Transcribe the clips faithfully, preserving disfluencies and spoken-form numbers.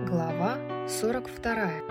Глава сорок вторая.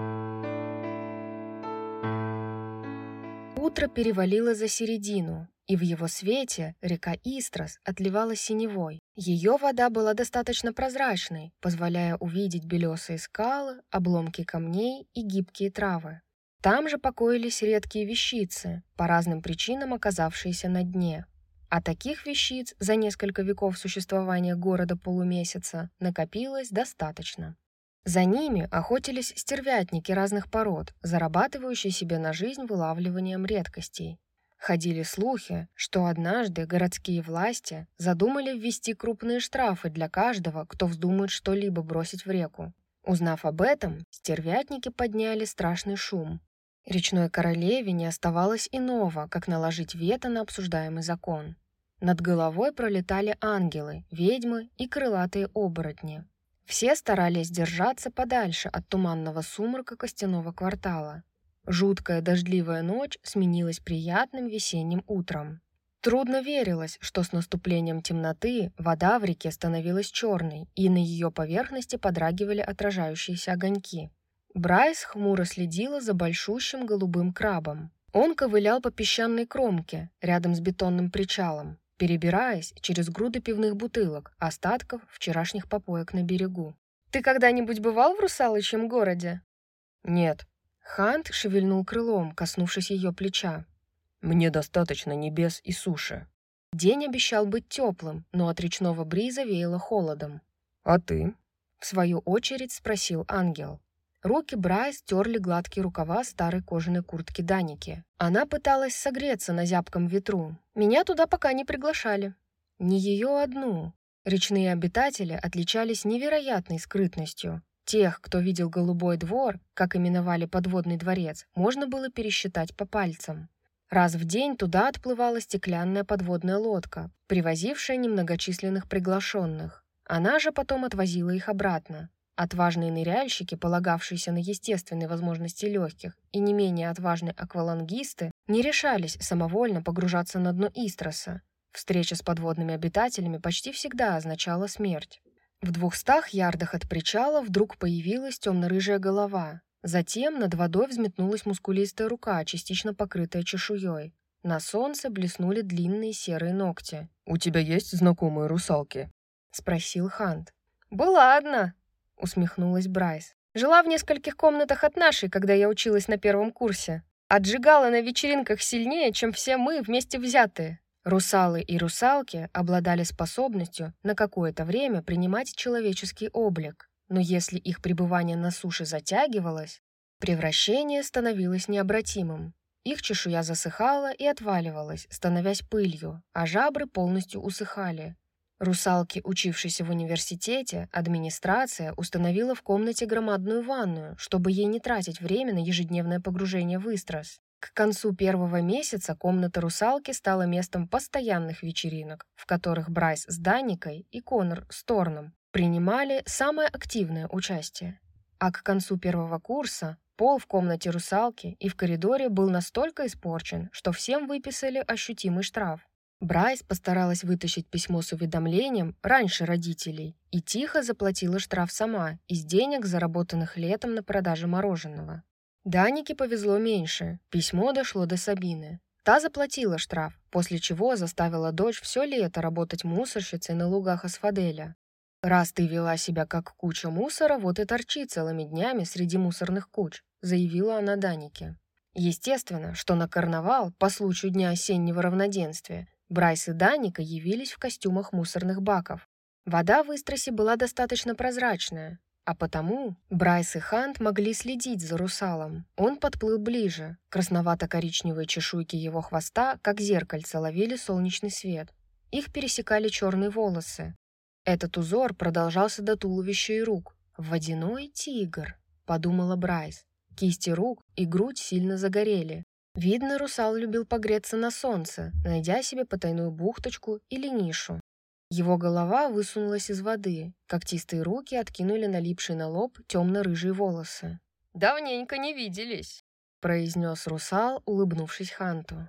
Утро перевалило за середину, и в его свете река Истрас отливала синевой. Ее вода была достаточно прозрачной, позволяя увидеть белесые скалы, обломки камней и гибкие травы. Там же покоились редкие вещицы, по разным причинам оказавшиеся на дне. А таких вещиц за несколько веков существования города полумесяца накопилось достаточно. За ними охотились стервятники разных пород, зарабатывающие себе на жизнь вылавливанием редкостей. Ходили слухи, что однажды городские власти задумали ввести крупные штрафы для каждого, кто вздумает что-либо бросить в реку. Узнав об этом, стервятники подняли страшный шум. Речной королеве не оставалось иного, как наложить вето на обсуждаемый закон. Над головой пролетали ангелы, ведьмы и крылатые оборотни. Все старались держаться подальше от туманного сумрака костяного квартала. Жуткая дождливая ночь сменилась приятным весенним утром. Трудно верилось, что с наступлением темноты вода в реке становилась черной, и на ее поверхности подрагивали отражающиеся огоньки. Брайс хмуро следила за большущим голубым крабом. Он ковылял по песчаной кромке рядом с бетонным причалом, перебираясь через груды пивных бутылок, остатков вчерашних попоек на берегу. «Ты когда-нибудь бывал в русалочьем городе?» «Нет». Хант шевельнул крылом, коснувшись ее плеча. «Мне достаточно небес и суши». День обещал быть теплым, но от речного бриза веяло холодом. «А ты?» — в свою очередь спросил ангел. Руки Брайс терли гладкие рукава старой кожаной куртки Даники. Она пыталась согреться на зябком ветру. Меня туда пока не приглашали. Не ее одну. Речные обитатели отличались невероятной скрытностью. Тех, кто видел Голубой двор, как именовали подводный дворец, можно было пересчитать по пальцам. Раз в день туда отплывала стеклянная подводная лодка, привозившая немногочисленных приглашенных. Она же потом отвозила их обратно. Отважные ныряльщики, полагавшиеся на естественные возможности легких, и не менее отважные аквалангисты, не решались самовольно погружаться на дно Истраса. Встреча с подводными обитателями почти всегда означала смерть. В двухстах ярдах от причала вдруг появилась темно-рыжая голова. Затем над водой взметнулась мускулистая рука, частично покрытая чешуей. На солнце блеснули длинные серые ногти. «У тебя есть знакомые русалки?» — спросил Хант. «Была одна», — усмехнулась Брайс. «Жила в нескольких комнатах от нашей, когда я училась на первом курсе. Отжигала на вечеринках сильнее, чем все мы вместе взятые». Русалы и русалки обладали способностью на какое-то время принимать человеческий облик, но если их пребывание на суше затягивалось, превращение становилось необратимым. Их чешуя засыхала и отваливалась, становясь пылью, а жабры полностью усыхали. Русалки, учившиеся в университете, администрация установила в комнате громадную ванную, чтобы ей не тратить время на ежедневное погружение в Истрас. К концу первого месяца комната русалки стала местом постоянных вечеринок, в которых Брайс с Даникой и Конор с Торном принимали самое активное участие. А к концу первого курса пол в комнате русалки и в коридоре был настолько испорчен, что всем выписали ощутимый штраф. Брайс постаралась вытащить письмо с уведомлением раньше родителей и тихо заплатила штраф сама из денег, заработанных летом на продаже мороженого. Данике повезло меньше, письмо дошло до Сабины. Та заплатила штраф, после чего заставила дочь все лето работать мусорщицей на лугах Асфаделя. «Раз ты вела себя как куча мусора, вот и торчи целыми днями среди мусорных куч», заявила она Данике. Естественно, что на карнавал, по случаю Дня осеннего равноденствия, Брайс и Даника явились в костюмах мусорных баков. Вода в Истрасе была достаточно прозрачная, а потому Брайс и Хант могли следить за русалом. Он подплыл ближе. Красновато-коричневые чешуйки его хвоста, как зеркальца, ловили солнечный свет. Их пересекали черные волосы. Этот узор продолжался до туловища и рук. «Водяной тигр», — подумала Брайс. Кисти рук и грудь сильно загорели. Видно, русал любил погреться на солнце, найдя себе потайную бухточку или нишу. Его голова высунулась из воды, когтистые руки откинули налипшие на лоб темно-рыжие волосы. «Давненько не виделись», — произнес русал, улыбнувшись Ханту.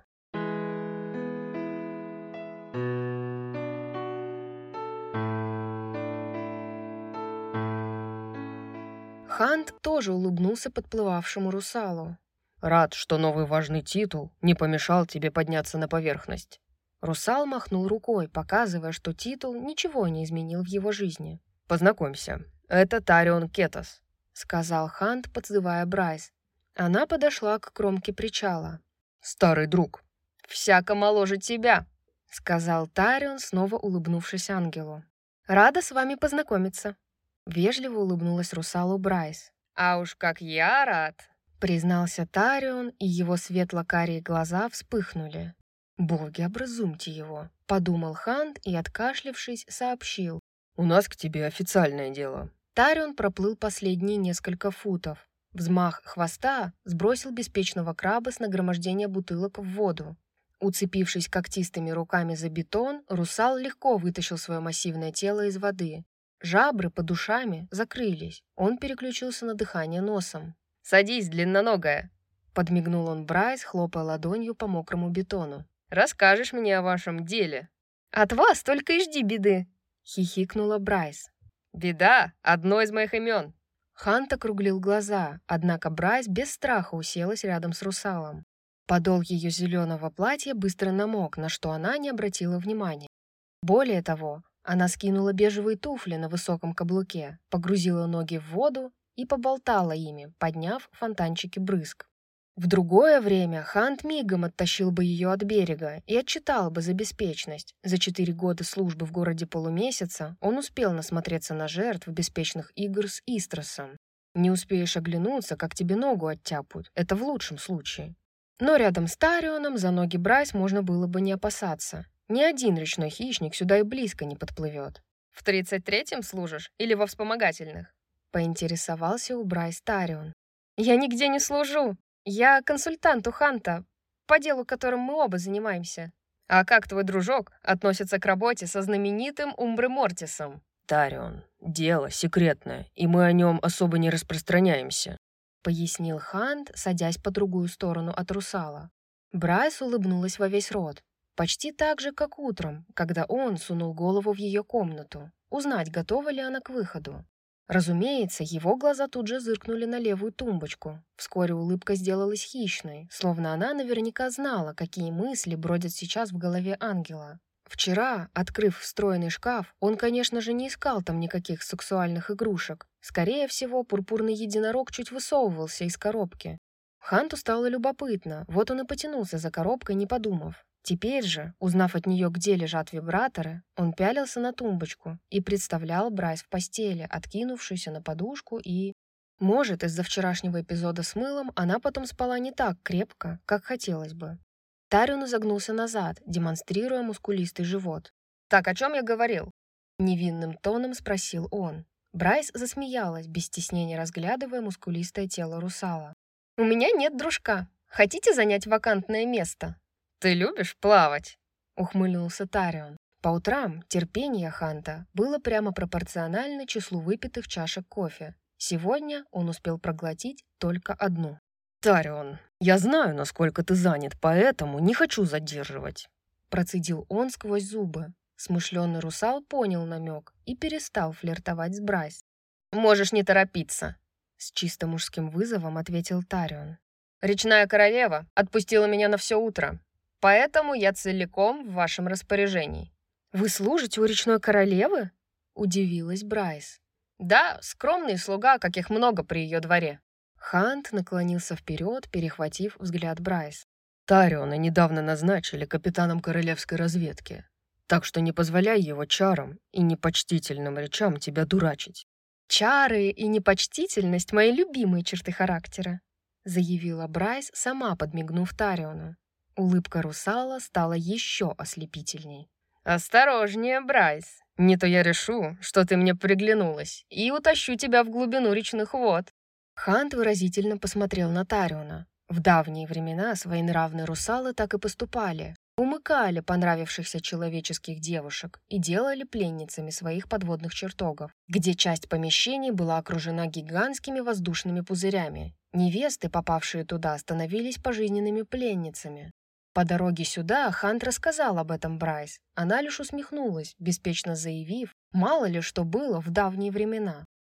Хант тоже улыбнулся подплывавшему русалу. «Рад, что новый важный титул не помешал тебе подняться на поверхность». Русал махнул рукой, показывая, что титул ничего не изменил в его жизни. «Познакомься, это Тарион Кетос», — сказал Хант, подзывая Брайс. Она подошла к кромке причала. «Старый друг». «Всяко моложе тебя», — сказал Тарион, снова улыбнувшись ангелу. «Рада с вами познакомиться», — вежливо улыбнулась русалу Брайс. «А уж как я рад», — признался Тарион, и его светло-карие глаза вспыхнули. «Боги, образумьте его», — подумал Хант и, откашлившись, сообщил. «У нас к тебе официальное дело». Тарион проплыл последние несколько футов. Взмах хвоста сбросил беспечного краба с нагромождения бутылок в воду. Уцепившись когтистыми руками за бетон, русал легко вытащил свое массивное тело из воды. Жабры под ушами закрылись. Он переключился на дыхание носом. «Садись, длинноногая!» Подмигнул он Брайс, хлопая ладонью по мокрому бетону. «Расскажешь мне о вашем деле». «От вас только и жди беды!» Хихикнула Брайс. «Беда — одно из моих имен». Хант округлил глаза, однако Брайс без страха уселась рядом с русалом. Подол ее зеленого платья быстро намок, на что она не обратила внимания. Более того, она скинула бежевые туфли на высоком каблуке, погрузила ноги в воду и поболтала ими, подняв фонтанчики брызг. В другое время Хант мигом оттащил бы ее от берега и отчитал бы за беспечность. За четыре года службы в городе полумесяца он успел насмотреться на жертв беспечных игр с Истросом. Не успеешь оглянуться, как тебе ногу оттяпают, это в лучшем случае. Но рядом с Тарионом за ноги Брайс можно было бы не опасаться. Ни один речной хищник сюда и близко не подплывет. «В тридцать третьем служишь или во вспомогательных?» — поинтересовался у Брайс Тарион. «Я нигде не служу. Я консультант у Ханта, по делу, которым мы оба занимаемся». «А как твой дружок относится к работе со знаменитым Умбре Мортисом?» «Тарион, дело секретное, и мы о нем особо не распространяемся», — пояснил Хант, садясь по другую сторону от русала. Брайс улыбнулась во весь рот, почти так же, как утром, когда он сунул голову в ее комнату, узнать, готова ли она к выходу. Разумеется, его глаза тут же зыркнули на левую тумбочку. Вскоре улыбка сделалась хищной, словно она наверняка знала, какие мысли бродят сейчас в голове ангела. Вчера, открыв встроенный шкаф, он, конечно же, не искал там никаких сексуальных игрушек. Скорее всего, пурпурный единорог чуть высовывался из коробки. Ханту стало любопытно, вот он и потянулся за коробкой, не подумав. Теперь же, узнав от нее, где лежат вибраторы, он пялился на тумбочку и представлял Брайс в постели, откинувшуюся на подушку и... Может, из-за вчерашнего эпизода с мылом она потом спала не так крепко, как хотелось бы. Тарион изогнулся назад, демонстрируя мускулистый живот. «Так, о чем я говорил?» Невинным тоном спросил он. Брайс засмеялась, без стеснения разглядывая мускулистое тело русала. «У меня нет дружка. Хотите занять вакантное место?» «Ты любишь плавать?» — ухмыльнулся Тарион. По утрам терпение Ханта было прямо пропорционально числу выпитых чашек кофе. Сегодня он успел проглотить только одну. «Тарион, я знаю, насколько ты занят, поэтому не хочу задерживать», — процедил он сквозь зубы. Смышленый русал понял намек и перестал флиртовать с Брайс. «Можешь не торопиться», — с чисто мужским вызовом ответил Тарион. «Речная королева отпустила меня на все утро, поэтому я целиком в вашем распоряжении». «Вы служите у речной королевы?» — удивилась Брайс. «Да, скромный слуга, каких много при ее дворе». Хант наклонился вперед, перехватив взгляд Брайс. «Тариона недавно назначили капитаном королевской разведки, так что не позволяй его чарам и непочтительным речам тебя дурачить». «Чары и непочтительность — мои любимые черты характера», заявила Брайс, сама подмигнув Тариону. Улыбка русала стала еще ослепительней. «Осторожнее, Брайс, не то я решу, что ты мне приглянулась, и утащу тебя в глубину речных вод». Хант выразительно посмотрел на Тариона. В давние времена своенравные русалы так и поступали. Умыкали понравившихся человеческих девушек и делали пленницами своих подводных чертогов, где часть помещений была окружена гигантскими воздушными пузырями. Невесты, попавшие туда, становились пожизненными пленницами. По дороге сюда Хант рассказал об этом Брайс. Она лишь усмехнулась, беспечно заявив, мало ли что было в давние времена.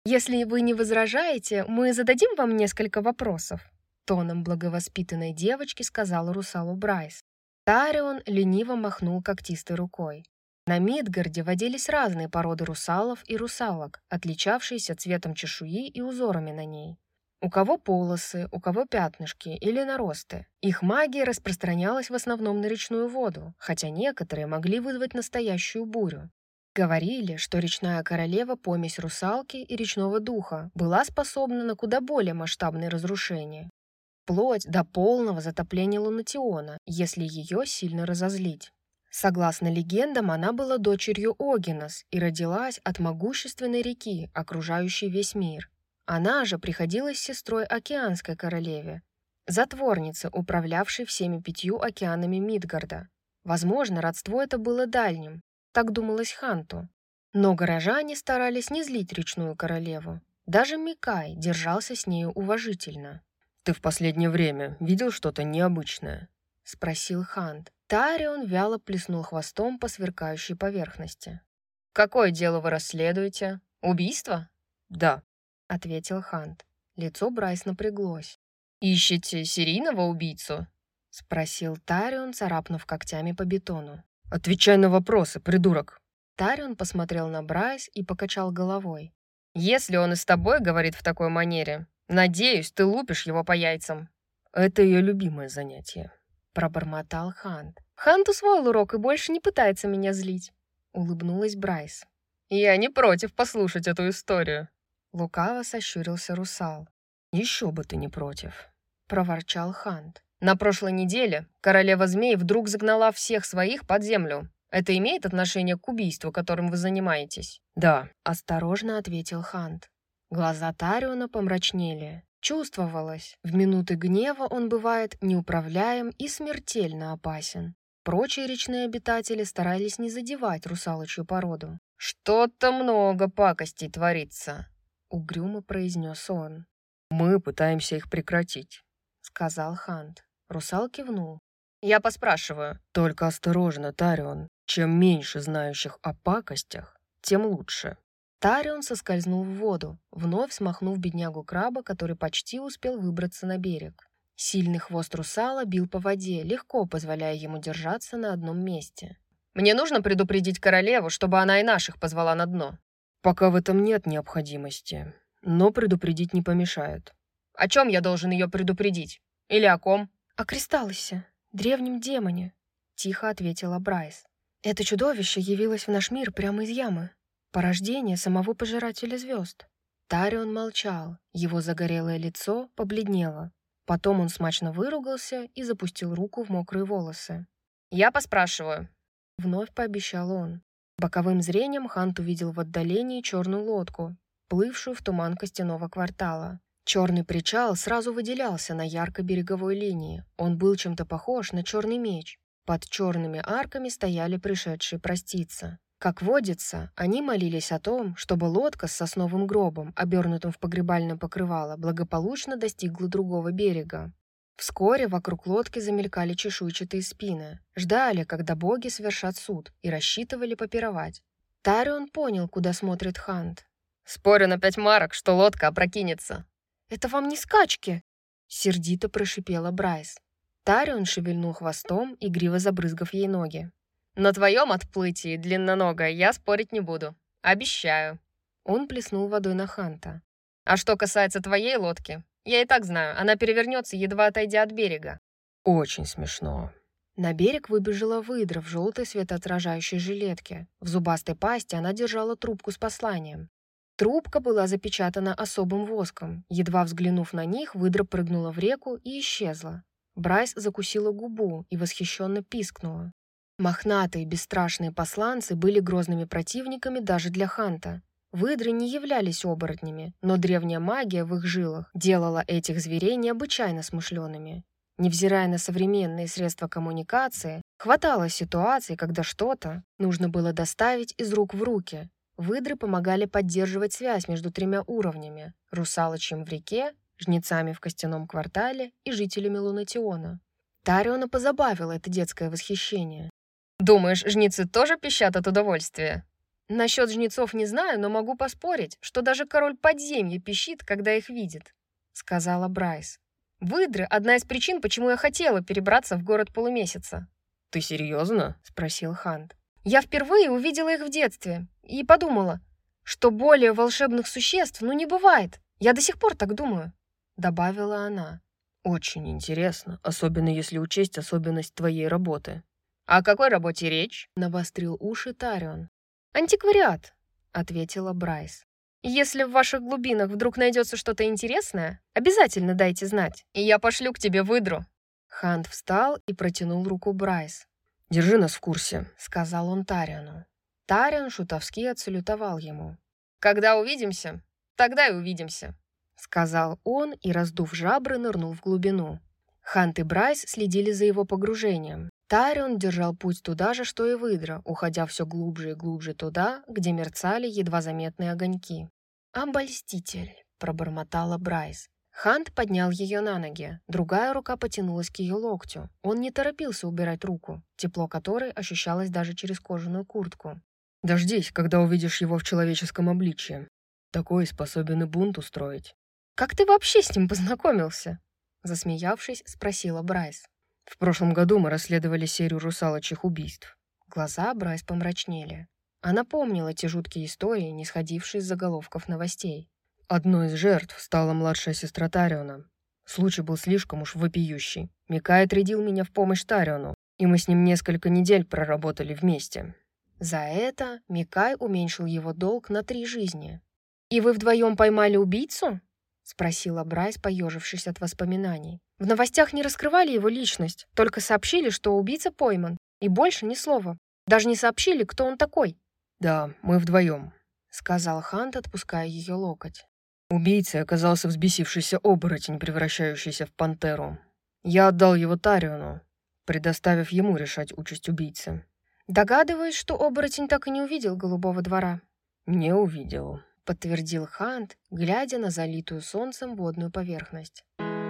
«Если вы не возражаете, мы зададим вам несколько вопросов», тоном благовоспитанной девочки сказала русалу Брайс. Тарион лениво махнул когтистой рукой. На Мидгарде водились разные породы русалов и русалок, отличавшиеся цветом чешуи и узорами на ней. У кого полосы, у кого пятнышки или наросты. Их магия распространялась в основном на речную воду, хотя некоторые могли вызвать настоящую бурю. Говорили, что речная королева, помесь русалки и речного духа, была способна на куда более масштабные разрушения, вплоть до полного затопления Лунатиона, если ее сильно разозлить. Согласно легендам, она была дочерью Огинос и родилась от могущественной реки, окружающей весь мир. Она же приходилась сестрой океанской королеве, затворнице, управлявшей всеми пятью океанами Мидгарда. Возможно, родство это было дальним, так думалось Ханту. Но горожане старались не злить речную королеву. Даже Микай держался с нею уважительно. «Ты в последнее время видел что-то необычное?» — спросил Хант. Тарион вяло плеснул хвостом по сверкающей поверхности. «Какое дело вы расследуете? Убийство?» «Да», — ответил Хант. Лицо Брайс напряглось. «Ищете серийного убийцу?» — спросил Тарион, царапнув когтями по бетону. «Отвечай на вопросы, придурок!» Тарион посмотрел на Брайс и покачал головой. «Если он и с тобой говорит в такой манере, надеюсь, ты лупишь его по яйцам». «Это ее любимое занятие», — пробормотал Хант. «Хант усвоил урок и больше не пытается меня злить», — улыбнулась Брайс. «Я не против послушать эту историю», — лукаво сощурился русал. «Еще бы ты не против», — проворчал Хант. «На прошлой неделе королева змей вдруг загнала всех своих под землю. Это имеет отношение к убийству, которым вы занимаетесь?» «Да», — осторожно ответил Хант. Глаза Тариона помрачнели. Чувствовалось, в минуты гнева он бывает неуправляем и смертельно опасен. Прочие речные обитатели старались не задевать русалочью породу. «Что-то много пакостей творится», — угрюмо произнес он. «Мы пытаемся их прекратить», — сказал Хант. Русал кивнул. «Я поспрашиваю». «Только осторожно, Тарион. Чем меньше знающих о пакостях, тем лучше». Тарион соскользнул в воду, вновь смахнув беднягу краба, который почти успел выбраться на берег. Сильный хвост русала бил по воде, легко позволяя ему держаться на одном месте. «Мне нужно предупредить королеву, чтобы она и наших позвала на дно». «Пока в этом нет необходимости, но предупредить не помешает». «О чем я должен ее предупредить? Или о ком?» «О Кристаллисе, древнем демоне», — тихо ответила Брайс. «Это чудовище явилось в наш мир прямо из ямы. Порождение самого пожирателя звезд». Тарион молчал, его загорелое лицо побледнело. Потом он смачно выругался и запустил руку в мокрые волосы. «Я поспрашиваю», — вновь пообещал он. Боковым зрением Хант увидел в отдалении черную лодку, плывшую в туман костяного квартала. Черный причал сразу выделялся на яркой береговой линии. Он был чем-то похож на черный меч. Под черными арками стояли пришедшие проститься. Как водится, они молились о том, чтобы лодка с сосновым гробом, обернутым в погребальное покрывало, благополучно достигла другого берега. Вскоре вокруг лодки замелькали чешуйчатые спины, ждали, когда боги свершат суд, и рассчитывали попировать. Тарион понял, куда смотрит Хант. «Спорю на пять марок, что лодка опрокинется». «Это вам не скачки!» — сердито прошипела Брайс. Тарион шевельнул хвостом, игриво забрызгав ей ноги. «На твоем отплытии, длинноногая, я спорить не буду. Обещаю». Он плеснул водой на Ханта. «А что касается твоей лодки, я и так знаю, она перевернется, едва отойдя от берега». «Очень смешно». На берег выбежала выдра в желтой светоотражающей жилетке. В зубастой пасти она держала трубку с посланием. Трубка была запечатана особым воском. Едва взглянув на них, выдра прыгнула в реку и исчезла. Брайс закусила губу и восхищенно пискнула. Мохнатые, бесстрашные посланцы были грозными противниками даже для Ханта. Выдры не являлись оборотнями, но древняя магия в их жилах делала этих зверей необычайно смышленными. Невзирая на современные средства коммуникации, хватало ситуаций, когда что-то нужно было доставить из рук в руки. Выдры помогали поддерживать связь между тремя уровнями — русалочьим в реке, жнецами в костяном квартале и жителями Лунатиона. Тариона позабавило это детское восхищение. «Думаешь, жнецы тоже пищат от удовольствия?» Насчет жнецов не знаю, но могу поспорить, что даже король подземья пищит, когда их видит», — сказала Брайс. «Выдры — одна из причин, почему я хотела перебраться в город полумесяца». «Ты серьезно?» — спросил Хант. «Я впервые увидела их в детстве и подумала, что более волшебных существ ну не бывает. Я до сих пор так думаю», — добавила она. «Очень интересно, особенно если учесть особенность твоей работы». «О какой работе речь?» — навострил уши Тарион. «Антиквариат», — ответила Брайс. «Если в ваших глубинах вдруг найдется что-то интересное, обязательно дайте знать, и я пошлю к тебе выдру». Хант встал и протянул руку Брайс. «Держи нас в курсе», — сказал он Тариону. Тарион шутовски отсалютовал ему. «Когда увидимся, тогда и увидимся», — сказал он и, раздув жабры, нырнул в глубину. Хант и Брайс следили за его погружением. Тарион держал путь туда же, что и выдра, уходя все глубже и глубже туда, где мерцали едва заметные огоньки. «Обольститель», — пробормотала Брайс. Хант поднял ее на ноги, другая рука потянулась к ее локтю. Он не торопился убирать руку, тепло которой ощущалось даже через кожаную куртку. «Дождись, когда увидишь его в человеческом обличье. Такой способен и бунт устроить». «Как ты вообще с ним познакомился?» Засмеявшись, спросила Брайс. «В прошлом году мы расследовали серию русалочьих убийств». Глаза Брайс помрачнели. Она помнила те жуткие истории, не сходившие с заголовков новостей. Одной из жертв стала младшая сестра Тариона. Случай был слишком уж вопиющий. Микай отрядил меня в помощь Тариону, и мы с ним несколько недель проработали вместе. За это Микай уменьшил его долг на три жизни. «И вы вдвоем поймали убийцу?» — спросила Брайс, поежившись от воспоминаний. «В новостях не раскрывали его личность, только сообщили, что убийца пойман, и больше ни слова. Даже не сообщили, кто он такой». «Да, мы вдвоем», — сказал Хант, отпуская ее локоть. Убийцей оказался взбесившийся оборотень, превращающийся в пантеру. Я отдал его Тариону, предоставив ему решать участь убийцы. «Догадываюсь, что оборотень так и не увидел голубого двора». «Не увидел», — подтвердил Хант, глядя на залитую солнцем водную поверхность.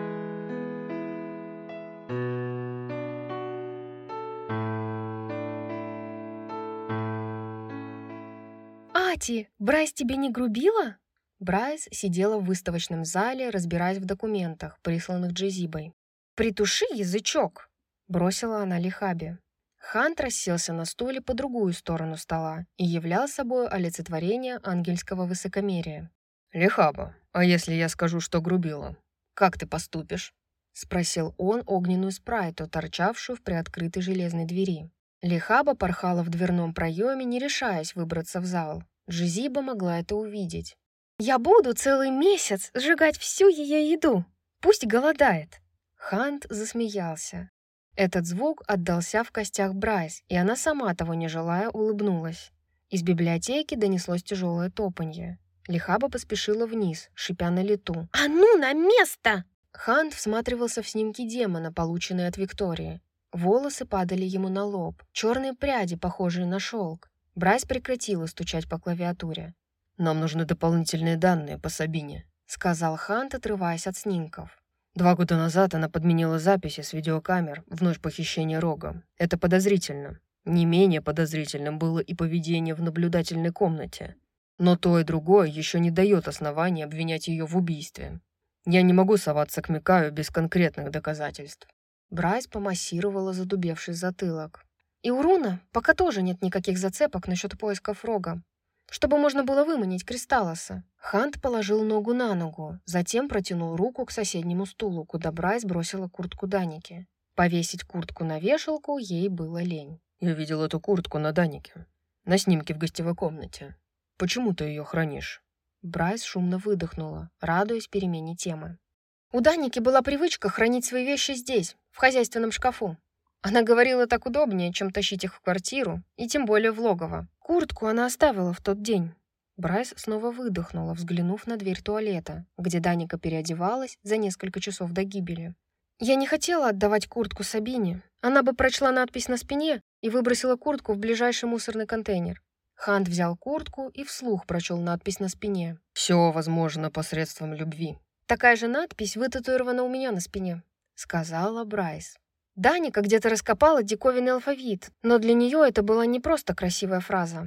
«Ати, Брайс тебе не грубила?» Брайс сидела в выставочном зале, разбираясь в документах, присланных Джезибой. «Притуши язычок!» — бросила она Лихабе. Хант расселся на стуле по другую сторону стола и являл собой олицетворение ангельского высокомерия. «Лихаба, а если я скажу, что грубила, как ты поступишь?» — спросил он огненную спрайту, торчавшую в приоткрытой железной двери. Лихаба порхала в дверном проеме, не решаясь выбраться в зал. Джезиба могла это увидеть. «Я буду целый месяц сжигать всю ее еду. Пусть голодает». Хант засмеялся. Этот звук отдался в костях Брайс, и она сама того не желая улыбнулась. Из библиотеки донеслось тяжелое топанье. Лихаба поспешила вниз, шипя на лету. «А ну, на место!» Хант всматривался в снимки демона, полученные от Виктории. Волосы падали ему на лоб, черные пряди, похожие на шелк. Брайс прекратила стучать по клавиатуре. «Нам нужны дополнительные данные по Сабине», — сказал Хант, отрываясь от снимков. Два года назад она подменила записи с видеокамер в ночь похищения Рога. Это подозрительно. Не менее подозрительным было и поведение в наблюдательной комнате. Но то и другое еще не дает оснований обвинять ее в убийстве. Я не могу соваться к Микаю без конкретных доказательств». Брайс помассировала задубевший затылок. «И у Руна пока тоже нет никаких зацепок насчет поисков Рога. Чтобы можно было выманить Кристаллоса». Хант положил ногу на ногу, затем протянул руку к соседнему стулу, куда Брайс бросила куртку Даники. Повесить куртку на вешалку ей было лень. «Я видел эту куртку на Данике, на снимке в гостевой комнате. Почему ты ее хранишь?» Брайс шумно выдохнула, радуясь перемене темы. «У Даники была привычка хранить свои вещи здесь, в хозяйственном шкафу. Она говорила, так удобнее, чем тащить их в квартиру, и тем более в логово. Куртку она оставила в тот день». Брайс снова выдохнула, взглянув на дверь туалета, где Даника переодевалась за несколько часов до гибели. «Я не хотела отдавать куртку Сабине. Она бы прочла надпись на спине и выбросила куртку в ближайший мусорный контейнер». Хант взял куртку и вслух прочел надпись на спине. «Все возможно посредством любви». «Такая же надпись вытатуирована у меня на спине», — сказала Брайс. Даника где-то раскопала диковинный алфавит, но для нее это была не просто красивая фраза.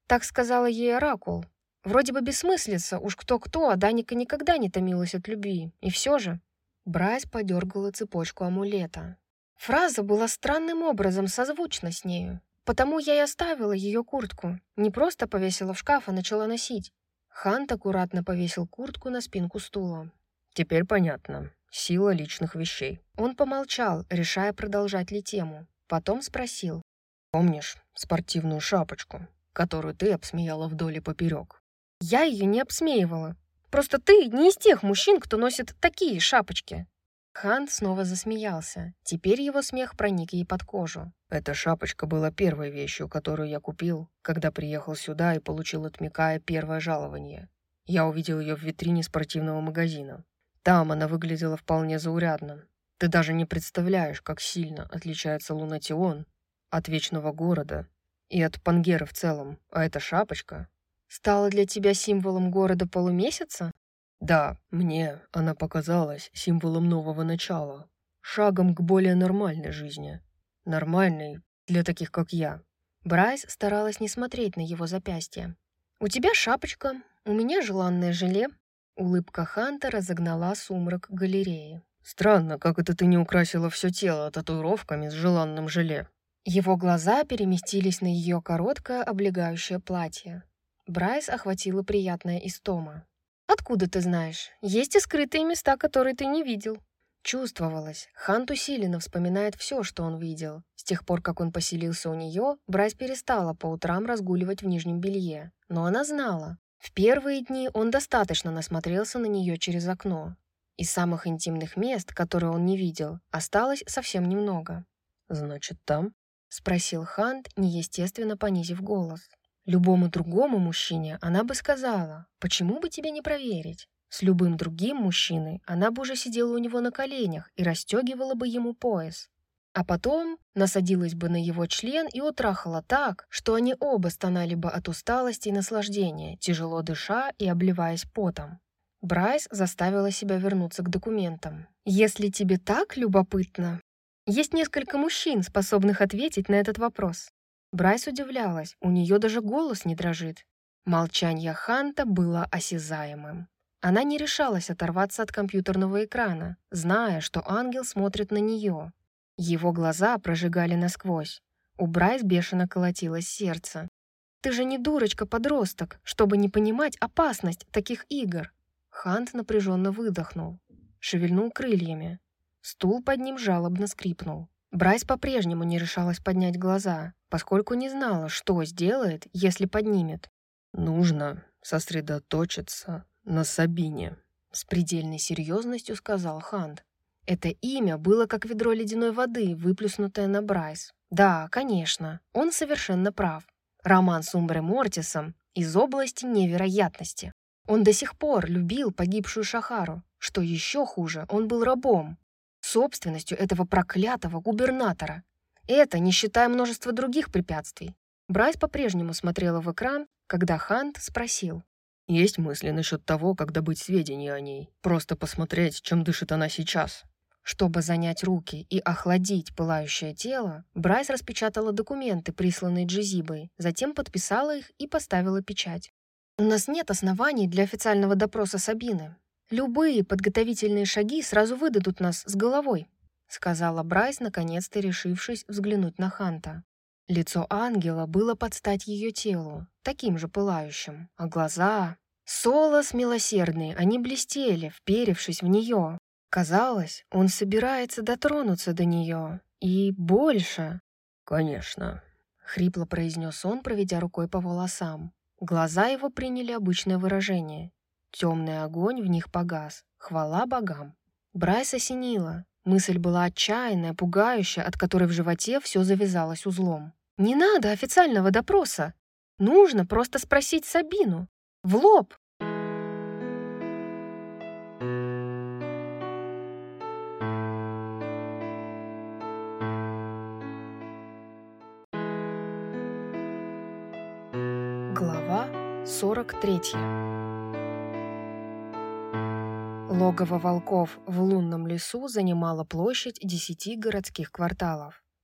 Так сказала ей оракул. Вроде бы бессмыслица, уж кто-кто, а Даника никогда не томилась от любви. И все же... Брайс подергала цепочку амулета. Фраза была странным образом созвучна с нею. Потому я и оставила ее куртку. Не просто повесила в шкаф, а начала носить. Хант аккуратно повесил куртку на спинку стула. Теперь понятно. Сила личных вещей. Он помолчал, решая, продолжать ли тему. Потом спросил. Помнишь спортивную шапочку, которую ты обсмеяла вдоль и поперек? Я ее не обсмеивала. Просто ты не из тех мужчин, кто носит такие шапочки. Хант снова засмеялся. Теперь его смех проник ей под кожу. Эта шапочка была первой вещью, которую я купил, когда приехал сюда и получил от Микая первое жалование. Я увидел ее в витрине спортивного магазина. Там она выглядела вполне заурядно. Ты даже не представляешь, как сильно отличается Лунатион от Вечного Города и от Пангеры в целом. А эта шапочка стала для тебя символом города полумесяца? Да, мне она показалась символом нового начала, шагом к более нормальной жизни. Нормальной для таких, как я. Брайс старалась не смотреть на его запястье. «У тебя шапочка, у меня желанное желе». Улыбка Ханта разогнала сумрак галереи. «Странно, как это ты не украсила все тело татуировками с желанным желе?» Его глаза переместились на ее короткое облегающее платье. Брайс охватила приятная истома. «Откуда ты знаешь? Есть и скрытые места, которые ты не видел». Чувствовалось, Хант усиленно вспоминает все, что он видел. С тех пор, как он поселился у нее, Брайс перестала по утрам разгуливать в нижнем белье. Но она знала. В первые дни он достаточно насмотрелся на нее через окно. Из самых интимных мест, которые он не видел, осталось совсем немного. «Значит, там?» — спросил Хант, неестественно понизив голос. Любому другому мужчине она бы сказала, почему бы тебе не проверить? С любым другим мужчиной она бы уже сидела у него на коленях и расстегивала бы ему пояс. А потом насадилась бы на его член и утрахала так, что они оба стонали бы от усталости и наслаждения, тяжело дыша и обливаясь потом. Брайс заставила себя вернуться к документам. «Если тебе так любопытно, есть несколько мужчин, способных ответить на этот вопрос». Брайс удивлялась, у нее даже голос не дрожит. Молчание Ханта было осязаемым. Она не решалась оторваться от компьютерного экрана, зная, что ангел смотрит на нее. Его глаза прожигали насквозь. У Брайс бешено колотилось сердце. «Ты же не дурочка-подросток, чтобы не понимать опасность таких игр!» Хант напряженно выдохнул, шевельнул крыльями. Стул под ним жалобно скрипнул. Брайс по-прежнему не решалась поднять глаза, поскольку не знала, что сделает, если поднимет. «Нужно сосредоточиться на Сабине», — с предельной серьезностью сказал Хант. Это имя было как ведро ледяной воды, выплюснутое на Брайс. Да, конечно, он совершенно прав. Роман с Умбре Мортисом из области невероятности. Он до сих пор любил погибшую Шахару. Что еще хуже, он был рабом. Собственностью этого проклятого губернатора. Это не считая множества других препятствий. Брайс по-прежнему смотрела в экран, когда Хант спросил. «Есть мысли насчет того, как добыть сведения о ней? Просто посмотреть, чем дышит она сейчас?» Чтобы занять руки и охладить пылающее тело, Брайс распечатала документы, присланные Джезибой, затем подписала их и поставила печать. «У нас нет оснований для официального допроса Сабины. Любые подготовительные шаги сразу выдадут нас с головой», сказала Брайс, наконец-то решившись взглянуть на Ханта. Лицо ангела было под стать ее телу, таким же пылающим, а глаза... Солос милосердные, они блестели, вперевшись в нее. Казалось, он собирается дотронуться до нее. И больше. «Конечно», — хрипло произнес он, проведя рукой по волосам. Глаза его приняли обычное выражение. Темный огонь в них погас. Хвала богам. Брайс осенила. Мысль была отчаянная, пугающая, от которой в животе все завязалось узлом. «Не надо официального допроса. Нужно просто спросить Сабину. В лоб!» Глава сорок третья. Логово волков в лунном лесу занимало площадь десяти городских кварталов.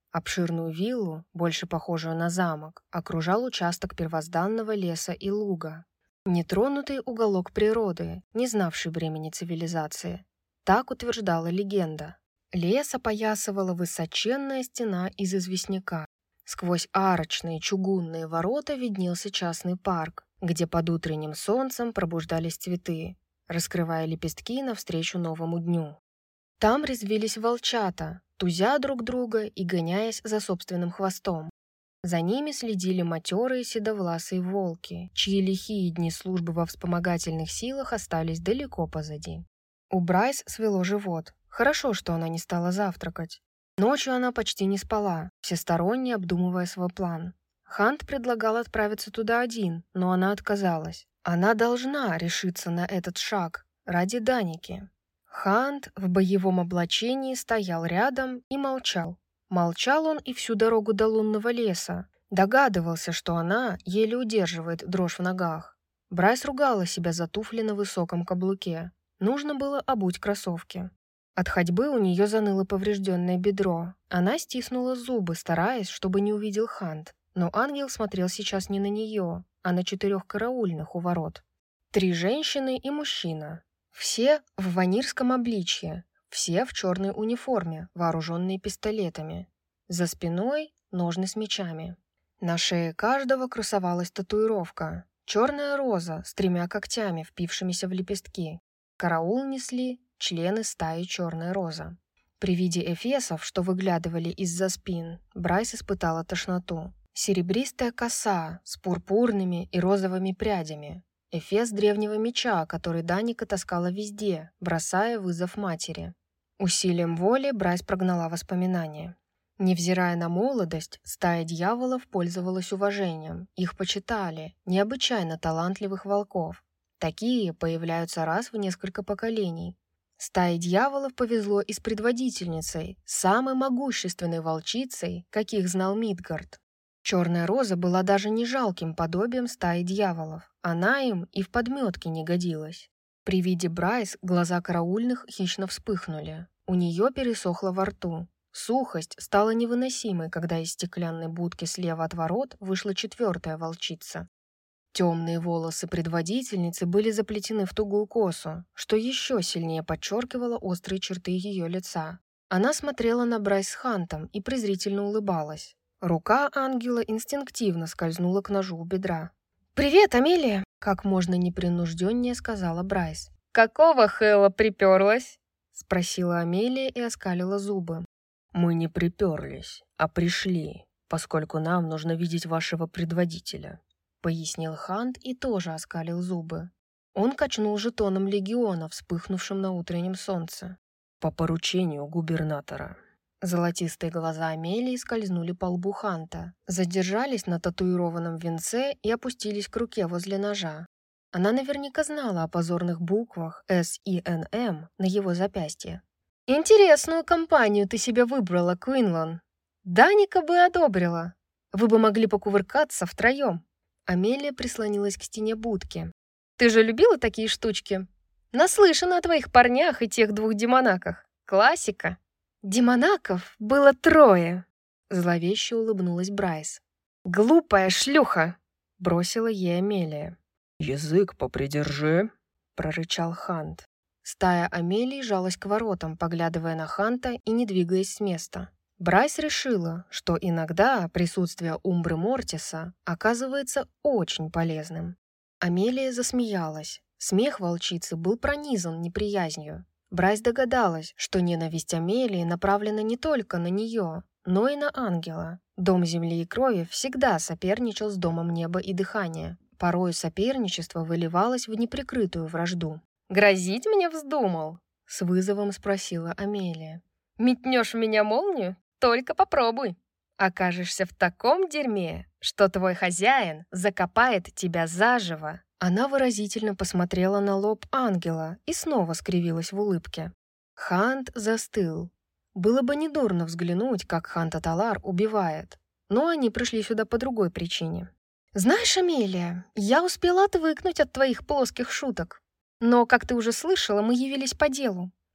Обширную виллу, больше похожую на замок, окружал участок первозданного леса и луга. Нетронутый уголок природы, не знавший времени цивилизации. Так утверждала легенда. Лес опоясывала высоченная стена из известняка. Сквозь арочные чугунные ворота виднелся частный парк, где под утренним солнцем пробуждались цветы, раскрывая лепестки навстречу новому дню. Там резвились волчата, тузя друг друга и гоняясь за собственным хвостом. За ними следили матерые седовласые волки, чьи лихие дни службы во вспомогательных силах остались далеко позади. У Брайс свело живот. Хорошо, что она не стала завтракать. Ночью она почти не спала, всесторонне обдумывая свой план. Хант предлагал отправиться туда один, но она отказалась. Она должна решиться на этот шаг ради Даники. Хант в боевом облачении стоял рядом и молчал. Молчал он и всю дорогу до лунного леса. Догадывался, что она еле удерживает дрожь в ногах. Брайс ругала себя за туфли на высоком каблуке. Нужно было обуть кроссовки. От ходьбы у нее заныло поврежденное бедро. Она стиснула зубы, стараясь, чтобы не увидел Хант. Но ангел смотрел сейчас не на нее, а на четырех караульных у ворот. Три женщины и мужчина. Все в ванирском обличье, все в черной униформе, вооруженные пистолетами. За спиной ножны с мечами. На шее каждого красовалась татуировка. Черная роза с тремя когтями, впившимися в лепестки. Караул несли члены стаи «Черная роза». При виде эфесов, что выглядывали из-за спин, Брайс испытала тошноту. Серебристая коса с пурпурными и розовыми прядями. Эфес древнего меча, который Даника таскала везде, бросая вызов матери. Усилием воли Брайс прогнала воспоминания. Невзирая на молодость, стая дьяволов пользовалась уважением. Их почитали, необычайно талантливых волков. Такие появляются раз в несколько поколений. Стае дьяволов повезло и с предводительницей, самой могущественной волчицей, каких знал Мидгард. Черная роза была даже не жалким подобием стаи дьяволов. Она им и в подметке не годилась. При виде Брайс глаза караульных хищно вспыхнули. У нее пересохло во рту. Сухость стала невыносимой, когда из стеклянной будки слева от ворот вышла четвертая волчица. Темные волосы предводительницы были заплетены в тугую косу, что еще сильнее подчеркивало острые черты ее лица. Она смотрела на Брайс с Хантом и презрительно улыбалась. Рука ангела инстинктивно скользнула к ножу у бедра. «Привет, Амелия!» — как можно непринужденнее сказала Брайс. «Какого Хэлла приперлась?» — спросила Амелия и оскалила зубы. «Мы не приперлись, а пришли, поскольку нам нужно видеть вашего предводителя», — пояснил Хант и тоже оскалил зубы. Он качнул жетоном легиона, вспыхнувшим на утреннем солнце. «По поручению губернатора». Золотистые глаза Амелии скользнули по лбу Ханта, задержались на татуированном венце и опустились к руке возле ножа. Она наверняка знала о позорных буквах «С» и «Н М» на его запястье. «Интересную компанию ты себе выбрала, Квинлан. Даника бы одобрила. Вы бы могли покувыркаться втроем». Амелия прислонилась к стене будки. «Ты же любила такие штучки? Наслышана о твоих парнях и тех двух демонаках. Классика». «Демонаков было трое», — зловеще улыбнулась Брайс. «Глупая шлюха!» — бросила ей Амелия. «Язык попридержи», — прорычал Хант. Стая Амелии жалась к воротам, поглядывая на Ханта и не двигаясь с места. Брайс решила, что иногда присутствие Умбры Мортиса оказывается очень полезным. Амелия засмеялась. Смех волчицы был пронизан неприязнью. Брайс догадалась, что ненависть Амелии направлена не только на нее, но и на ангела. Дом земли и крови всегда соперничал с домом неба и дыхания. Порой соперничество выливалось в неприкрытую вражду. «Грозить мне вздумал?» — с вызовом спросила Амелия. «Метнешь в меня молнию? Только попробуй. Окажешься в таком дерьме, что твой хозяин закопает тебя заживо». Она выразительно посмотрела на лоб ангела и снова скривилась в улыбке. Хант застыл. Было бы недурно взглянуть, как Хант Аталар убивает. Но они пришли сюда по другой причине. «Знаешь, Амелия, я успела отвыкнуть от твоих плоских шуток. Но, как ты уже слышала, мы явились по делу.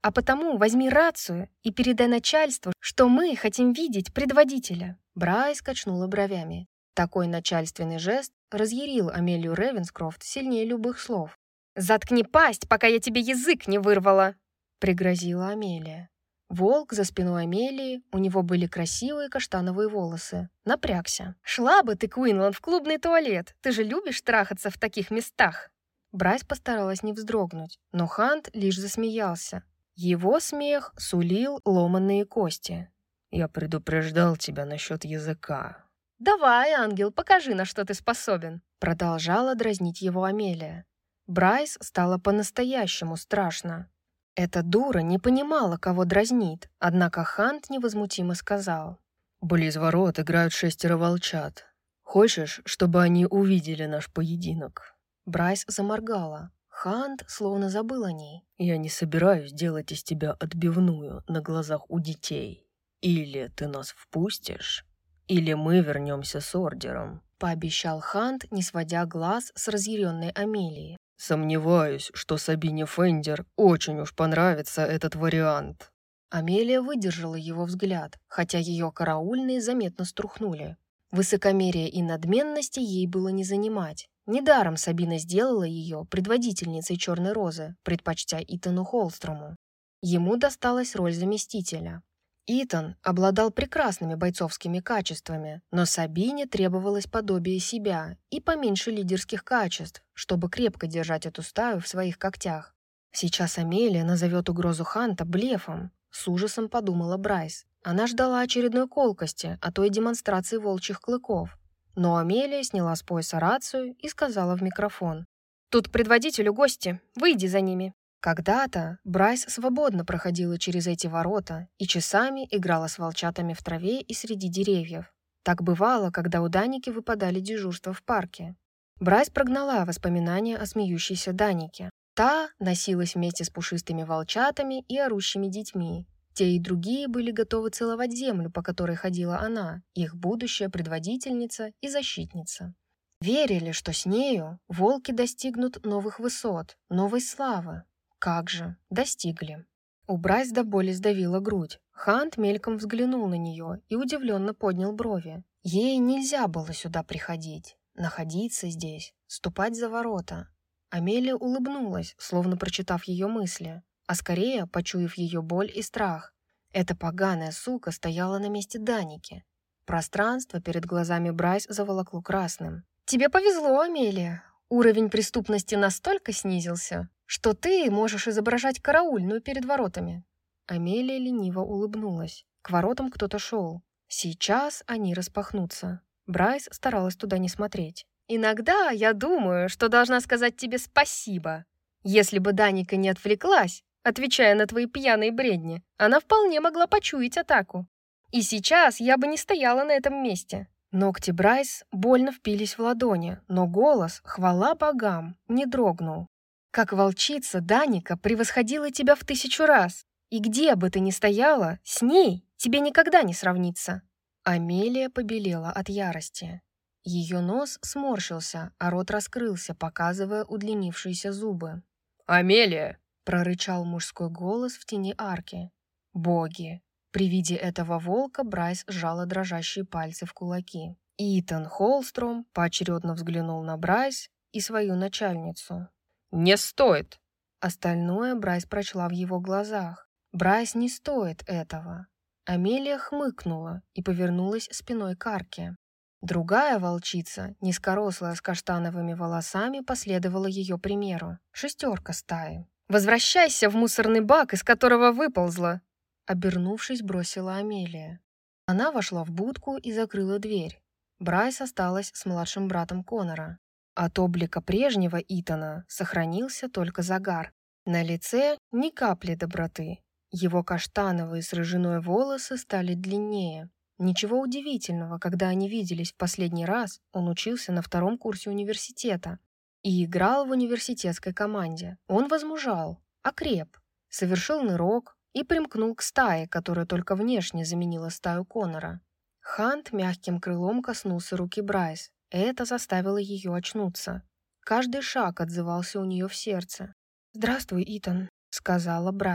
А потому возьми рацию и передай начальству, что мы хотим видеть предводителя». Брайс качнула бровями. Такой начальственный жест разъярил Амелию Ревенскрофт сильнее любых слов. «Заткни пасть, пока я тебе язык не вырвала!» — пригрозила Амелия. Волк за спиной Амелии, у него были красивые каштановые волосы, напрягся. «Шла бы ты, Куинлан, в клубный туалет! Ты же любишь трахаться в таких местах!» Брайс постаралась не вздрогнуть, но Хант лишь засмеялся. Его смех сулил ломанные кости. «Я предупреждал тебя насчет языка». «Давай, ангел, покажи, на что ты способен!» Продолжала дразнить его Амелия. Брайс стало по-настоящему страшно. Эта дура не понимала, кого дразнит, однако Хант невозмутимо сказал. «Близ ворот играют шестеро волчат. Хочешь, чтобы они увидели наш поединок?» Брайс заморгала. Хант словно забыл о ней. «Я не собираюсь делать из тебя отбивную на глазах у детей. Или ты нас впустишь, или мы вернемся с ордером», — пообещал Хант, не сводя глаз с разъяренной Амелии. «Сомневаюсь, что Сабине Фендер очень уж понравится этот вариант». Амелия выдержала его взгляд, хотя ее караульные заметно струхнули. Высокомерие и надменности ей было не занимать. Недаром Сабина сделала ее предводительницей Черной Розы, предпочтя Итану Холстрому. Ему досталась роль заместителя. Итан обладал прекрасными бойцовскими качествами, но Сабине требовалось подобие себя и поменьше лидерских качеств, чтобы крепко держать эту стаю в своих когтях. Сейчас Амелия назовет угрозу Ханта блефом, с ужасом подумала Брайс. Она ждала очередной колкости, а то и демонстрации волчьих клыков. Но Амелия сняла с пояса рацию и сказала в микрофон: «Тут к предводителю гости, выйди за ними». Когда-то Брайс свободно проходила через эти ворота и часами играла с волчатами в траве и среди деревьев. Так бывало, когда у Даники выпадали дежурства в парке. Брайс прогнала воспоминания о смеющейся Данике. Та носилась вместе с пушистыми волчатами и орущими детьми. Те и другие были готовы целовать землю, по которой ходила она, их будущая предводительница и защитница. Верили, что с нею волки достигнут новых высот, новой славы. Как же, достигли. У Брайс до боли сдавила грудь. Хант мельком взглянул на нее и удивленно поднял брови. Ей нельзя было сюда приходить, находиться здесь, ступать за ворота. Амелия улыбнулась, словно прочитав ее мысли, а скорее почуяв ее боль и страх. Эта поганая сука стояла на месте Даники. Пространство перед глазами Брайс заволокло красным. «Тебе повезло, Амелия. Уровень преступности настолько снизился, что ты можешь изображать караульную перед воротами». Амелия лениво улыбнулась. К воротам кто-то шел. Сейчас они распахнутся. Брайс старалась туда не смотреть. «Иногда я думаю, что должна сказать тебе спасибо. Если бы Даника не отвлеклась, отвечая на твои пьяные бредни, она вполне могла почуять атаку. И сейчас я бы не стояла на этом месте». Ногти Брайс больно впились в ладони, но голос, хвала богам, не дрогнул. «Как волчица, Даника превосходила тебя в тысячу раз, и где бы ты ни стояла, с ней тебе никогда не сравниться». Амелия побелела от ярости. Ее нос сморщился, а рот раскрылся, показывая удлинившиеся зубы. «Амелия!» — прорычал мужской голос в тени арки. «Боги!» При виде этого волка Брайс сжала дрожащие пальцы в кулаки. Итан Холстром поочередно взглянул на Брайс и свою начальницу. «Не стоит!» Остальное Брайс прочла в его глазах. Брайс не стоит этого. Амелия хмыкнула и повернулась спиной к арке. Другая волчица, низкорослая с каштановыми волосами, последовала ее примеру. Шестерка стаи. «Возвращайся в мусорный бак, из которого выползла!» Обернувшись, бросила Амелия. Она вошла в будку и закрыла дверь. Брайс осталась с младшим братом Конора. От облика прежнего Итана сохранился только загар. На лице ни капли доброты. Его каштановые с рыжиной волосы стали длиннее. Ничего удивительного, когда они виделись в последний раз, он учился на втором курсе университета и играл в университетской команде. Он возмужал, окреп, совершил нырок и примкнул к стае, которая только внешне заменила стаю Конора. Хант мягким крылом коснулся руки Брайс. Это заставило ее очнуться. Каждый шаг отзывался у нее в сердце. «Здравствуй, Итан», — сказала Брайс.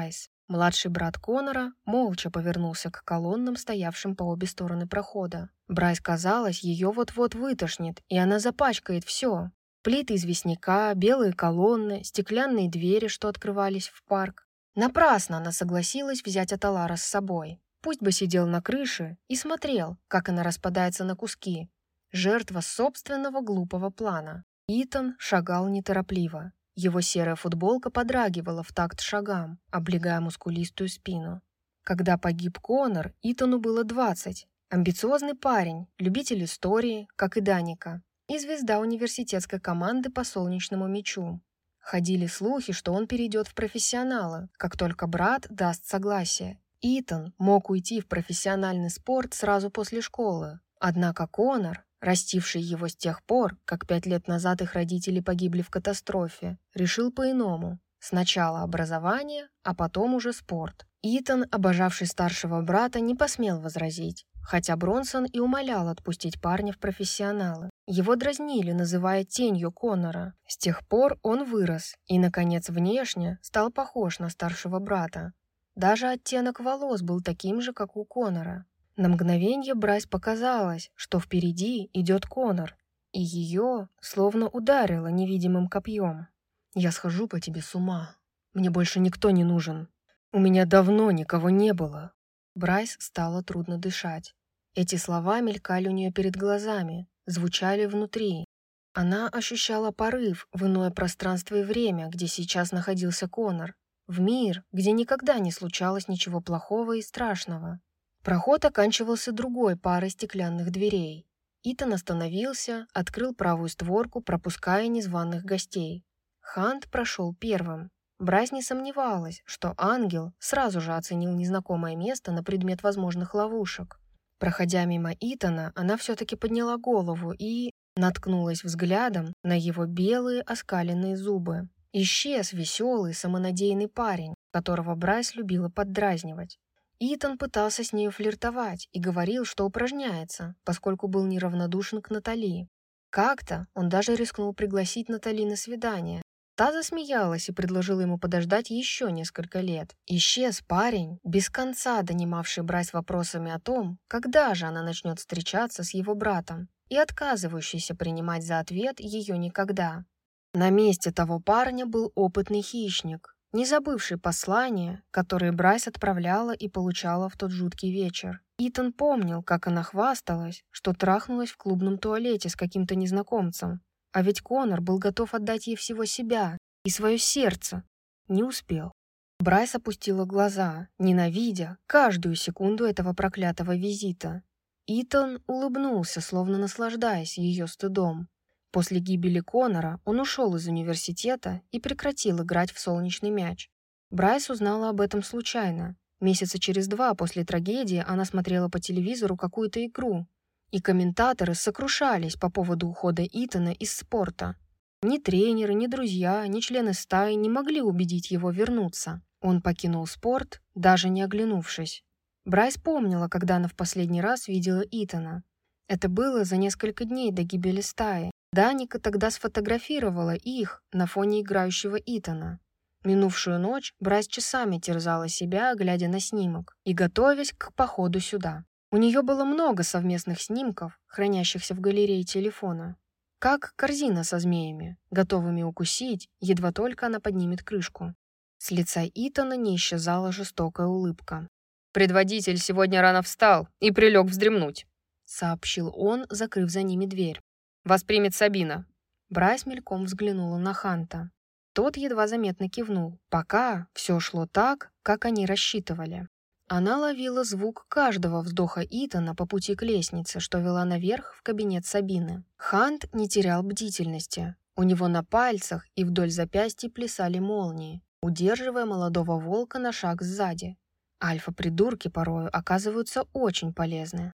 Младший брат Конора молча повернулся к колоннам, стоявшим по обе стороны прохода. Брайс казалось, ее вот-вот вытошнит, и она запачкает все. Плиты известняка, белые колонны, стеклянные двери, что открывались в парк. Напрасно она согласилась взять Аталара с собой. Пусть бы сидел на крыше и смотрел, как она распадается на куски. Жертва собственного глупого плана. Итан шагал неторопливо. Его серая футболка подрагивала в такт шагам, облегая мускулистую спину. Когда погиб Конор, Итану было двадцать. Амбициозный парень, любитель истории, как и Даника, и звезда университетской команды по солнечному мячу. Ходили слухи, что он перейдет в профессионалы, как только брат даст согласие. Итан мог уйти в профессиональный спорт сразу после школы. Однако Конор, растивший его с тех пор, как пять лет назад их родители погибли в катастрофе, решил по-иному. Сначала образование, а потом уже спорт. Итан, обожавший старшего брата, не посмел возразить, хотя Бронсон и умолял отпустить парня в профессионалы. Его дразнили, называя тенью Конора. С тех пор он вырос и, наконец, внешне стал похож на старшего брата. Даже оттенок волос был таким же, как у Конора. На мгновение Брайс показалось, что впереди идет Конор, и ее словно ударило невидимым копьем. «Я схожу по тебе с ума. Мне больше никто не нужен. У меня давно никого не было». Брайс стало трудно дышать. Эти слова мелькали у нее перед глазами, звучали внутри. Она ощущала порыв в иное пространство и время, где сейчас находился Конор, в мир, где никогда не случалось ничего плохого и страшного. Проход оканчивался другой парой стеклянных дверей. Итан остановился, открыл правую створку, пропуская незваных гостей. Хант прошел первым. Брайс не сомневалась, что ангел сразу же оценил незнакомое место на предмет возможных ловушек. Проходя мимо Итана, она все-таки подняла голову и наткнулась взглядом на его белые оскаленные зубы. Исчез веселый, самонадеянный парень, которого Брайс любила поддразнивать. Итан пытался с нею флиртовать и говорил, что упражняется, поскольку был неравнодушен к Натали. Как-то он даже рискнул пригласить Натали на свидание. Та засмеялась и предложила ему подождать еще несколько лет. Исчез парень, без конца донимавший Брайс вопросами о том, когда же она начнет встречаться с его братом, и отказывающийся принимать за ответ ее никогда. На месте того парня был опытный хищник, не забывший послания, которые Брайс отправляла и получала в тот жуткий вечер. Итан помнил, как она хвасталась, что трахнулась в клубном туалете с каким-то незнакомцем. А ведь Конор был готов отдать ей всего себя и свое сердце. Не успел. Брайс опустила глаза, ненавидя каждую секунду этого проклятого визита. Итан улыбнулся, словно наслаждаясь ее стыдом. После гибели Конора он ушел из университета и прекратил играть в солнечный мяч. Брайс узнала об этом случайно. Месяца через два после трагедии она смотрела по телевизору какую-то игру, и комментаторы сокрушались по поводу ухода Итана из спорта. Ни тренеры, ни друзья, ни члены стаи не могли убедить его вернуться. Он покинул спорт, даже не оглянувшись. Брайс помнила, когда она в последний раз видела Итана. Это было за несколько дней до гибели стаи. Даника тогда сфотографировала их на фоне играющего Итана. Минувшую ночь Брайс часами терзала себя, глядя на снимок, и готовясь к походу сюда. У нее было много совместных снимков, хранящихся в галерее телефона. Как корзина со змеями, готовыми укусить, едва только она поднимет крышку. С лица Итана не исчезала жестокая улыбка. «Предводитель сегодня рано встал и прилег вздремнуть», — сообщил он, закрыв за ними дверь. «Вас примет Сабина». Брайс мельком взглянула на Ханта. Тот едва заметно кивнул. Пока все шло так, как они рассчитывали. Она ловила звук каждого вздоха Итана по пути к лестнице, что вела наверх в кабинет Сабины. Хант не терял бдительности. У него на пальцах и вдоль запястья плясали молнии, удерживая молодого волка на шаг сзади. Альфа-придурки порою оказываются очень полезны.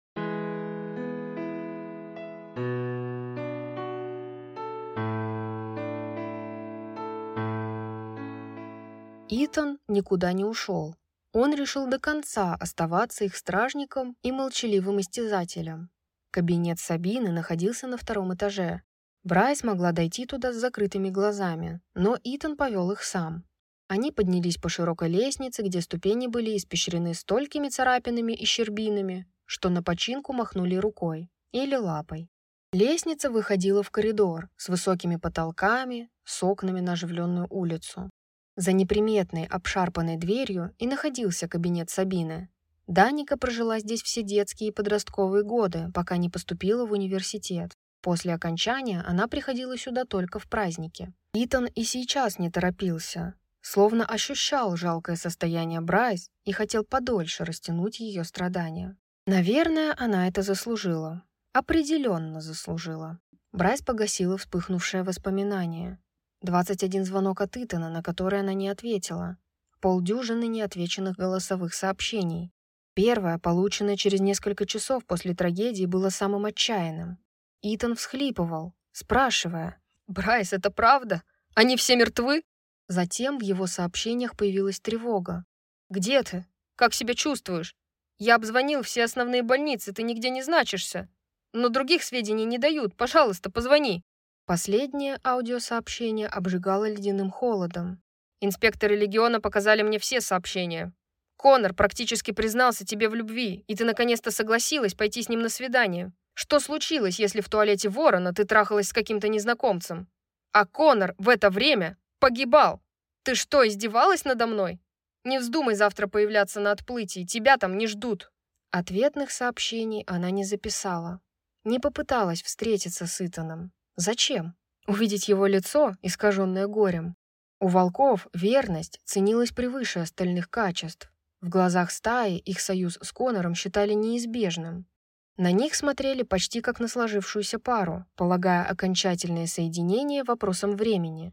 Итан никуда не ушел. Он решил до конца оставаться их стражником и молчаливым истязателем. Кабинет Сабины находился на втором этаже. Брайс могла дойти туда с закрытыми глазами, но Итан повел их сам. Они поднялись по широкой лестнице, где ступени были испещрены столькими царапинами и щербинами, что на починку махнули рукой или лапой. Лестница выходила в коридор с высокими потолками, с окнами на оживленную улицу. За неприметной обшарпанной дверью и находился кабинет Сабины. Даника прожила здесь все детские и подростковые годы, пока не поступила в университет. После окончания она приходила сюда только в праздники. Итан и сейчас не торопился, словно ощущал жалкое состояние Брайс и хотел подольше растянуть ее страдания. Наверное, она это заслужила. Определенно заслужила. Брайс погасила вспыхнувшее воспоминание. двадцать один звонок от Итана, на который она не ответила. Полдюжины неотвеченных голосовых сообщений. Первое, полученное через несколько часов после трагедии, было самым отчаянным. Итан всхлипывал, спрашивая: «Брайс, это правда? Они все мертвы?» Затем в его сообщениях появилась тревога. «Где ты? Как себя чувствуешь? Я обзвонил все основные больницы, ты нигде не значишься. Но других сведений не дают. Пожалуйста, позвони». Последнее аудиосообщение обжигало ледяным холодом. «Инспекторы Легиона показали мне все сообщения. Конор практически признался тебе в любви, и ты наконец-то согласилась пойти с ним на свидание. Что случилось, если в туалете Ворона ты трахалась с каким-то незнакомцем? А Конор в это время погибал. Ты что, издевалась надо мной? Не вздумай завтра появляться на отплытии, тебя там не ждут». Ответных сообщений она не записала. Не попыталась встретиться с Итаном. Зачем? Увидеть его лицо, искаженное горем. У волков верность ценилась превыше остальных качеств. В глазах стаи их союз с Конором считали неизбежным. На них смотрели почти как на сложившуюся пару, полагая окончательное соединение вопросом времени.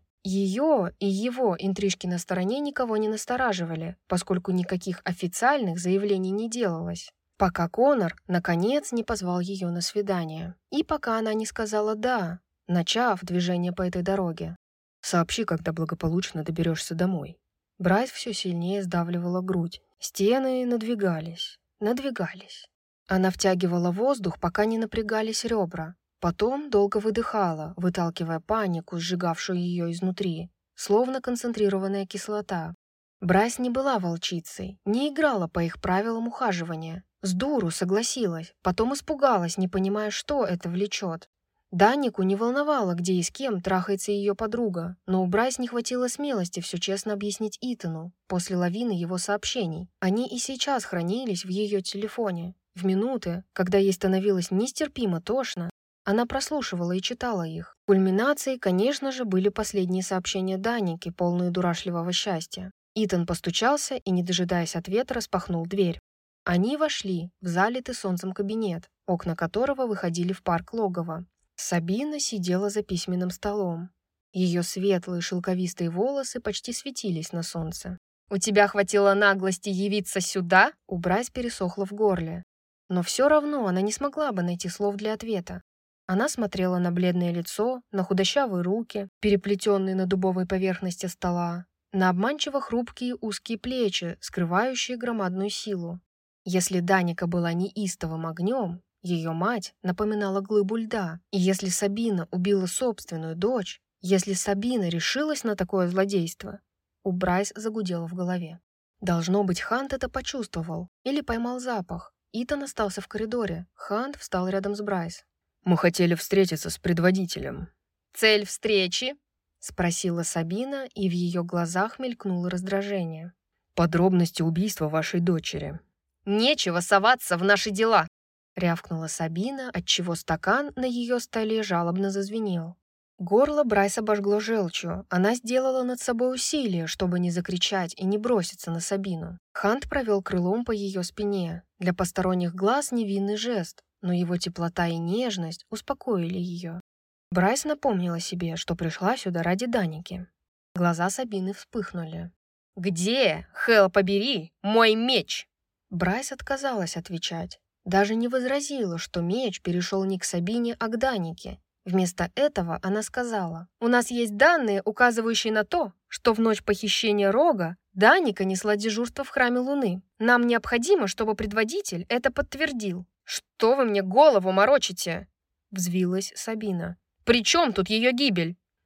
Ее и его интрижки на стороне никого не настораживали, поскольку никаких официальных заявлений не делалось. Пока Конор, наконец, не позвал ее на свидание. И пока она не сказала «да», начав движение по этой дороге. «Сообщи, когда благополучно доберешься домой». Брайс все сильнее сдавливала грудь. Стены надвигались, надвигались. Она втягивала воздух, пока не напрягались ребра. Потом долго выдыхала, выталкивая панику, сжигавшую ее изнутри, словно концентрированная кислота. Брайс не была волчицей, не играла по их правилам ухаживания. С дуру согласилась, потом испугалась, не понимая, что это влечет. Данику не волновало, где и с кем трахается ее подруга, но у Брайс не хватило смелости все честно объяснить Итану после лавины его сообщений. Они и сейчас хранились в ее телефоне. В минуты, когда ей становилось нестерпимо тошно, она прослушивала и читала их. Кульминацией, конечно же, были последние сообщения Даники, полные дурашливого счастья. Итан постучался и, не дожидаясь ответа, распахнул дверь. Они вошли в залитый солнцем кабинет, окна которого выходили в парк логова. Сабина сидела за письменным столом. Ее светлые шелковистые волосы почти светились на солнце. «У тебя хватило наглости явиться сюда?» У Брайс пересохло в горле. Но все равно она не смогла бы найти слов для ответа. Она смотрела на бледное лицо, на худощавые руки, переплетенные на дубовой поверхности стола, на обманчиво хрупкие узкие плечи, скрывающие громадную силу. Если Даника была неистовым огнем, ее мать напоминала глыбу льда. И если Сабина убила собственную дочь, если Сабина решилась на такое злодейство, у Брайс загудело в голове. Должно быть, Хант это почувствовал или поймал запах. Итан остался в коридоре. Хант встал рядом с Брайс. «Мы хотели встретиться с предводителем». «Цель встречи?» — спросила Сабина, и в ее глазах мелькнуло раздражение. «Подробности убийства вашей дочери». «Нечего соваться в наши дела!» — рявкнула Сабина, отчего стакан на ее столе жалобно зазвенел. Горло Брайс обожгло желчью. Она сделала над собой усилие, чтобы не закричать и не броситься на Сабину. Хант провел крылом по ее спине. Для посторонних глаз невинный жест, но его теплота и нежность успокоили ее. Брайс напомнила себе, что пришла сюда ради Даники. Глаза Сабины вспыхнули. «Где, Хэл, побери, мой меч?» Брайс отказалась отвечать. Даже не возразила, что меч перешел не к Сабине, а к Данике. Вместо этого она сказала: «У нас есть данные, указывающие на то, что в ночь похищения Рога Даника несла дежурство в храме Луны. Нам необходимо, чтобы предводитель это подтвердил». «Что вы мне голову морочите?» — взвилась Сабина. «При чем тут ее гибель?»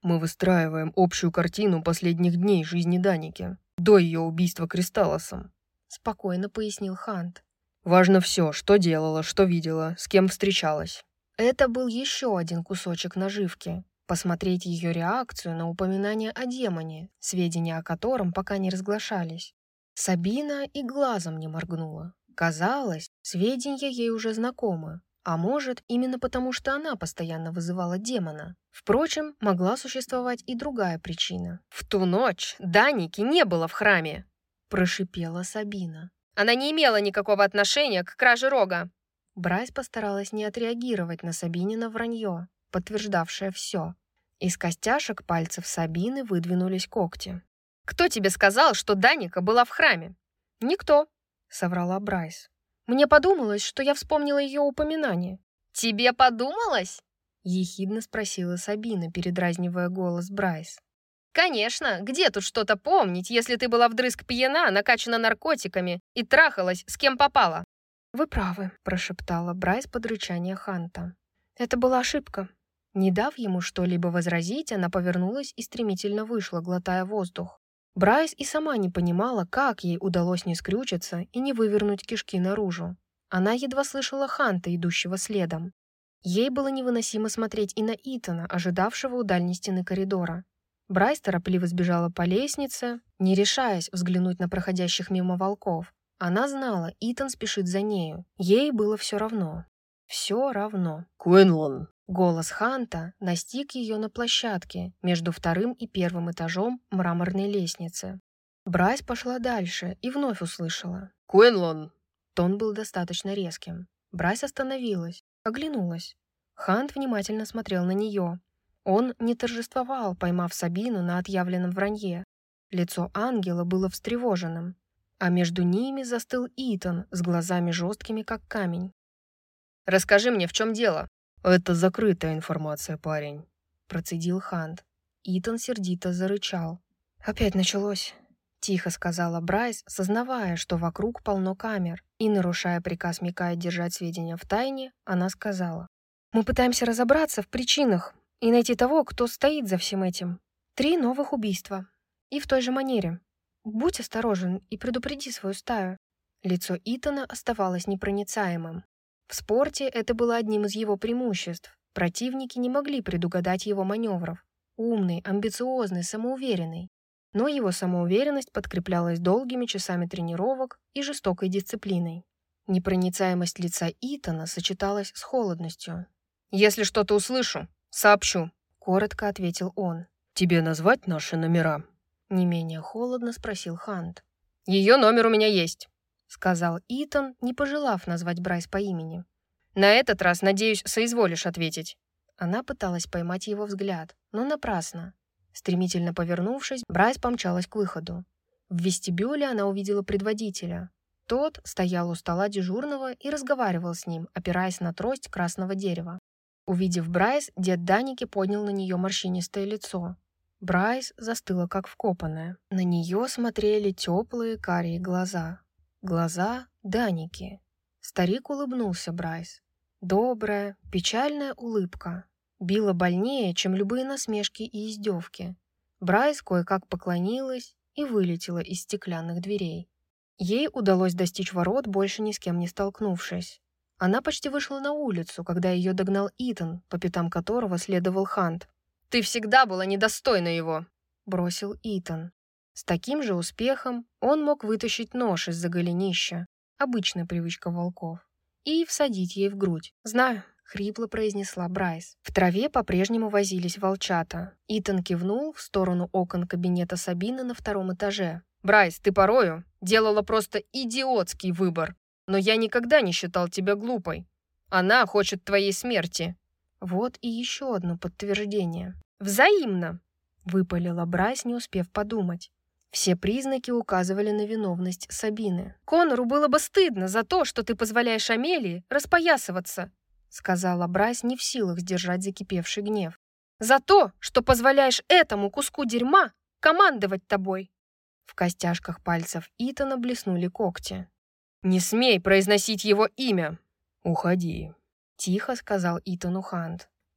Мы выстраиваем общую картину последних дней жизни Даники, до ее убийства Кристаллосом», — спокойно пояснил Хант. «Важно все, что делала, что видела, с кем встречалась». Это был еще один кусочек наживки. Посмотреть ее реакцию на упоминание о демоне, сведения о котором пока не разглашались. Сабина и глазом не моргнула. Казалось, сведения ей уже знакомы. А может, именно потому, что она постоянно вызывала демона. Впрочем, могла существовать и другая причина. «В ту ночь Даники не было в храме», – прошипела Сабина. «Она не имела никакого отношения к краже рога». Брайс постаралась не отреагировать на Сабинина вранье, подтверждавшее все. Из костяшек пальцев Сабины выдвинулись когти. «Кто тебе сказал, что Даника была в храме?» «Никто», — соврала Брайс. «Мне подумалось, что я вспомнила ее упоминание». «Тебе подумалось?» — ехидно спросила Сабина, передразнивая голос Брайс. «Конечно, где тут что-то помнить, если ты была вдрызг пьяна, накачана наркотиками и трахалась с кем попала?» «Вы правы», — прошептала Брайс под рычание Ханта. «Это была ошибка». Не дав ему что-либо возразить, она повернулась и стремительно вышла, глотая воздух. Брайс и сама не понимала, как ей удалось не скрючиться и не вывернуть кишки наружу. Она едва слышала Ханта, идущего следом. Ей было невыносимо смотреть и на Итана, ожидавшего у дальней стены коридора. Брайс торопливо сбежала по лестнице, не решаясь взглянуть на проходящих мимо волков. Она знала, Итан спешит за нею. Ей было все равно. Все равно. «Куинлан!» Голос Ханта настиг ее на площадке между вторым и первым этажом мраморной лестницы. Брайс пошла дальше и вновь услышала. «Куинлан!» Тон был достаточно резким. Брайс остановилась, оглянулась. Хант внимательно смотрел на нее. Он не торжествовал, поймав Сабину на отъявленном вранье. Лицо ангела было встревоженным, а между ними застыл Итан с глазами жесткими, как камень. «Расскажи мне, в чем дело?» «Это закрытая информация, парень», — процедил Хант. Итан сердито зарычал. «Опять началось», — тихо сказала Брайс, сознавая, что вокруг полно камер, и, нарушая приказ Микая держать сведения в тайне, она сказала. «Мы пытаемся разобраться в причинах и найти того, кто стоит за всем этим. Три новых убийства. И в той же манере. Будь осторожен и предупреди свою стаю». Лицо Итана оставалось непроницаемым. В спорте это было одним из его преимуществ. Противники не могли предугадать его маневров. Умный, амбициозный, самоуверенный. Но его самоуверенность подкреплялась долгими часами тренировок и жестокой дисциплиной. Непроницаемость лица Итана сочеталась с холодностью. «Если что-то услышу, сообщу», — коротко ответил он. «Тебе назвать наши номера?» — не менее холодно спросил Хант. «Ее номер у меня есть», — сказал Итан, не пожелав назвать Брайс по имени. «На этот раз, надеюсь, соизволишь ответить». Она пыталась поймать его взгляд, но напрасно. Стремительно повернувшись, Брайс помчалась к выходу. В вестибюле она увидела предводителя. Тот стоял у стола дежурного и разговаривал с ним, опираясь на трость красного дерева. Увидев Брайс, дед Даники поднял на нее морщинистое лицо. Брайс застыла, как вкопанная. На нее смотрели теплые карие глаза. Глаза Даники. Старик улыбнулся Брайс. Добрая, печальная улыбка. Била больнее, чем любые насмешки и издевки. Брайс кое-как поклонилась и вылетела из стеклянных дверей. Ей удалось достичь ворот, больше ни с кем не столкнувшись. Она почти вышла на улицу, когда ее догнал Итан, по пятам которого следовал Хант. «Ты всегда была недостойна его», — бросил Итан. С таким же успехом он мог вытащить нож из-за голенища, обычная привычка волков, и всадить ей в грудь. «Знаю», — хрипло произнесла Брайс. В траве по-прежнему возились волчата. Итан кивнул в сторону окон кабинета Сабины на втором этаже. «Брайс, ты порою делала просто идиотский выбор, но я никогда не считал тебя глупой. Она хочет твоей смерти». Вот и еще одно подтверждение. «Взаимно», — выпалила Брайс, не успев подумать. Все признаки указывали на виновность Сабины. «Конору было бы стыдно за то, что ты позволяешь Амелии распоясываться», — сказала Брайс, не в силах сдержать закипевший гнев. «За то, что позволяешь этому куску дерьма командовать тобой». В костяшках пальцев Итана блеснули когти. «Не смей произносить его имя!» «Уходи», — тихо сказал Итану Хант.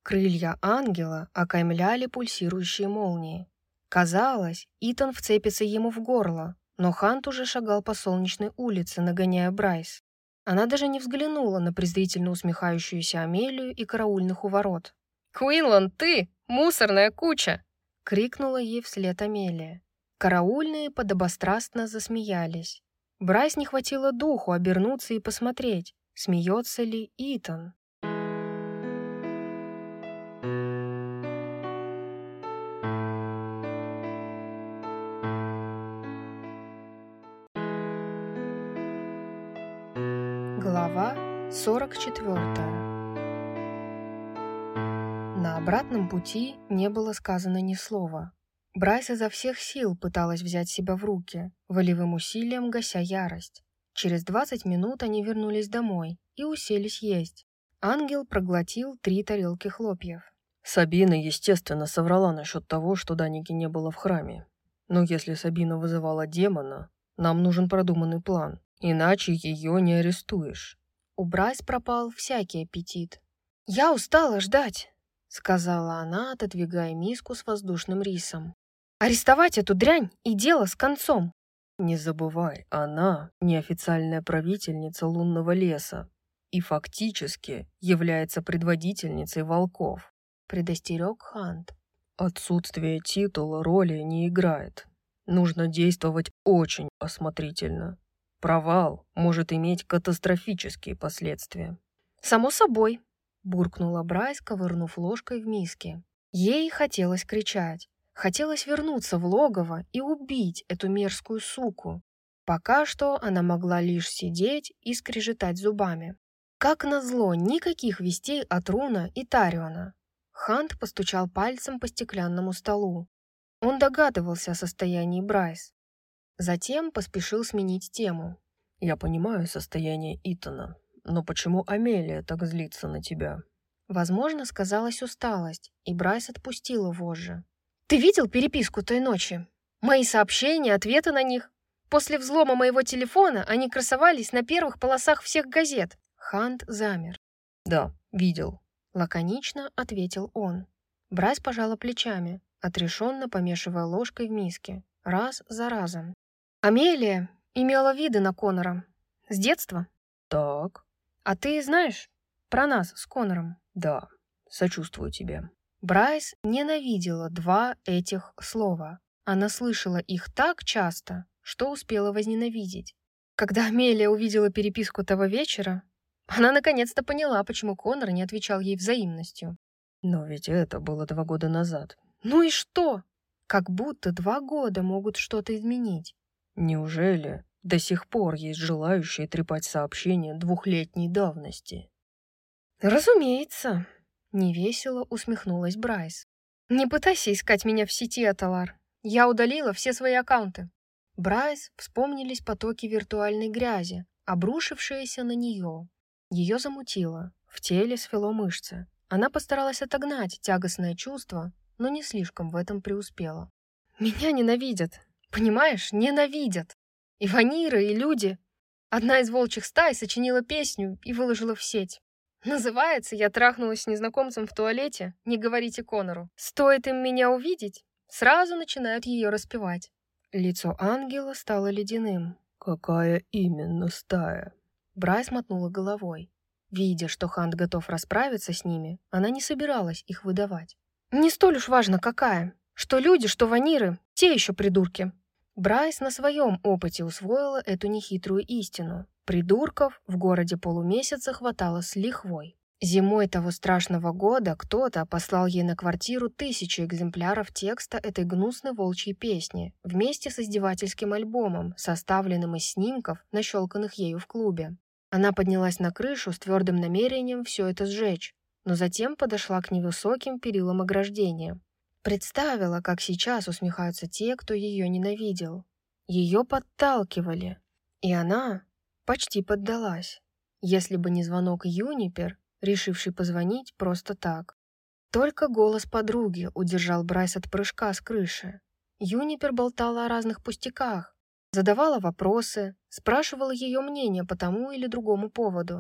Крылья ангела окаймляли пульсирующие молнии. Казалось, Итан вцепится ему в горло, но Хант уже шагал по солнечной улице, нагоняя Брайс. Она даже не взглянула на презрительно усмехающуюся Амелию и караульных у ворот. «Куинлан, ты! Мусорная куча!» — крикнула ей вслед Амелия. Караульные подобострастно засмеялись. Брайс не хватило духу обернуться и посмотреть, смеется ли Итан. Глава сорок четвёртая. На обратном пути не было сказано ни слова. Брайс изо всех сил пыталась взять себя в руки, волевым усилием гася ярость. Через двадцать минут они вернулись домой и уселись есть. Ангел проглотил три тарелки хлопьев. Сабина, естественно, соврала насчет того, что Даники не было в храме. Но если Сабина вызывала демона, нам нужен продуманный план, иначе ее не арестуешь. У Брайс пропал всякий аппетит. «Я устала ждать», — сказала она, отодвигая миску с воздушным рисом. «Арестовать эту дрянь и дело с концом». Не забывай, она неофициальная правительница лунного леса и фактически является предводительницей волков, предостерег Хант. Отсутствие титула роли не играет. Нужно действовать очень осмотрительно. Провал может иметь катастрофические последствия. «Само собой», — буркнула Брайс, ковырнув ложкой в миске. Ей хотелось кричать. Хотелось вернуться в логово и убить эту мерзкую суку. Пока что она могла лишь сидеть и скрежетать зубами. Как назло, никаких вестей от Руна и Тариона. Хант постучал пальцем по стеклянному столу. Он догадывался о состоянии Брайс. Затем поспешил сменить тему. «Я понимаю состояние Итана, но почему Амелия так злится на тебя?» Возможно, сказалась усталость, и Брайс отпустила вожжи. «Ты видел переписку той ночи? Мои сообщения, ответы на них? После взлома моего телефона они красовались на первых полосах всех газет». Хант замер. «Да, видел», — лаконично ответил он. Брайс пожала плечами, отрешенно помешивая ложкой в миске, раз за разом. «Амелия имела виды на Конора. С детства?» «Так». «А ты знаешь про нас с Конором?» «Да, сочувствую тебе». Брайс ненавидела два этих слова. Она слышала их так часто, что успела возненавидеть. Когда Амелия увидела переписку того вечера, она наконец-то поняла, почему Конор не отвечал ей взаимностью. Но ведь это было два года назад. Ну и что? Как будто два года могут что-то изменить. Неужели до сих пор есть желающие трепать сообщения двухлетней давности? Разумеется. Невесело усмехнулась Брайс. «Не пытайся искать меня в сети, Аталар. Я удалила все свои аккаунты». Брайс вспомнились потоки виртуальной грязи, обрушившиеся на нее. Ее замутило, в теле свело мышцы. Она постаралась отогнать тягостное чувство, но не слишком в этом преуспела. «Меня ненавидят. Понимаешь, ненавидят. И ваниры, и люди. Одна из волчьих стай сочинила песню и выложила в сеть. Называется «Я трахнулась с незнакомцем в туалете, не говорите Конору». Стоит им меня увидеть, сразу начинают ее распевать». Лицо ангела стало ледяным. «Какая именно стая?» Брайс мотнула головой. Видя, что Хант готов расправиться с ними, она не собиралась их выдавать. «Не столь уж важно, какая. Что люди, что ваниры, те еще придурки». Брайс на своем опыте усвоила эту нехитрую истину. Придурков в городе полумесяца хватало с лихвой. Зимой того страшного года кто-то послал ей на квартиру тысячу экземпляров текста этой гнусной волчьей песни вместе с издевательским альбомом, составленным из снимков, нащелканных ею в клубе. Она поднялась на крышу с твердым намерением все это сжечь, но затем подошла к невысоким перилам ограждения. Представила, как сейчас усмехаются те, кто ее ненавидел. Ее подталкивали, и она почти поддалась, если бы не звонок Юнипер, решивший позвонить просто так. Только голос подруги удержал Брайс от прыжка с крыши. Юнипер болтала о разных пустяках, задавала вопросы, спрашивала ее мнение по тому или другому поводу.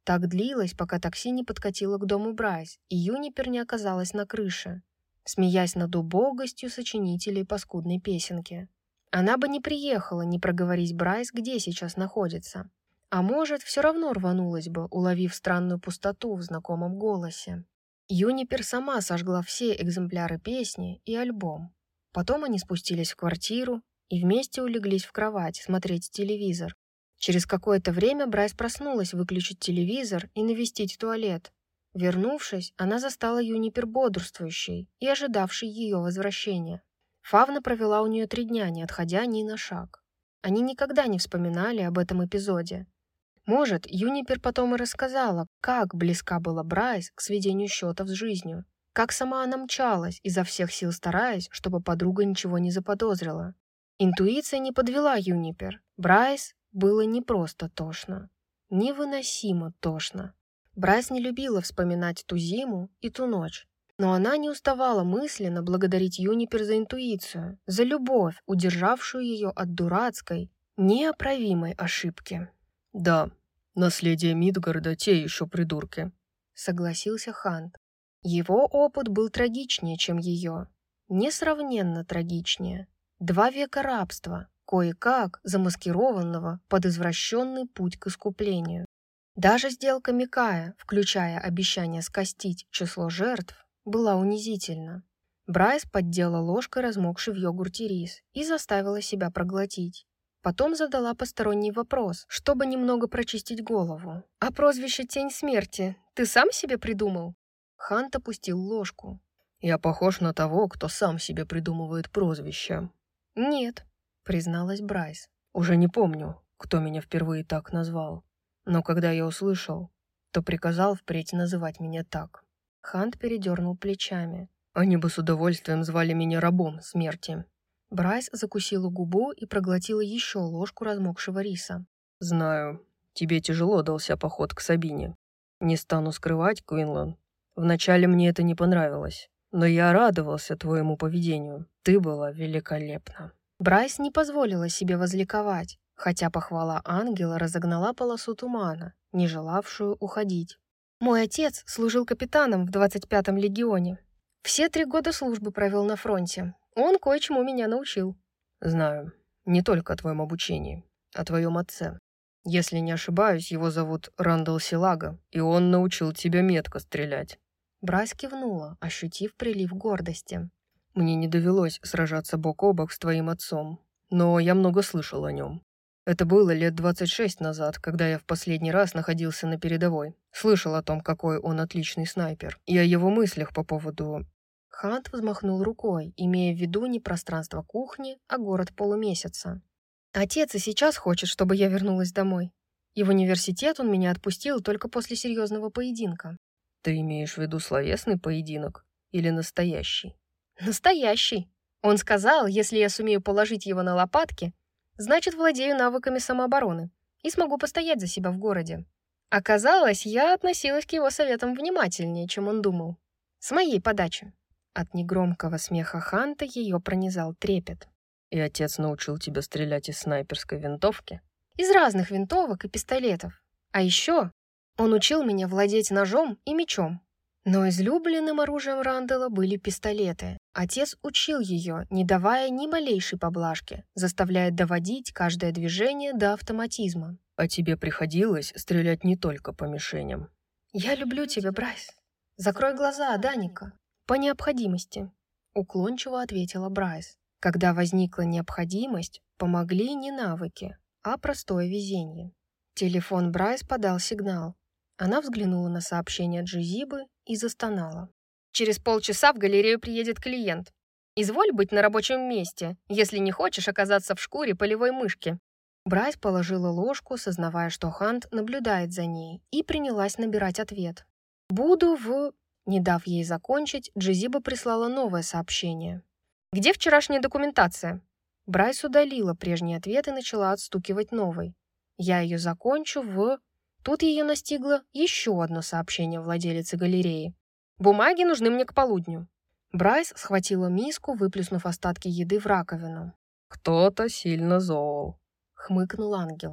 Так длилось, пока такси не подкатило к дому Брайс, и Юнипер не оказалась на крыше, смеясь над убогостью сочинителей паскудной песенки. Она бы не приехала, не проговорить Брайс, где сейчас находится. А может, все равно рванулась бы, уловив странную пустоту в знакомом голосе. Юнипер сама сожгла все экземпляры песни и альбом. Потом они спустились в квартиру и вместе улеглись в кровать смотреть телевизор. Через какое-то время Брайс проснулась выключить телевизор и навестить туалет. Вернувшись, она застала Юнипер бодрствующей и ожидавшей ее возвращения. Фавна провела у нее три дня, не отходя ни на шаг. Они никогда не вспоминали об этом эпизоде. Может, Юнипер потом и рассказала, как близка была Брайс к сведению счетов с жизнью, как сама она мчалась, изо всех сил стараясь, чтобы подруга ничего не заподозрила. Интуиция не подвела Юнипер. Брайс было не просто тошно, невыносимо тошно. Брайс не любила вспоминать ту зиму и ту ночь, но она не уставала мысленно благодарить Юнипер за интуицию, за любовь, удержавшую ее от дурацкой, неоправимой ошибки. «Да, наследие Мидгарда те еще придурки», — согласился Хант. Его опыт был трагичнее, чем ее. Несравненно трагичнее. Два века рабства, кое-как замаскированного под извращенный путь к искуплению. Даже сделка Микая, включая обещание скостить число жертв, была унизительна. Брайс поддела ложкой размокший в йогурте рис и заставила себя проглотить. Потом задала посторонний вопрос, чтобы немного прочистить голову. «А прозвище Тень Смерти ты сам себе придумал?» Хант опустил ложку. «Я похож на того, кто сам себе придумывает прозвища». «Нет», — призналась Брайс. «Уже не помню, кто меня впервые так назвал. Но когда я услышал, то приказал впредь называть меня так». Хант передернул плечами. «Они бы с удовольствием звали меня рабом смерти». Брайс закусила губу и проглотила еще ложку размокшего риса. «Знаю, тебе тяжело дался поход к Сабине. Не стану скрывать, Квинлан. Вначале мне это не понравилось, но я радовался твоему поведению. Ты была великолепна». Брайс не позволила себе возликовать, хотя похвала ангела разогнала полосу тумана, не желавшую уходить. «Мой отец служил капитаном в двадцать пятом легионе. Все три года службы провел на фронте. Он кое-чему меня научил». «Знаю. Не только о твоем обучении, о твоем отце. Если не ошибаюсь, его зовут Рандall Силага, и он научил тебя метко стрелять». Брайс кивнула, ощутив прилив гордости. «Мне не довелось сражаться бок о бок с твоим отцом, но я много слышал о нем. Это было лет двадцать шесть назад, когда я в последний раз находился на передовой. Слышал о том, какой он отличный снайпер, и о его мыслях по поводу...» Хант взмахнул рукой, имея в виду не пространство кухни, а город полумесяца. «Отец и сейчас хочет, чтобы я вернулась домой. И в университет он меня отпустил только после серьезного поединка». «Ты имеешь в виду словесный поединок или настоящий?» «Настоящий. Он сказал, если я сумею положить его на лопатки, значит, владею навыками самообороны и смогу постоять за себя в городе». Оказалось, я относилась к его советам внимательнее, чем он думал. С моей подачи. От негромкого смеха Ханта ее пронизал трепет. «И отец научил тебя стрелять из снайперской винтовки?» «Из разных винтовок и пистолетов. А еще он учил меня владеть ножом и мечом. Но излюбленным оружием Рандала были пистолеты. Отец учил ее, не давая ни малейшей поблажки, заставляя доводить каждое движение до автоматизма». «А тебе приходилось стрелять не только по мишеням?» «Я люблю тебя, Брайс. Закрой глаза, Даника. По необходимости», — уклончиво ответила Брайс. Когда возникла необходимость, помогли не навыки, а простое везение. Телефон Брайс подал сигнал. Она взглянула на сообщение Джизибы и застонала. «Через полчаса в галерею приедет клиент. Изволь быть на рабочем месте, если не хочешь оказаться в шкуре полевой мышки». Брайс положила ложку, сознавая, что Хант наблюдает за ней, и принялась набирать ответ. «Буду в...» Не дав ей закончить, Джизиба прислала новое сообщение. «Где вчерашняя документация?» Брайс удалила прежний ответ и начала отстукивать новый. «Я ее закончу в...» Тут ее настигло еще одно сообщение владелицы галереи. «Бумаги нужны мне к полудню». Брайс схватила миску, выплюснув остатки еды в раковину. «Кто-то сильно зол», — хмыкнул ангел.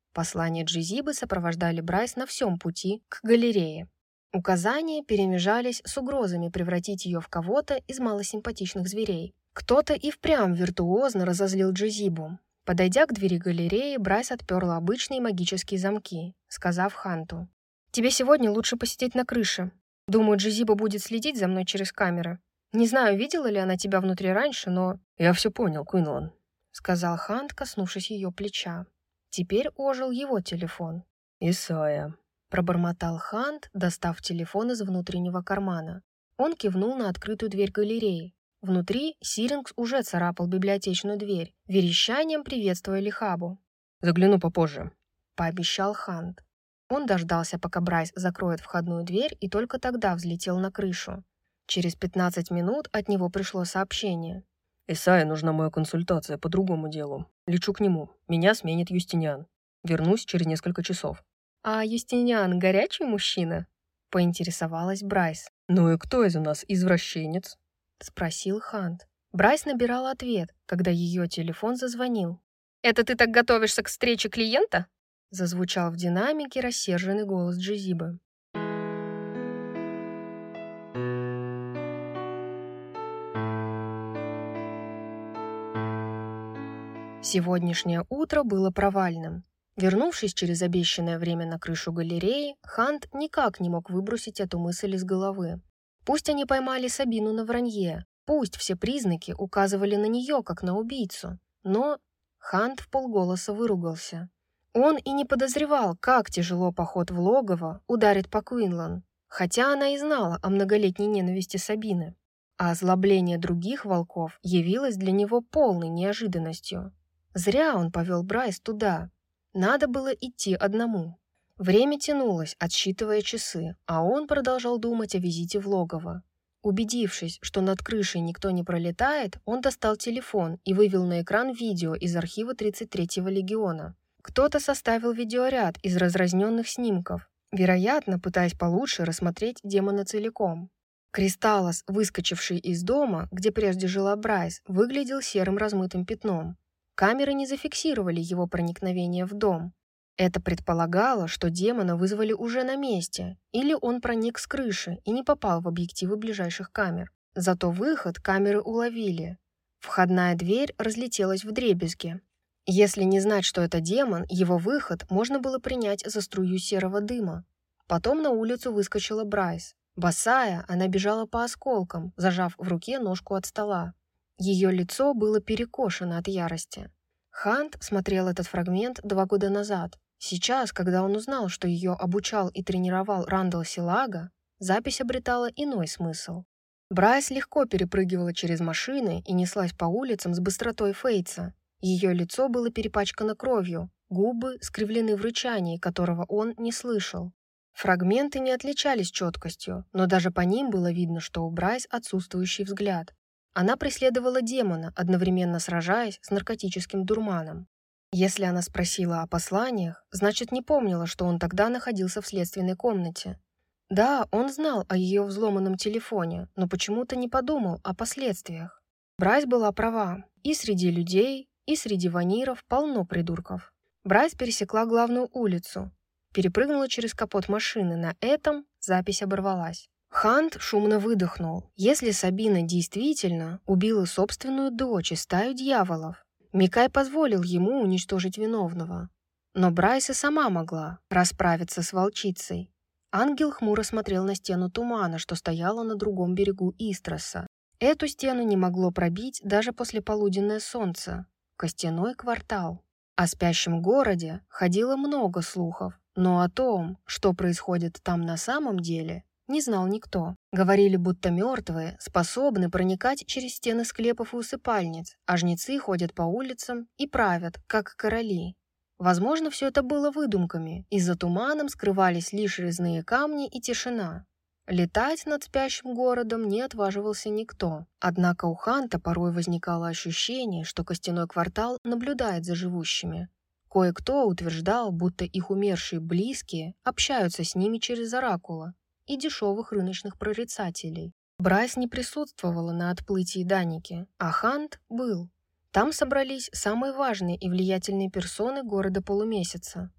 Послания Джизибы сопровождали Брайс на всем пути к галерее. Указания перемежались с угрозами превратить ее в кого-то из малосимпатичных зверей. Кто-то и впрямь виртуозно разозлил Джизибу. Подойдя к двери галереи, Брайс отперла обычные магические замки, сказав Ханту: «Тебе сегодня лучше посидеть на крыше. Думаю, Джизиба будет следить за мной через камеры. Не знаю, видела ли она тебя внутри раньше, но...» «Я все понял, Квинлан», — сказал Хант, коснувшись ее плеча. Теперь ожил его телефон. «Исайя», — пробормотал Хант, достав телефон из внутреннего кармана. Он кивнул на открытую дверь галереи. Внутри Сирингс уже царапал библиотечную дверь, верещанием приветствуя Лихабу. «Загляну попозже», — пообещал Хант. Он дождался, пока Брайс закроет входную дверь, и только тогда взлетел на крышу. Через пятнадцать минут от него пришло сообщение. «Исайя, нужна моя консультация по другому делу. Лечу к нему. Меня сменит Юстиниан. Вернусь через несколько часов». «А Юстиниан горячий мужчина?» — поинтересовалась Брайс. «Ну и кто из нас извращенец?» — спросил Хант. Брайс набирала ответ, когда ее телефон зазвонил. «Это ты так готовишься к встрече клиента?» — зазвучал в динамике рассерженный голос Джизибы. Сегодняшнее утро было провальным. Вернувшись через обещанное время на крышу галереи, Хант никак не мог выбросить эту мысль из головы. Пусть они поймали Сабину на вранье, пусть все признаки указывали на нее, как на убийцу, но Хант вполголоса выругался. Он и не подозревал, как тяжело поход в логово ударит по Квинлан, хотя она и знала о многолетней ненависти Сабины. А озлобление других волков явилось для него полной неожиданностью. Зря он повел Брайс туда. Надо было идти одному. Время тянулось, отсчитывая часы, а он продолжал думать о визите в логово. Убедившись, что над крышей никто не пролетает, он достал телефон и вывел на экран видео из архива тридцать третьего легиона. Кто-то составил видеоряд из разрозненных снимков, вероятно, пытаясь получше рассмотреть демона целиком. Кристаллос, выскочивший из дома, где прежде жила Брайс, выглядел серым размытым пятном. Камеры не зафиксировали его проникновение в дом. Это предполагало, что демона вызвали уже на месте, или он проник с крыши и не попал в объективы ближайших камер. Зато выход камеры уловили. Входная дверь разлетелась вдребезги. Если не знать, что это демон, его выход можно было принять за струю серого дыма. Потом на улицу выскочила Брайс. Босая, она бежала по осколкам, зажав в руке ножку от стола. Ее лицо было перекошено от ярости. Хант смотрел этот фрагмент два года назад. Сейчас, когда он узнал, что ее обучал и тренировал Рандал Силага, запись обретала иной смысл. Брайс легко перепрыгивала через машины и неслась по улицам с быстротой Фейтса. Ее лицо было перепачкано кровью, губы скривлены в рычании, которого он не слышал. Фрагменты не отличались четкостью, но даже по ним было видно, что у Брайс отсутствующий взгляд. Она преследовала демона, одновременно сражаясь с наркотическим дурманом. Если она спросила о посланиях, значит, не помнила, что он тогда находился в следственной комнате. Да, он знал о ее взломанном телефоне, но почему-то не подумал о последствиях. Брайс была права. И среди людей, и среди ваниров полно придурков. Брайс пересекла главную улицу, перепрыгнула через капот машины. На этом запись оборвалась. Хант шумно выдохнул. Если Сабина действительно убила собственную дочь и стаю дьяволов, Микай позволил ему уничтожить виновного. Но Брайс и сама могла расправиться с волчицей. Ангел хмуро смотрел на стену тумана, что стояла на другом берегу Истроса. Эту стену не могло пробить даже послеполуденное солнце. Костяной квартал. О спящем городе ходило много слухов, но о том, что происходит там на самом деле, не знал никто. Говорили, будто мертвые способны проникать через стены склепов и усыпальниц, а жнецы ходят по улицам и правят, как короли. Возможно, все это было выдумками, и за туманом скрывались лишь резные камни и тишина. Летать над спящим городом не отваживался никто. Однако у Ханта порой возникало ощущение, что костяной квартал наблюдает за живущими. Кое-кто утверждал, будто их умершие близкие общаются с ними через оракула и дешевых рыночных прорицателей. Брайс не присутствовала на отплытии Даники, а Хант был. Там собрались самые важные и влиятельные персоны города полумесяца.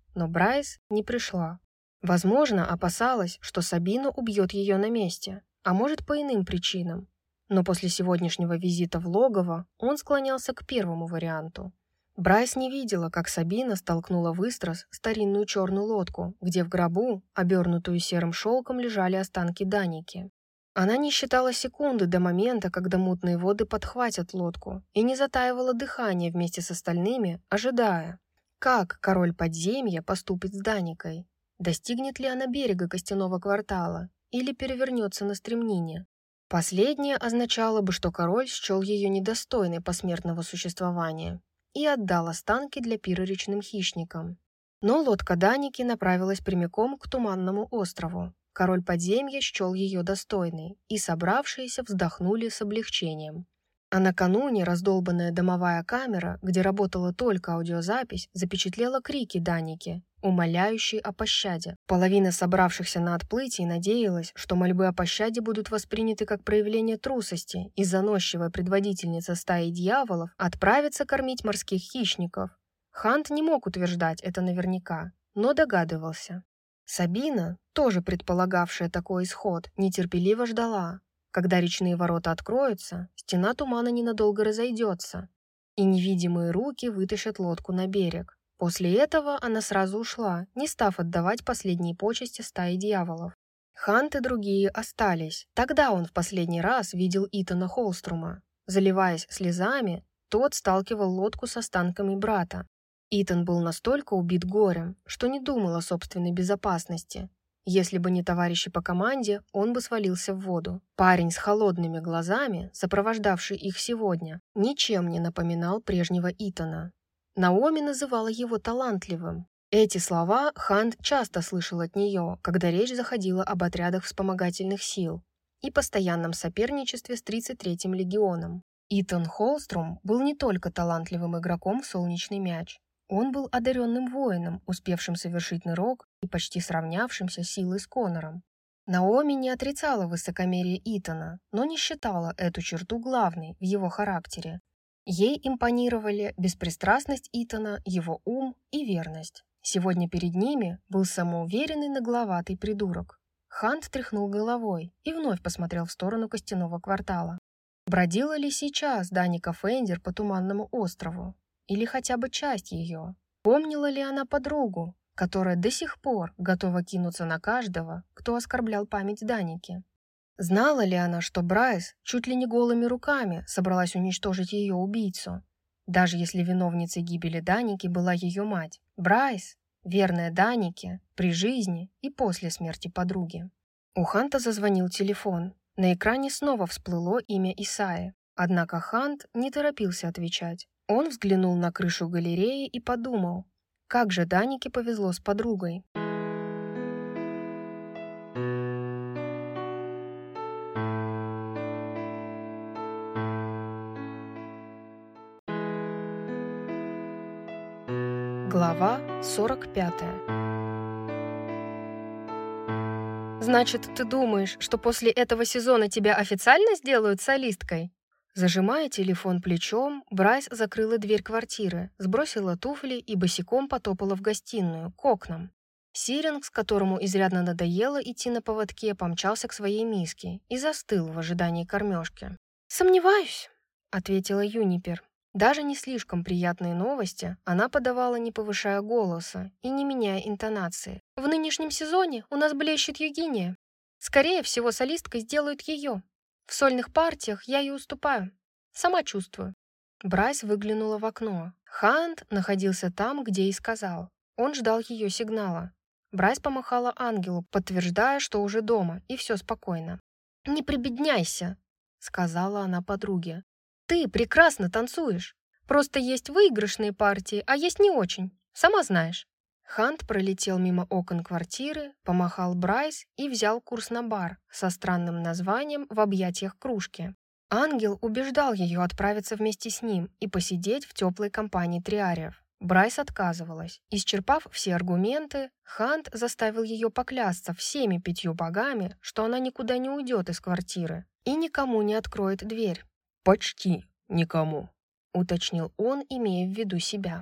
но Брайс не пришла. Возможно, опасалась, что Сабина убьет ее на месте, а может, по иным причинам. Но после сегодняшнего визита в логово он склонялся к первому варианту. Брайс не видела, как Сабина столкнула в Истрас старинную черную лодку, где в гробу, обернутую серым шелком, лежали останки Даники. Она не считала секунды до момента, когда мутные воды подхватят лодку, и не затаивала дыхание вместе с остальными, ожидая, как король подземья поступит с Даникой. Достигнет ли она берега костяного квартала или перевернется на стремнине? Последнее означало бы, что король счел ее недостойной посмертного существования и отдал останки для пира речным хищникам. Но лодка Даники направилась прямиком к Туманному острову. Король подземья счел ее достойной, и собравшиеся вздохнули с облегчением. А накануне раздолбанная домовая камера, где работала только аудиозапись, запечатлела крики Даники, умоляющие о пощаде. Половина собравшихся на отплытии надеялась, что мольбы о пощаде будут восприняты как проявление трусости, и заносчивая предводительница стаи дьяволов отправится кормить морских хищников. Хант не мог утверждать это наверняка, но догадывался. Сабина, тоже предполагавшая такой исход, нетерпеливо ждала, когда речные ворота откроются, стена тумана ненадолго разойдется, и невидимые руки вытащат лодку на берег. После этого она сразу ушла, не став отдавать последние почести стаи дьяволов. Хант и другие остались. Тогда он в последний раз видел Итана Холструма. Заливаясь слезами, тот сталкивал лодку с останками брата. Итан был настолько убит горем, что не думал о собственной безопасности. Если бы не товарищи по команде, он бы свалился в воду. Парень с холодными глазами, сопровождавший их сегодня, ничем не напоминал прежнего Итана. Наоми называла его талантливым. Эти слова Хант часто слышал от нее, когда речь заходила об отрядах вспомогательных сил и постоянном соперничестве с тридцать третьим легионом. Итан Холструм был не только талантливым игроком в солнечный мяч. Он был одаренным воином, успевшим совершить нырок и почти сравнявшимся силой с Конором. Наоми не отрицала высокомерие Итана, но не считала эту черту главной в его характере. Ей импонировали беспристрастность Итана, его ум и верность. Сегодня перед ними был самоуверенный нагловатый придурок. Хант тряхнул головой и вновь посмотрел в сторону костяного квартала. Бродила ли сейчас Даника Фендер по Туманному острову? Или хотя бы часть ее? Помнила ли она подругу, которая до сих пор готова кинуться на каждого, кто оскорблял память Даники? Знала ли она, что Брайс чуть ли не голыми руками собралась уничтожить ее убийцу? Даже если виновницей гибели Даники была ее мать. Брайс, верная Данике, при жизни и после смерти подруги. У Ханта зазвонил телефон. На экране снова всплыло имя Исаи. Однако Хант не торопился отвечать. Он взглянул на крышу галереи и подумал, как же Данике повезло с подругой. Глава сорок пятая. «Значит, ты думаешь, что после этого сезона тебя официально сделают солисткой?» Зажимая телефон плечом, Брайс закрыла дверь квартиры, сбросила туфли и босиком потопала в гостиную, к окнам. Сирингс, которому изрядно надоело идти на поводке, помчался к своей миске и застыл в ожидании кормежки. «Сомневаюсь», — ответила Юнипер. Даже не слишком приятные новости она подавала, не повышая голоса и не меняя интонации. «В нынешнем сезоне у нас блещет Евгения. Скорее всего, солисткой сделают ее. В сольных партиях я ей уступаю. Сама чувствую». Брайс выглянула в окно. Хант находился там, где и сказал. Он ждал ее сигнала. Брайс помахала ангелу, подтверждая, что уже дома, и все спокойно. «Не прибедняйся», — сказала она подруге. «Ты прекрасно танцуешь. Просто есть выигрышные партии, а есть не очень. Сама знаешь». Хант пролетел мимо окон квартиры, помахал Брайс и взял курс на бар со странным названием «В объятиях кружки». Ангел убеждал ее отправиться вместе с ним и посидеть в теплой компании триариев. Брайс отказывалась. Исчерпав все аргументы, Хант заставил ее поклясться всеми пятью богами, что она никуда не уйдет из квартиры и никому не откроет дверь. «Почти никому», — уточнил он, имея в виду себя.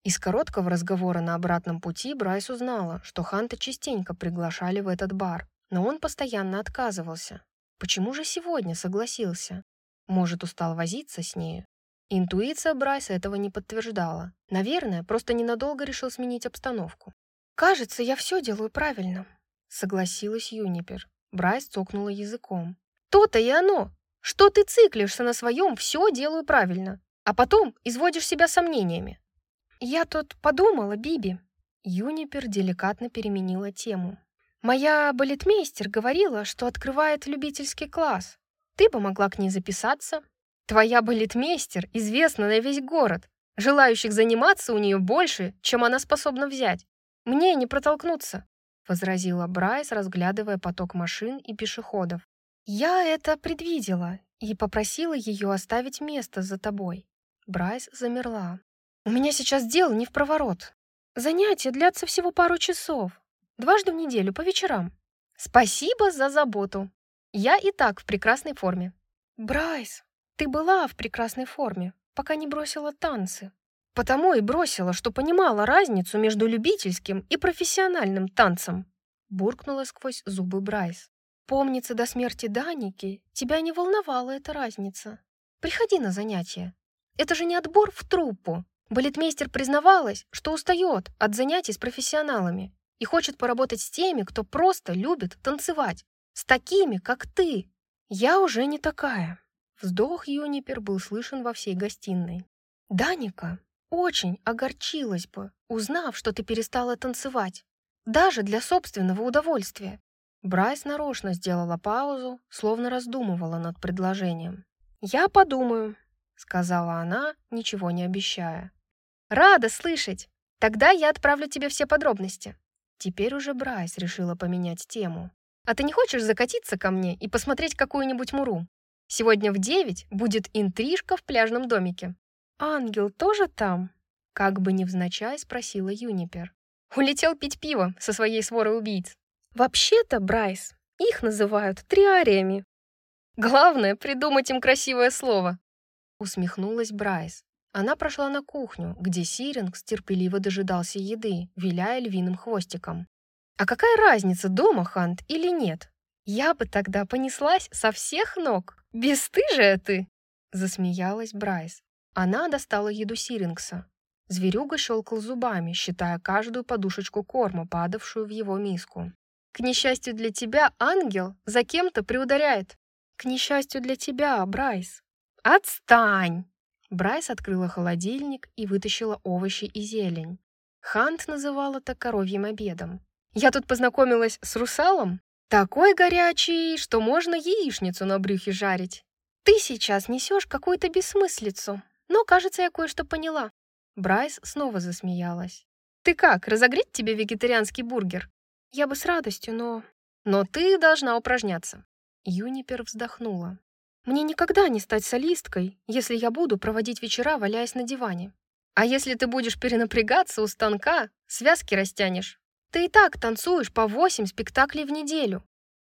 Из короткого разговора на обратном пути Брайс узнала, что Ханта частенько приглашали в этот бар, но он постоянно отказывался. Почему же сегодня согласился? Может, устал возиться с нею? Интуиция Брайса этого не подтверждала. Наверное, просто ненадолго решил сменить обстановку. «Кажется, я все делаю правильно», — согласилась Юнипер. Брайс цокнула языком. «То-то и оно! Что ты циклишься на своем «все делаю правильно», а потом изводишь себя сомнениями?» «Я тут подумала, Биби». Юнипер деликатно переменила тему. «Моя балетмейстер говорила, что открывает любительский класс. Ты бы могла к ней записаться. Твоя балетмейстер известна на весь город. Желающих заниматься у нее больше, чем она способна взять. Мне не протолкнуться», — возразила Брайс, разглядывая поток машин и пешеходов. «Я это предвидела и попросила ее оставить место за тобой». Брайс замерла. «У меня сейчас дело не впроворот. Занятия длятся всего пару часов. Дважды в неделю, по вечерам. Спасибо за заботу. Я и так в прекрасной форме». «Брайс, ты была в прекрасной форме, пока не бросила танцы». «Потому и бросила, что понимала разницу между любительским и профессиональным танцем», буркнула сквозь зубы Брайс. «Помнится, до смерти Даники тебя не волновала эта разница. Приходи на занятия. Это же не отбор в труппу. Балетмейстер признавалась, что устает от занятий с профессионалами и хочет поработать с теми, кто просто любит танцевать. С такими, как ты. Я уже не такая». Вздох Юнипер был слышен во всей гостиной. «Даника очень огорчилась бы, узнав, что ты перестала танцевать. Даже для собственного удовольствия». Брайс нарочно сделала паузу, словно раздумывала над предложением. «Я подумаю», — сказала она, ничего не обещая. «Рада слышать. Тогда я отправлю тебе все подробности». Теперь уже Брайс решила поменять тему. «А ты не хочешь закатиться ко мне и посмотреть какую-нибудь муру? Сегодня в девять будет интрижка в пляжном домике». «Ангел тоже там?» Как бы невзначай спросила Юнипер. «Улетел пить пиво со своей сворой убийц». «Вообще-то, Брайс, их называют триариями». «Главное — придумать им красивое слово», — усмехнулась Брайс. Она прошла на кухню, где Сирингс терпеливо дожидался еды, виляя львиным хвостиком. «А какая разница, дома Хант или нет? Я бы тогда понеслась со всех ног. Бесстыжая ты!» — засмеялась Брайс. Она достала еду Сирингса. Зверюга щелкал зубами, считая каждую подушечку корма, падавшую в его миску. «К несчастью для тебя, ангел за кем-то приударяет». «К несчастью для тебя, Брайс». «Отстань!» Брайс открыла холодильник и вытащила овощи и зелень. Хант называл это коровьим обедом. «Я тут познакомилась с русалом. Такой горячий, что можно яичницу на брюхе жарить». «Ты сейчас несешь какую-то бессмыслицу, но, кажется, я кое-что поняла». Брайс снова засмеялась. «Ты как, разогреть тебе вегетарианский бургер?» «Я бы с радостью, но...» «Но ты должна упражняться». Юнипер вздохнула. «Мне никогда не стать солисткой, если я буду проводить вечера, валяясь на диване. А если ты будешь перенапрягаться у станка, связки растянешь. Ты и так танцуешь по восемь спектаклей в неделю.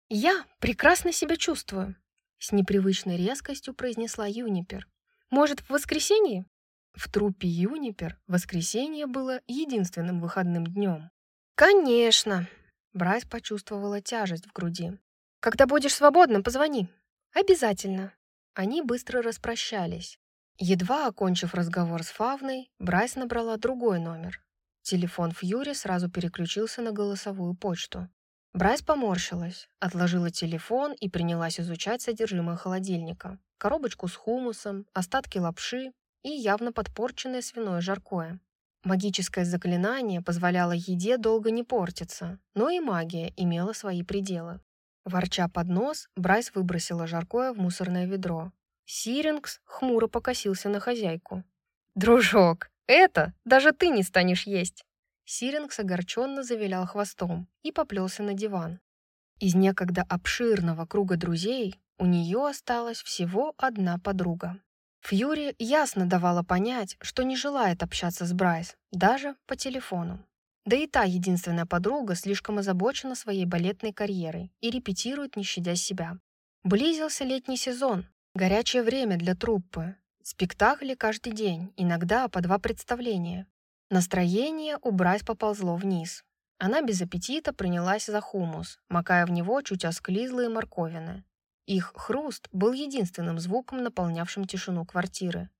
Я прекрасно себя чувствую», — с непривычной резкостью произнесла Юнипер. «Может, в воскресенье?» В труппе Юнипер воскресенье было единственным выходным днем. «Конечно!» Брайс почувствовала тяжесть в груди. «Когда будешь свободна, позвони. Обязательно». Они быстро распрощались. Едва окончив разговор с Фавной, Брайс набрала другой номер. Телефон Фьюри сразу переключился на голосовую почту. Брайс поморщилась, отложила телефон и принялась изучать содержимое холодильника. Коробочку с хумусом, остатки лапши и явно подпорченное свиное жаркое. Магическое заклинание позволяло еде долго не портиться, но и магия имела свои пределы. Ворча под нос, Брайс выбросила жаркое в мусорное ведро. Сирингс хмуро покосился на хозяйку. «Дружок, это даже ты не станешь есть!» Сирингс огорченно завилял хвостом и поплелся на диван. Из некогда обширного круга друзей у нее осталась всего одна подруга. Фьюри ясно давала понять, что не желает общаться с Брайс, даже по телефону. Да и та единственная подруга слишком озабочена своей балетной карьерой и репетирует, не щадя себя. Близился летний сезон, горячее время для труппы. Спектакли каждый день, иногда по два представления. Настроение у Брайс поползло вниз. Она без аппетита принялась за хумус, макая в него чуть осклизлые морковины. Их хруст был единственным звуком, наполнявшим тишину квартиры.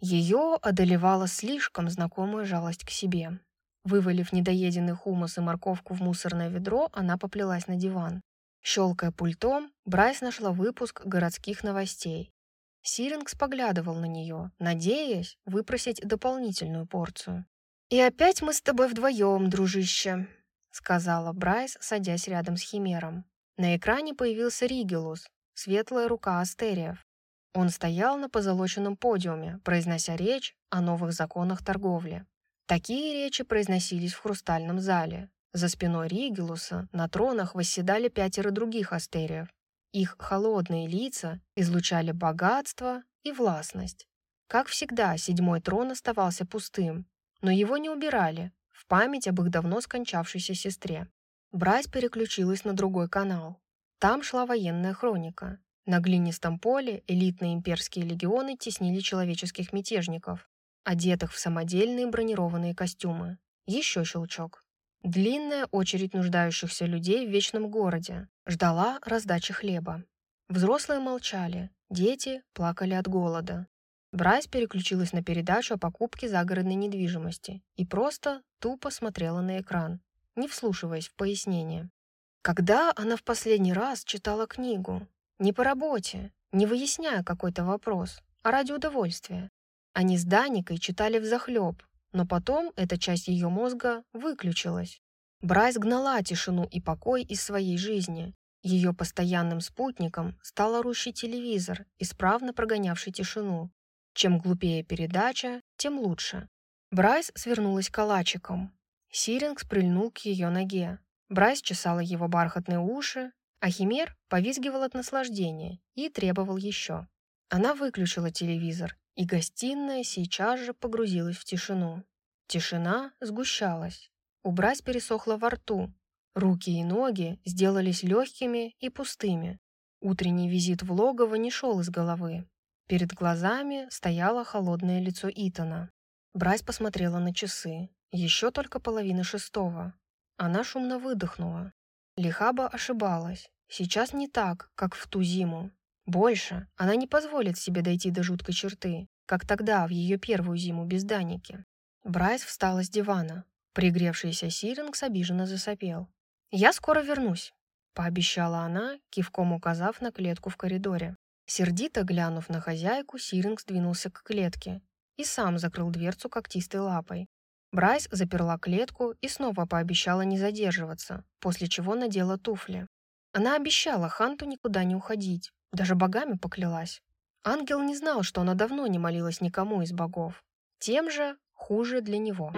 Ее одолевала слишком знакомая жалость к себе. Вывалив недоеденный хумус и морковку в мусорное ведро, она поплелась на диван. Щелкая пультом, Брайс нашла выпуск городских новостей. Сирингс поглядывал на нее, надеясь выпросить дополнительную порцию. «И опять мы с тобой вдвоем, дружище», — сказала Брайс, садясь рядом с Химером. На экране появился Ригелус, светлая рука Астериев. Он стоял на позолоченном подиуме, произнося речь о новых законах торговли. Такие речи произносились в хрустальном зале. За спиной Ригелуса на тронах восседали пятеро других Астериев. Их холодные лица излучали богатство и властность. Как всегда, седьмой трон оставался пустым, но его не убирали в память об их давно скончавшейся сестре. Брайс переключилась на другой канал. Там шла военная хроника. На глинистом поле элитные имперские легионы теснили человеческих мятежников, одетых в самодельные бронированные костюмы. Еще щелчок. Длинная очередь нуждающихся людей в вечном городе ждала раздачи хлеба. Взрослые молчали, дети плакали от голода. Брайс переключилась на передачу о покупке загородной недвижимости и просто тупо смотрела на экран, не вслушиваясь в пояснения. Когда она в последний раз читала книгу? Не по работе, не выясняя какой-то вопрос, а ради удовольствия. Они с Даникой читали взахлеб, но потом эта часть ее мозга выключилась. Брайс гнала тишину и покой из своей жизни. Ее постоянным спутником стал орущий телевизор, исправно прогонявший тишину. Чем глупее передача, тем лучше. Брайс свернулась калачиком. Сирингс прильнул к ее ноге. Брайс чесала его бархатные уши, а Химер повизгивал от наслаждения и требовал еще. Она выключила телевизор, и гостиная сейчас же погрузилась в тишину. Тишина сгущалась. У Брайс пересохло во рту. Руки и ноги сделались легкими и пустыми. Утренний визит в логово не шел из головы. Перед глазами стояло холодное лицо Итана. Брайс посмотрела на часы. Еще только половина шестого. Она шумно выдохнула. Лихаба ошибалась. Сейчас не так, как в ту зиму. Больше она не позволит себе дойти до жуткой черты, как тогда, в ее первую зиму без Даники. Брайс встала с дивана. Пригревшийся Сирингс обиженно засопел. «Я скоро вернусь», — пообещала она, кивком указав на клетку в коридоре. Сердито глянув на хозяйку, Сирингс двинулся к клетке и сам закрыл дверцу когтистой лапой. Брайс заперла клетку и снова пообещала не задерживаться, после чего надела туфли. Она обещала Ханту никуда не уходить, даже богами поклялась. Ангел не знал, что она давно не молилась никому из богов. Тем же хуже для него.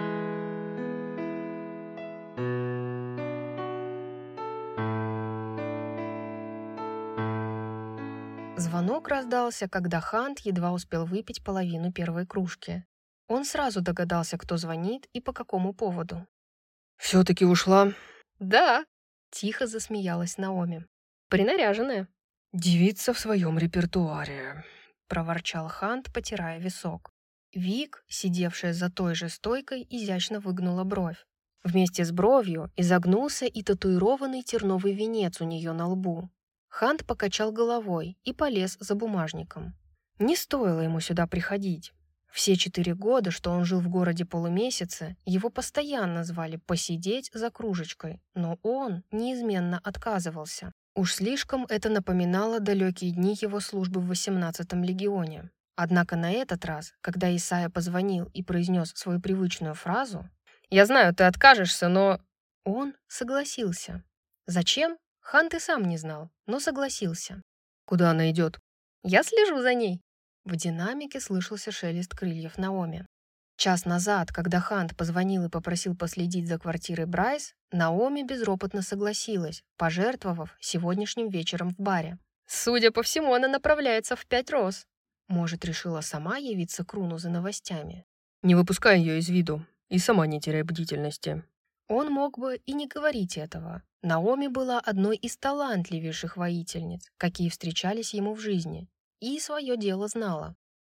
Звонок раздался, когда Хант едва успел выпить половину первой кружки. Он сразу догадался, кто звонит и по какому поводу. «Все-таки ушла?» «Да», — тихо засмеялась Наоми. «Принаряженная». «Девица в своем репертуаре», — проворчал Хант, потирая висок. Вик, сидевшая за той же стойкой, изящно выгнула бровь. Вместе с бровью изогнулся и татуированный терновый венец у нее на лбу. Хант покачал головой и полез за бумажником. Не стоило ему сюда приходить. Все четыре года, что он жил в городе полумесяца, его постоянно звали посидеть за кружечкой, но он неизменно отказывался. Уж слишком это напоминало далекие дни его службы в восемнадцатом легионе. Однако на этот раз, когда Исайя позвонил и произнес свою привычную фразу «Я знаю, ты откажешься, но…» он согласился. Зачем? Хант и сам не знал, но согласился. «Куда она идет?» «Я слежу за ней». В динамике слышался шелест крыльев Наоми. Час назад, когда Хант позвонил и попросил последить за квартирой Брайс, Наоми безропотно согласилась, пожертвовав сегодняшним вечером в баре. Судя по всему, она направляется в пять роз. Может, решила сама явиться к Руну за новостями? «Не выпускай ее из виду и сама не теряй бдительности». Он мог бы и не говорить этого. Наоми была одной из талантливейших воительниц, какие встречались ему в жизни, и свое дело знала.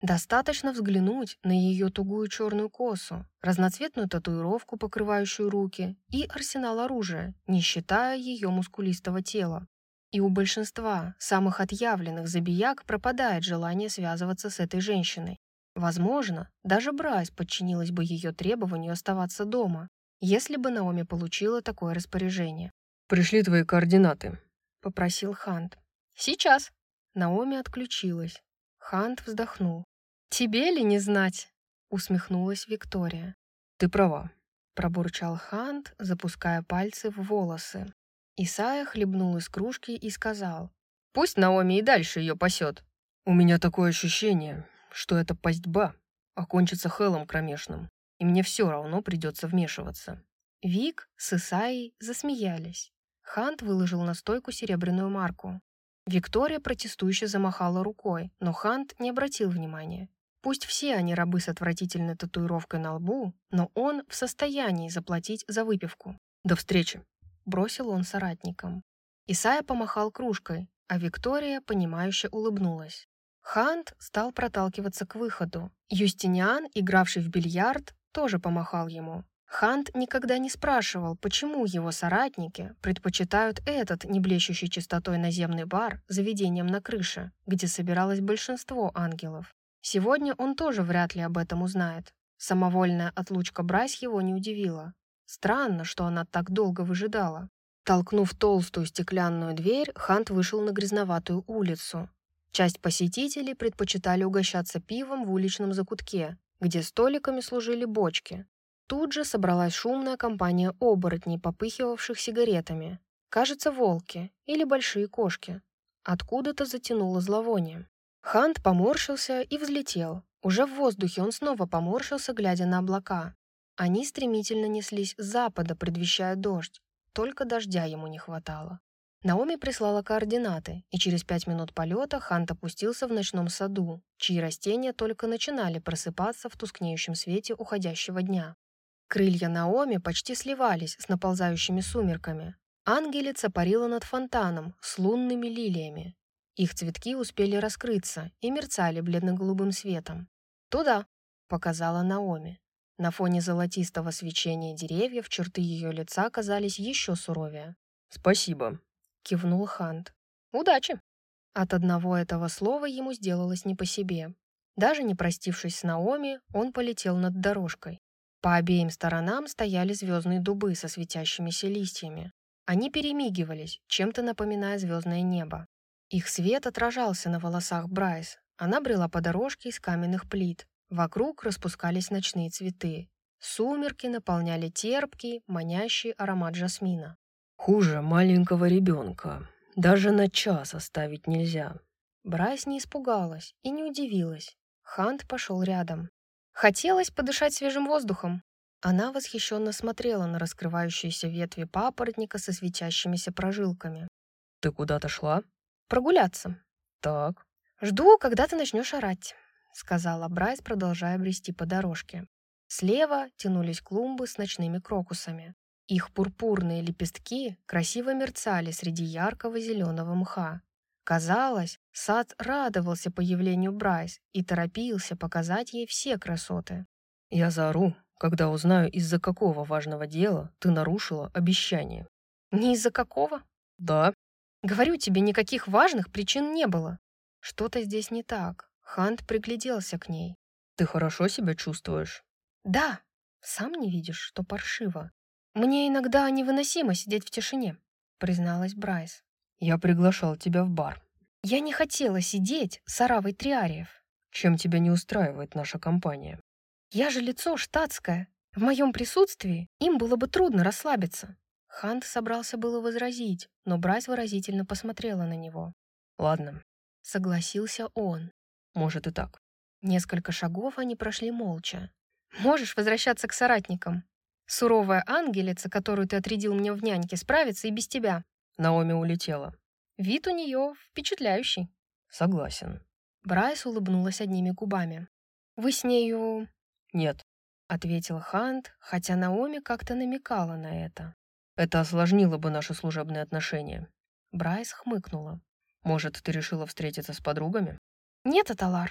Достаточно взглянуть на ее тугую черную косу, разноцветную татуировку, покрывающую руки, и арсенал оружия, не считая ее мускулистого тела. И у большинства самых отъявленных забияк пропадает желание связываться с этой женщиной. Возможно, даже Брайс подчинилась бы ее требованию оставаться дома, если бы Наоми получила такое распоряжение. «Пришли твои координаты», — попросил Хант. «Сейчас». Наоми отключилась. Хант вздохнул. «Тебе ли не знать?» — усмехнулась Виктория. «Ты права», — пробурчал Хант, запуская пальцы в волосы. Исайя хлебнул из кружки и сказал: «Пусть Наоми и дальше ее пасет». «У меня такое ощущение, что эта пастьба окончится Хелом кромешным, и мне все равно придется вмешиваться». Вик с Исайей засмеялись. Хант выложил на стойку серебряную марку. Виктория протестующе замахала рукой, но Хант не обратил внимания. Пусть все они рабы с отвратительной татуировкой на лбу, но он в состоянии заплатить за выпивку. «До встречи», — бросил он соратникам. Исайя помахал кружкой, а Виктория, понимающе улыбнулась. Хант стал проталкиваться к выходу. Юстиниан, игравший в бильярд, тоже помахал ему. Хант никогда не спрашивал, почему его соратники предпочитают этот неблещущий чистотой наземный бар заведением на крыше, где собиралось большинство ангелов. Сегодня он тоже вряд ли об этом узнает. Самовольная отлучка Брайс его не удивила. Странно, что она так долго выжидала. Толкнув толстую стеклянную дверь, Хант вышел на грязноватую улицу. Часть посетителей предпочитали угощаться пивом в уличном закутке, где столиками служили бочки. Тут же собралась шумная компания оборотней, попыхивавших сигаретами. Кажется, волки или большие кошки. Откуда-то затянуло зловоние. Хант поморщился и взлетел. Уже в воздухе он снова поморщился, глядя на облака. Они стремительно неслись с запада, предвещая дождь. Только дождя ему не хватало. Наоми прислала координаты, и через пять минут полета Хант опустился в ночном саду, чьи растения только начинали просыпаться в тускнеющем свете уходящего дня. Крылья Наоми почти сливались с наползающими сумерками. Ангелица парила над фонтаном с лунными лилиями. Их цветки успели раскрыться и мерцали бледно-голубым светом. «Туда», — показала Наоми. На фоне золотистого свечения деревьев черты ее лица казались еще суровее. «Спасибо», — кивнул Хант. «Удачи!» От одного этого слова ему сделалось не по себе. Даже не простившись с Наоми, он полетел над дорожкой. По обеим сторонам стояли звездные дубы со светящимися листьями. Они перемигивались, чем-то напоминая звездное небо. Их свет отражался на волосах Брайс. Она брела по дорожке из каменных плит. Вокруг распускались ночные цветы. Сумерки наполняли терпкий, манящий аромат жасмина. «Хуже маленького ребенка. Даже на час оставить нельзя». Брайс не испугалась и не удивилась. Хант пошел рядом. Хотелось подышать свежим воздухом. Она восхищенно смотрела на раскрывающиеся ветви папоротника со светящимися прожилками. «Ты куда-то шла?» «Прогуляться». «Так». «Жду, когда ты начнешь орать», — сказала Брайс, продолжая брести по дорожке. Слева тянулись клумбы с ночными крокусами. Их пурпурные лепестки красиво мерцали среди яркого зеленого мха. Казалось, сад радовался появлению Брайс и торопился показать ей все красоты. «Я заору, когда узнаю, из-за какого важного дела ты нарушила обещание». «Не из-за какого?» «Да». «Говорю тебе, никаких важных причин не было». Что-то здесь не так. Хант пригляделся к ней. «Ты хорошо себя чувствуешь?» «Да. Сам не видишь, что паршиво. Мне иногда невыносимо сидеть в тишине», — призналась Брайс. «Я приглашал тебя в бар». «Я не хотела сидеть с оравой триариев». «Чем тебя не устраивает наша компания?» «Я же лицо штатское. В моем присутствии им было бы трудно расслабиться». Хант собрался было возразить, но Брайс выразительно посмотрела на него. «Ладно», — согласился он. «Может и так». Несколько шагов они прошли молча. «Можешь возвращаться к соратникам. Суровая ангелица, которую ты отрядил мне в няньке, справится и без тебя». Наоми улетела. Вид у нее впечатляющий. «Согласен». Брайс улыбнулась одними губами. «Вы с нею...» «Нет», — ответил Хант, хотя Наоми как-то намекала на это. «Это осложнило бы наши служебные отношения». Брайс хмыкнула. «Может, ты решила встретиться с подругами?» «Нет, Аталар.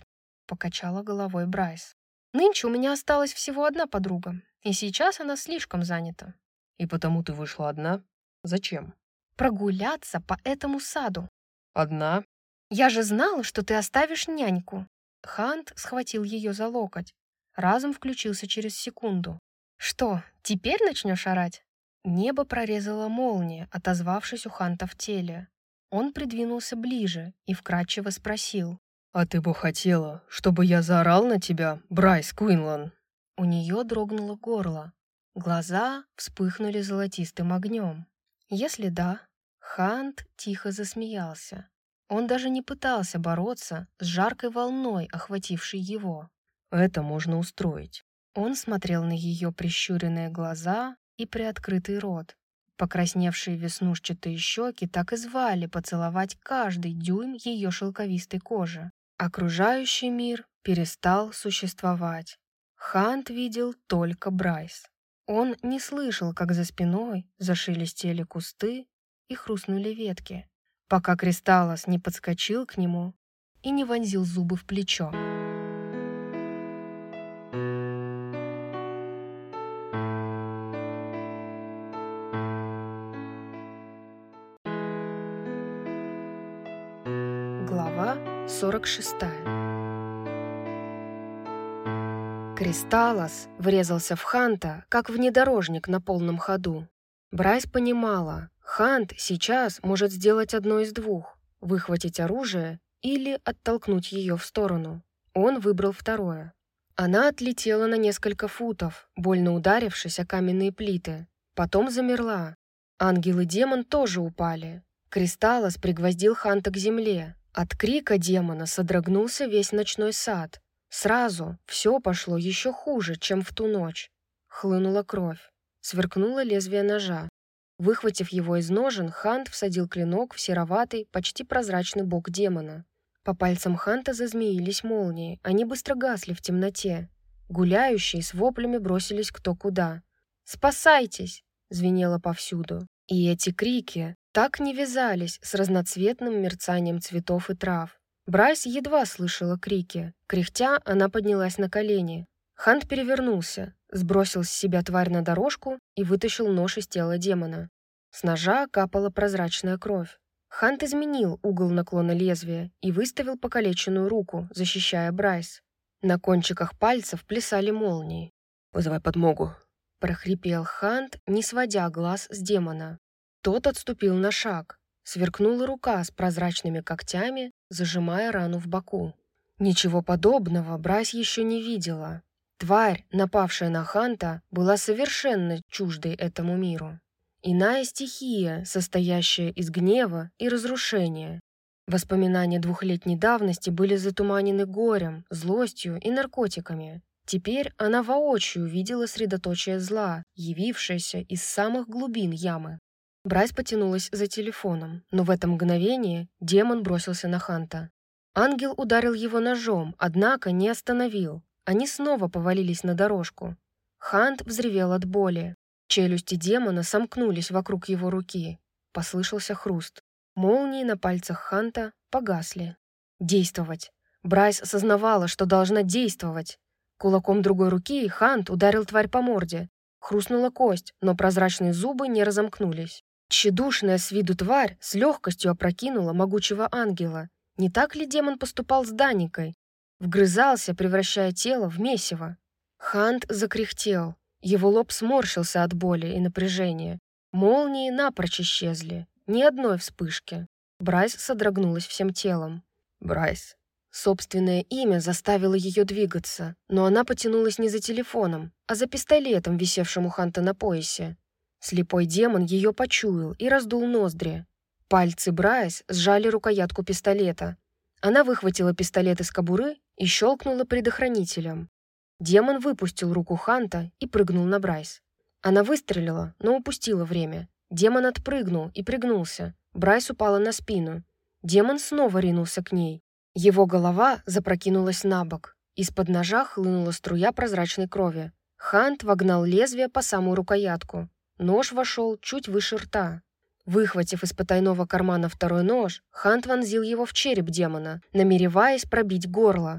покачала головой Брайс. «Нынче у меня осталась всего одна подруга, и сейчас она слишком занята». «И потому ты вышла одна? Зачем?» «Прогуляться по этому саду». «Одна?» «Я же знала, что ты оставишь няньку». Хант схватил ее за локоть. Разум включился через секунду. «Что, теперь начнешь орать?» Небо прорезала молния, отозвавшись у Ханта в теле. Он придвинулся ближе и вкратчиво спросил. «А ты бы хотела, чтобы я заорал на тебя, Брайс Куинлан?» У нее дрогнуло горло. Глаза вспыхнули золотистым огнем. Если да, Хант тихо засмеялся. Он даже не пытался бороться с жаркой волной, охватившей его. «Это можно устроить». Он смотрел на ее прищуренные глаза и приоткрытый рот. Покрасневшие веснушчатые щеки так и звали поцеловать каждый дюйм ее шелковистой кожи. Окружающий мир перестал существовать. Хант видел только Брайс. Он не слышал, как за спиной зашелестели кусты и хрустнули ветки, пока Кристаллос не подскочил к нему и не вонзил зубы в плечо. Глава сорок шестая. Кристаллос врезался в Ханта, как внедорожник на полном ходу. Брайс понимала, Хант сейчас может сделать одно из двух — выхватить оружие или оттолкнуть ее в сторону. Он выбрал второе. Она отлетела на несколько футов, больно ударившись о каменные плиты. Потом замерла. Ангел и демон тоже упали. Кристаллос пригвоздил Ханта к земле. От крика демона содрогнулся весь ночной сад. Сразу все пошло еще хуже, чем в ту ночь. Хлынула кровь. Сверкнуло лезвие ножа. Выхватив его из ножен, Хант всадил клинок в сероватый, почти прозрачный бок демона. По пальцам Ханта зазмеились молнии, они быстро гасли в темноте. Гуляющие с воплями бросились кто куда. «Спасайтесь!» — звенело повсюду. И эти крики так не вязались с разноцветным мерцанием цветов и трав. Брайс едва слышала крики. Кряхтя, она поднялась на колени. Хант перевернулся, сбросил с себя тварь на дорожку и вытащил нож из тела демона. С ножа капала прозрачная кровь. Хант изменил угол наклона лезвия и выставил покалеченную руку, защищая Брайс. На кончиках пальцев плясали молнии. «Вызывай подмогу», — прохрипел Хант, не сводя глаз с демона. Тот отступил на шаг. Сверкнула рука с прозрачными когтями, зажимая рану в боку. Ничего подобного Брайс еще не видела. Тварь, напавшая на Ханта, была совершенно чуждой этому миру. Иная стихия, состоящая из гнева и разрушения. Воспоминания двухлетней давности были затуманены горем, злостью и наркотиками. Теперь она воочию видела средоточие зла, явившееся из самых глубин ямы. Брайс потянулась за телефоном, но в это мгновение демон бросился на Ханта. Ангел ударил его ножом, однако не остановил. Они снова повалились на дорожку. Хант взревел от боли. Челюсти демона сомкнулись вокруг его руки. Послышался хруст. Молнии на пальцах Ханта погасли. Действовать. Брайс осознавала, что должна действовать. Кулаком другой руки Хант ударил тварь по морде. Хрустнула кость, но прозрачные зубы не разомкнулись. Тщедушная с виду тварь с легкостью опрокинула могучего ангела. Не так ли демон поступал с Даникой? Вгрызался, превращая тело в месиво. Хант закряхтел. Его лоб сморщился от боли и напряжения. Молнии напрочь исчезли. Ни одной вспышки. Брайс содрогнулась всем телом. «Брайс». Собственное имя заставило ее двигаться, но она потянулась не за телефоном, а за пистолетом, висевшим у Ханта на поясе. Слепой демон ее почуял и раздул ноздри. Пальцы Брайс сжали рукоятку пистолета. Она выхватила пистолет из кобуры и щелкнула предохранителем. Демон выпустил руку Ханта и прыгнул на Брайс. Она выстрелила, но упустила время. Демон отпрыгнул и пригнулся. Брайс упала на спину. Демон снова ринулся к ней. Его голова запрокинулась на бок. Из-под ножа хлынула струя прозрачной крови. Хант вогнал лезвие по самую рукоятку. Нож вошел чуть выше рта. Выхватив из потайного кармана второй нож, Хант вонзил его в череп демона, намереваясь пробить горло.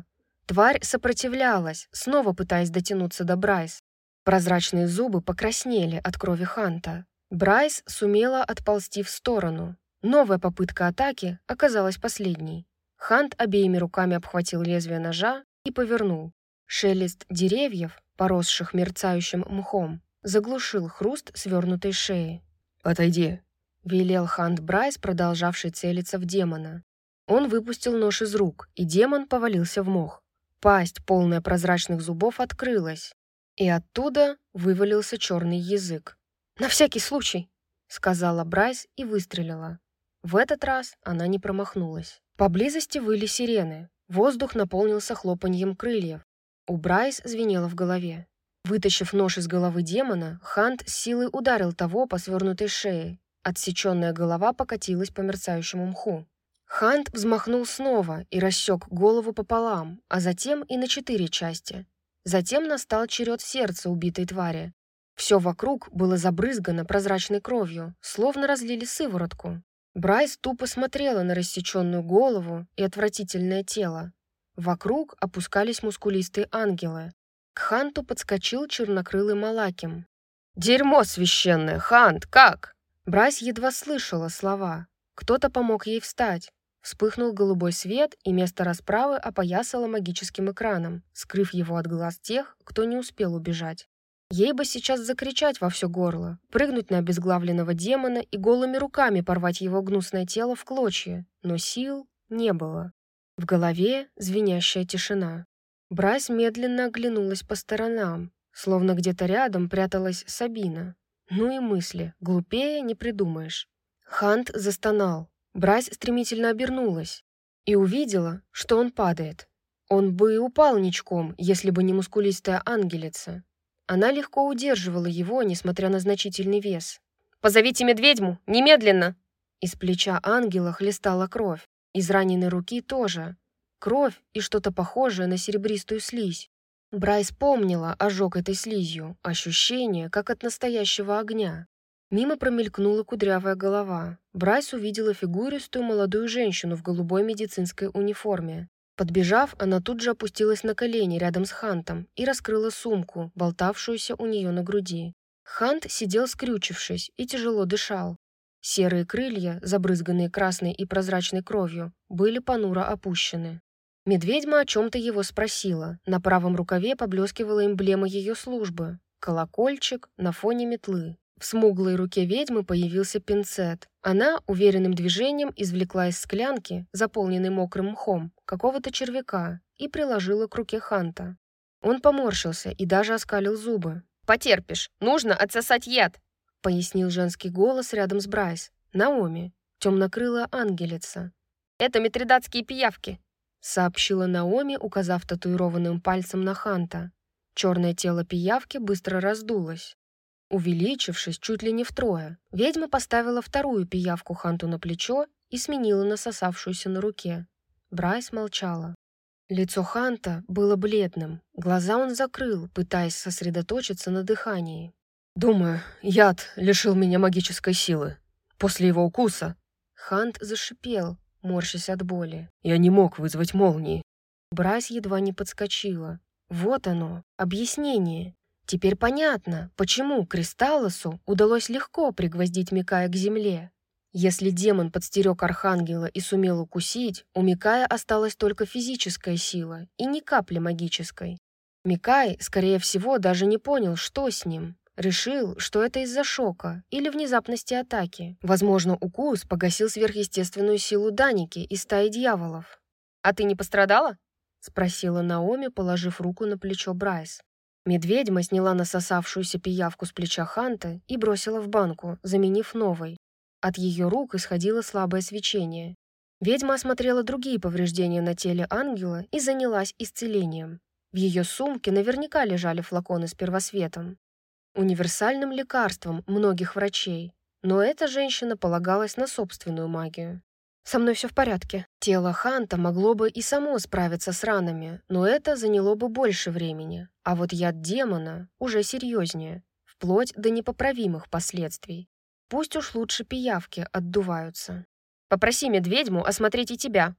Тварь сопротивлялась, снова пытаясь дотянуться до Брайс. Прозрачные зубы покраснели от крови Ханта. Брайс сумела отползти в сторону. Новая попытка атаки оказалась последней. Хант обеими руками обхватил лезвие ножа и повернул. Шелест деревьев, поросших мерцающим мхом, заглушил хруст свернутой шеи. «Отойди», — велел Хант Брайс, продолжавший целиться в демона. Он выпустил нож из рук, и демон повалился в мох. Пасть, полная прозрачных зубов, открылась, и оттуда вывалился черный язык. «На всякий случай», — сказала Брайс и выстрелила. В этот раз она не промахнулась. Поблизости выли сирены. Воздух наполнился хлопаньем крыльев. У Брайс звенело в голове. Вытащив нож из головы демона, Хант с силой ударил того по свернутой шее. Отсеченная голова покатилась по мерцающему мху. Хант взмахнул снова и рассек голову пополам, а затем и на четыре части. Затем настал черед сердца убитой твари. Все вокруг было забрызгано прозрачной кровью, словно разлили сыворотку. Брайс тупо смотрела на рассеченную голову и отвратительное тело. Вокруг опускались мускулистые ангелы. К Ханту подскочил чернокрылый Малаким. «Дерьмо священное! Хант, как?» Брайс едва слышала слова. Кто-то помог ей встать. Вспыхнул голубой свет, и место расправы опоясало магическим экраном, скрыв его от глаз тех, кто не успел убежать. Ей бы сейчас закричать во все горло, прыгнуть на обезглавленного демона и голыми руками порвать его гнусное тело в клочья, но сил не было. В голове звенящая тишина. Брайс медленно оглянулась по сторонам, словно где-то рядом пряталась Сабина. Ну и мысли, глупее не придумаешь. Хант застонал. Брайс стремительно обернулась и увидела, что он падает. Он бы и упал ничком, если бы не мускулистая ангелица. Она легко удерживала его, несмотря на значительный вес. «Позовите медведьму! Немедленно!» Из плеча ангела хлестала кровь. Из раненой руки тоже. Кровь и что-то похожее на серебристую слизь. Брайс помнила ожог этой слизью, ощущение, как от настоящего огня. Мимо промелькнула кудрявая голова. Брайс увидела фигуристую молодую женщину в голубой медицинской униформе. Подбежав, она тут же опустилась на колени рядом с Хантом и раскрыла сумку, болтавшуюся у нее на груди. Хант сидел скрючившись и тяжело дышал. Серые крылья, забрызганные красной и прозрачной кровью, были понуро опущены. Медведьма о чем-то его спросила. На правом рукаве поблескивала эмблема ее службы — колокольчик на фоне метлы. В смуглой руке ведьмы появился пинцет. Она уверенным движением извлекла из склянки, заполненной мокрым мхом, какого-то червяка и приложила к руке Ханта. Он поморщился и даже оскалил зубы. «Потерпишь, нужно отсосать яд», — пояснил женский голос рядом с Брайс. Наоми, темнокрылая ангелица. «Это митридатские пиявки», — сообщила Наоми, указав татуированным пальцем на Ханта. Черное тело пиявки быстро раздулось, увеличившись чуть ли не втрое. Ведьма поставила вторую пиявку Ханту на плечо и сменила насосавшуюся на руке. Брайс молчала. Лицо Ханта было бледным. Глаза он закрыл, пытаясь сосредоточиться на дыхании. «Думаю, яд лишил меня магической силы. После его укуса...» Хант зашипел, морщась от боли. «Я не мог вызвать молнии». Брайс едва не подскочила. Вот оно, объяснение. Теперь понятно, почему Кристаллосу удалось легко пригвоздить Микая к земле. Если демон подстерег Архангела и сумел укусить, у Микая осталась только физическая сила и ни капли магической. Микай, скорее всего, даже не понял, что с ним. Решил, что это из-за шока или внезапности атаки. Возможно, укус погасил сверхъестественную силу Даники из стаи дьяволов. «А ты не пострадала?» — спросила Наоми, положив руку на плечо Брайс. Медведьма сняла насосавшуюся пиявку с плеча Ханта и бросила в банку, заменив новой. От ее рук исходило слабое свечение. Ведьма осмотрела другие повреждения на теле ангела и занялась исцелением. В ее сумке наверняка лежали флаконы с первосветом, универсальным лекарством многих врачей, но эта женщина полагалась на собственную магию. «Со мной все в порядке». Тело Ханта могло бы и само справиться с ранами, но это заняло бы больше времени. А вот яд демона уже серьезнее, вплоть до непоправимых последствий. Пусть уж лучше пиявки отдуваются. «Попроси медведьму осмотреть и тебя».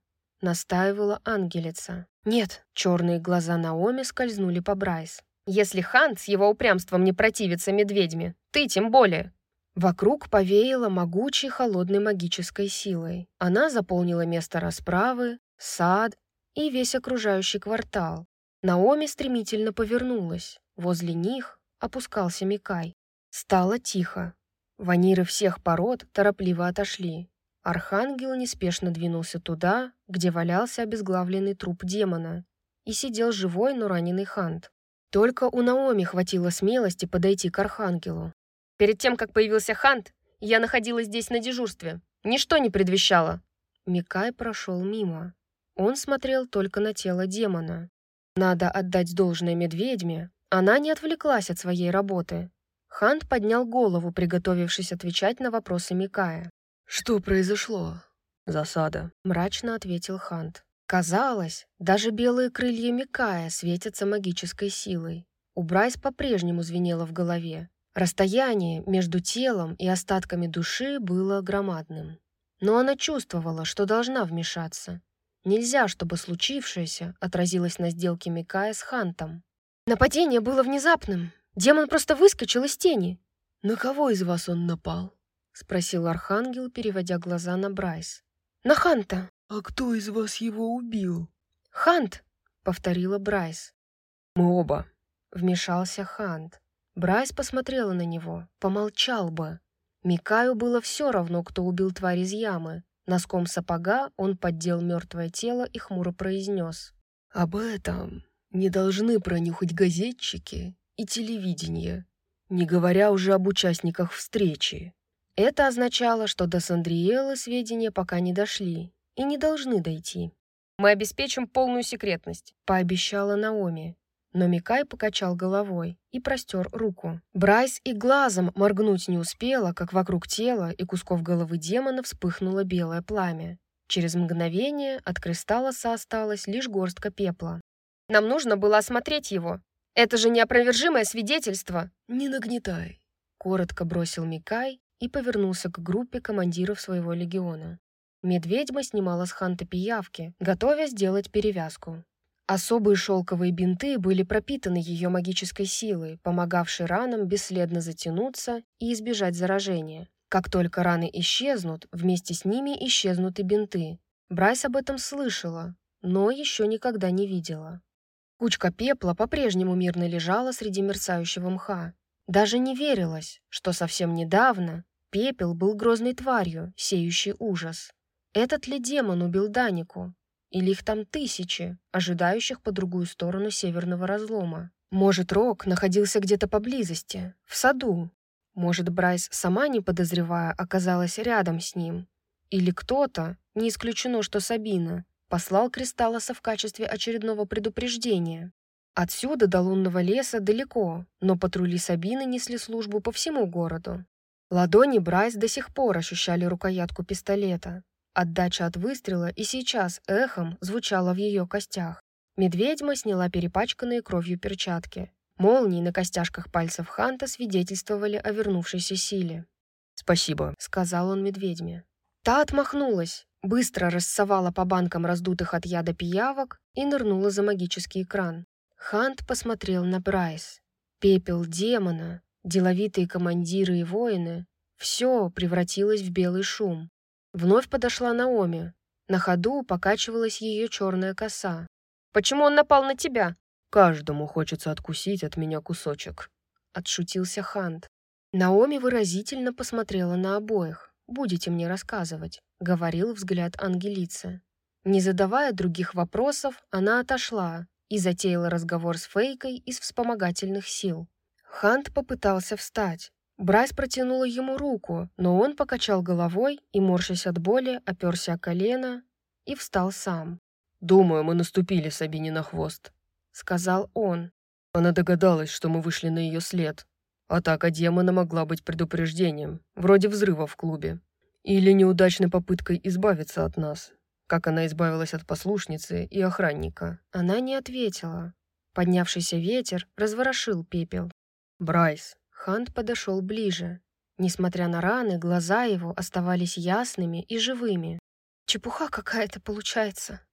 настаивала ангелица. «Нет». Черные глаза Наоми скользнули по Брайс. «Если Хант с его упрямством не противится медведьми, ты тем более». Вокруг повеяло могучей холодной магической силой. Она заполнила место расправы, сад и весь окружающий квартал. Наоми стремительно повернулась. Возле них опускался Микай. Стало тихо. Ваниры всех пород торопливо отошли. Архангел неспешно двинулся туда, где валялся обезглавленный труп демона, и сидел живой, но раненый Хант. Только у Наоми хватило смелости подойти к Архангелу. «Перед тем, как появился Хант, я находилась здесь на дежурстве. Ничто не предвещало». Микай прошел мимо. Он смотрел только на тело демона. Надо отдать должное медведьме, она не отвлеклась от своей работы. Хант поднял голову, приготовившись отвечать на вопросы Микая. «Что произошло?» «Засада», — мрачно ответил Хант. Казалось, даже белые крылья Микая светятся магической силой. У Брайс по-прежнему звенело в голове. Расстояние между телом и остатками души было громадным. Но она чувствовала, что должна вмешаться. Нельзя, чтобы случившееся отразилось на сделке Микая с Хантом. «Нападение было внезапным. Демон просто выскочил из тени». «На кого из вас он напал?» — спросил Архангел, переводя глаза на Брайс. «На Ханта». «А кто из вас его убил?» «Хант», — повторила Брайс. «Мы оба», — вмешался Хант. Брайс посмотрела на него, помолчал бы. Микаю было все равно, кто убил тварь из ямы. Носком сапога он поддел мертвое тело и хмуро произнес. «Об этом не должны пронюхать газетчики и телевидение, не говоря уже об участниках встречи». Это означало, что до Сандриэлы сведения пока не дошли и не должны дойти. «Мы обеспечим полную секретность», — пообещала Наоми. Но Микай покачал головой и простер руку. Брайс и глазом моргнуть не успела, как вокруг тела и кусков головы демона вспыхнуло белое пламя. Через мгновение от кристаллоса осталась лишь горстка пепла. «Нам нужно было осмотреть его. Это же неопровержимое свидетельство!» «Не нагнетай», — коротко бросил Микай и повернулся к группе командиров своего легиона. Медведьма снимала с Ханта пиявки, готовя сделать перевязку. Особые шелковые бинты были пропитаны ее магической силой, помогавшей ранам бесследно затянуться и избежать заражения. Как только раны исчезнут, вместе с ними исчезнут и бинты. Брайс об этом слышала, но еще никогда не видела. Кучка пепла по-прежнему мирно лежала среди мерцающего мха. Даже не верилось, что совсем недавно пепел был грозной тварью, сеющей ужас. Этот ли демон убил Данику? Или их там тысячи, ожидающих по другую сторону северного разлома? Может, Рок находился где-то поблизости, в саду? Может, Брайс, сама не подозревая, оказалась рядом с ним? Или кто-то, не исключено, что Сабина, послал Кристаллоса в качестве очередного предупреждения? Отсюда до лунного леса далеко, но патрули Сабины несли службу по всему городу. Ладони Брайс до сих пор ощущали рукоятку пистолета. Отдача от выстрела и сейчас эхом звучала в ее костях. Медведьма сняла перепачканные кровью перчатки. Молнии на костяшках пальцев Ханта свидетельствовали о вернувшейся силе. «Спасибо», — сказал он медведьме. Та отмахнулась, быстро рассовала по банкам раздутых от яда пиявок и нырнула за магический экран. Хант посмотрел на Брайс. Пепел демона, деловитые командиры и воины — все превратилось в белый шум. Вновь подошла Наоми. На ходу покачивалась ее черная коса. «Почему он напал на тебя?» «Каждому хочется откусить от меня кусочек», — отшутился Хант. Наоми выразительно посмотрела на обоих. «Будете мне рассказывать», — говорил взгляд ангелицы. Не задавая других вопросов, она отошла и затеяла разговор с Фейкой из вспомогательных сил. Хант попытался встать. Брайс протянула ему руку, но он покачал головой и, морщась от боли, оперся о колено и встал сам. «Думаю, мы наступили Сабине на хвост», — сказал он. «Она догадалась, что мы вышли на ее след. Атака демона могла быть предупреждением, вроде взрыва в клубе. Или неудачной попыткой избавиться от нас, как она избавилась от послушницы и охранника». Она не ответила. Поднявшийся ветер разворошил пепел. «Брайс». Хант подошел ближе. Несмотря на раны, глаза его оставались ясными и живыми. «Чепуха какая-то получается»,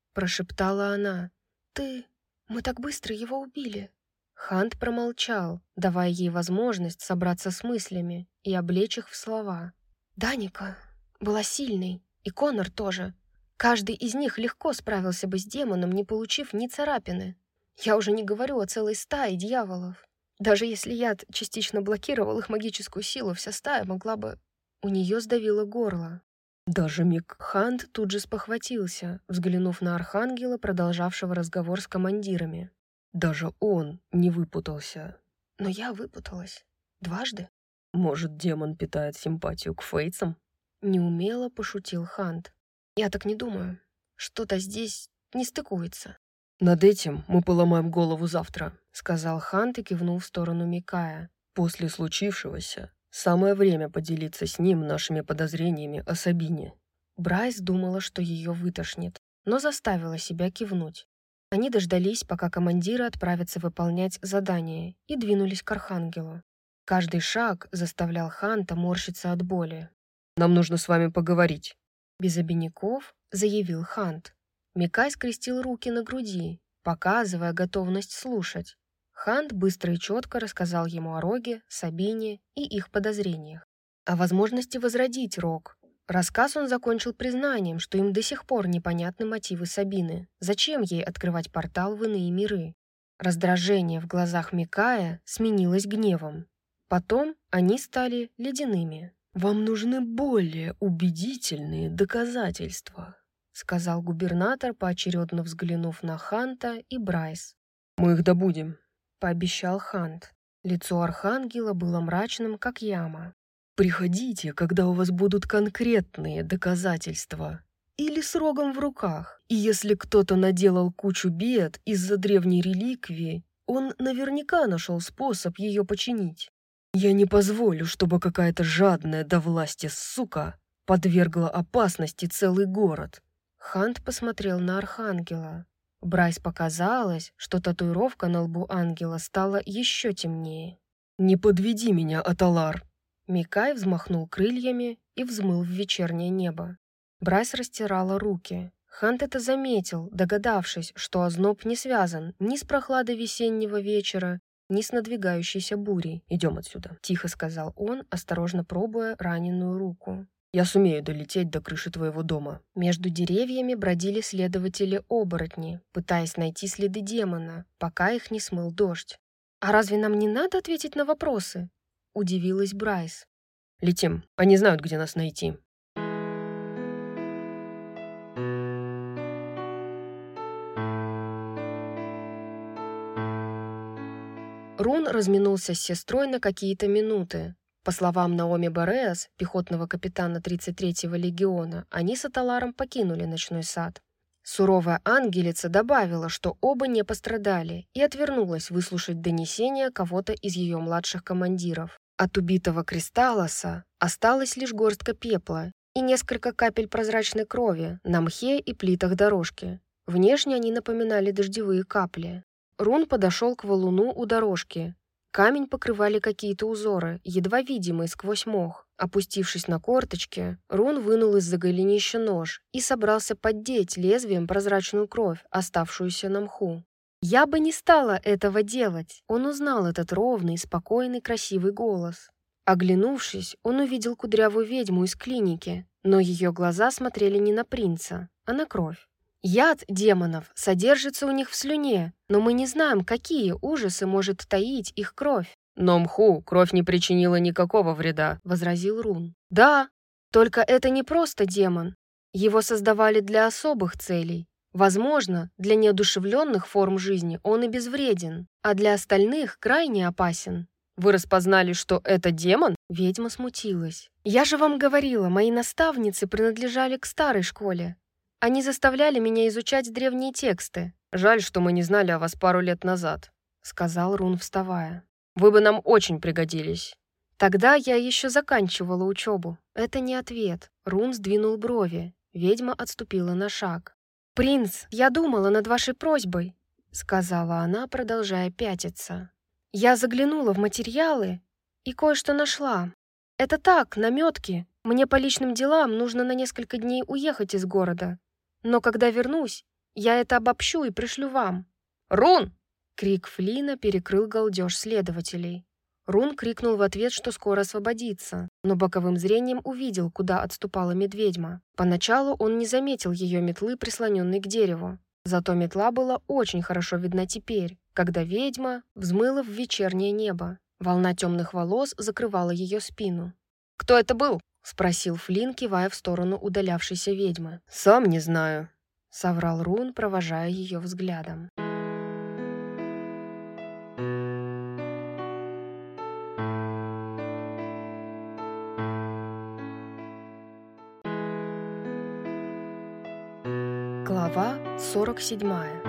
— прошептала она. «Ты... мы так быстро его убили». Хант промолчал, давая ей возможность собраться с мыслями и облечь их в слова. «Даника была сильной, и Конор тоже. Каждый из них легко справился бы с демоном, не получив ни царапины. Я уже не говорю о целой стае дьяволов. Даже если яд частично блокировал их магическую силу, вся стая могла бы...» У нее сдавило горло. Даже Мик... Хант тут же спохватился, взглянув на архангела, продолжавшего разговор с командирами. Даже он не выпутался. Но я выпуталась. Дважды. Может, демон питает симпатию к фейцам? Неумело пошутил Хант. Я так не думаю. Что-то здесь не стыкуется. Над этим мы поломаем голову завтра, сказал Хант и кивнул в сторону Микая. После случившегося самое время поделиться с ним нашими подозрениями о Сабине. Брайс думала, что ее вытошнит, но заставила себя кивнуть. Они дождались, пока командиры отправятся выполнять задание, и двинулись к Архангелу. Каждый шаг заставлял Ханта морщиться от боли. «Нам нужно с вами поговорить», — без обиняков заявил Хант. Микай скрестил руки на груди, показывая готовность слушать. Хант быстро и четко рассказал ему о Роге, Сабине и их подозрениях. О возможности возродить Рог. Рассказ он закончил признанием, что им до сих пор непонятны мотивы Сабины. Зачем ей открывать портал в иные миры? Раздражение в глазах Микая сменилось гневом. Потом они стали ледяными. «Вам нужны более убедительные доказательства», — сказал губернатор, поочередно взглянув на Ханта и Брайс. «Мы их добудем», — пообещал Хант. Лицо архангела было мрачным, как яма. «Приходите, когда у вас будут конкретные доказательства. Или с рогом в руках. И если кто-то наделал кучу бед из-за древней реликвии, он наверняка нашел способ ее починить. Я не позволю, чтобы какая-то жадная до власти сука подвергла опасности целый город». Хант посмотрел на архангела. Брайс показалось, что татуировка на лбу ангела стала еще темнее. «Не подведи меня, Аталар!» Микай взмахнул крыльями и взмыл в вечернее небо. Брайс растирала руки. Хант это заметил, догадавшись, что озноб не связан ни с прохладой весеннего вечера, ни с надвигающейся бурей. «Идем отсюда», — тихо сказал он, осторожно пробуя раненую руку. «Я сумею долететь до крыши твоего дома». Между деревьями бродили следователи-оборотни, пытаясь найти следы демона, пока их не смыл дождь. «А разве нам не надо ответить на вопросы?» — удивилась Брайс. «Летим. Они знают, где нас найти». Рун разминулся с сестрой на какие-то минуты. По словам Наоми Бореас, пехотного капитана тридцать третьего легиона, они с Аталаром покинули ночной сад. Суровая ангелица добавила, что оба не пострадали, и отвернулась выслушать донесение кого-то из ее младших командиров. От убитого Кристаллоса осталась лишь горстка пепла и несколько капель прозрачной крови на мхе и плитах дорожки. Внешне они напоминали дождевые капли. Рун подошел к валуну у дорожки. Камень покрывали какие-то узоры, едва видимые сквозь мох. Опустившись на корточки, Рун вынул из-за голенища нож и собрался поддеть лезвием прозрачную кровь, оставшуюся на мху. «Я бы не стала этого делать!» Он узнал этот ровный, спокойный, красивый голос. Оглянувшись, он увидел кудрявую ведьму из клиники, но ее глаза смотрели не на принца, а на кровь. «Яд демонов содержится у них в слюне, но мы не знаем, какие ужасы может таить их кровь». «Но мху кровь не причинила никакого вреда», — возразил Рун. «Да, только это не просто демон. Его создавали для особых целей. Возможно, для неодушевленных форм жизни он и безвреден, а для остальных крайне опасен». «Вы распознали, что это демон?» Ведьма смутилась. «Я же вам говорила, мои наставницы принадлежали к старой школе. Они заставляли меня изучать древние тексты». «Жаль, что мы не знали о вас пару лет назад», — сказал Рун, вставая. «Вы бы нам очень пригодились». «Тогда я еще заканчивала учебу». Это не ответ. Рун сдвинул брови. Ведьма отступила на шаг. «Принц, я думала над вашей просьбой», — сказала она, продолжая пятиться. «Я заглянула в материалы и кое-что нашла. Это так, намётки. Мне по личным делам нужно на несколько дней уехать из города. Но когда вернусь, Я это обобщу и пришлю вам». «Рун!» Крик Флина перекрыл галдеж следователей. Рун крикнул в ответ, что скоро освободится, но боковым зрением увидел, куда отступала медведьма. Поначалу он не заметил ее метлы, прислоненной к дереву. Зато метла была очень хорошо видна теперь, когда ведьма взмыла в вечернее небо. Волна темных волос закрывала ее спину. «Кто это был?» — спросил Флин, кивая в сторону удалявшейся ведьмы. «Сам не знаю», — соврал Рун, провожая ее взглядом. Глава сорок седьмая.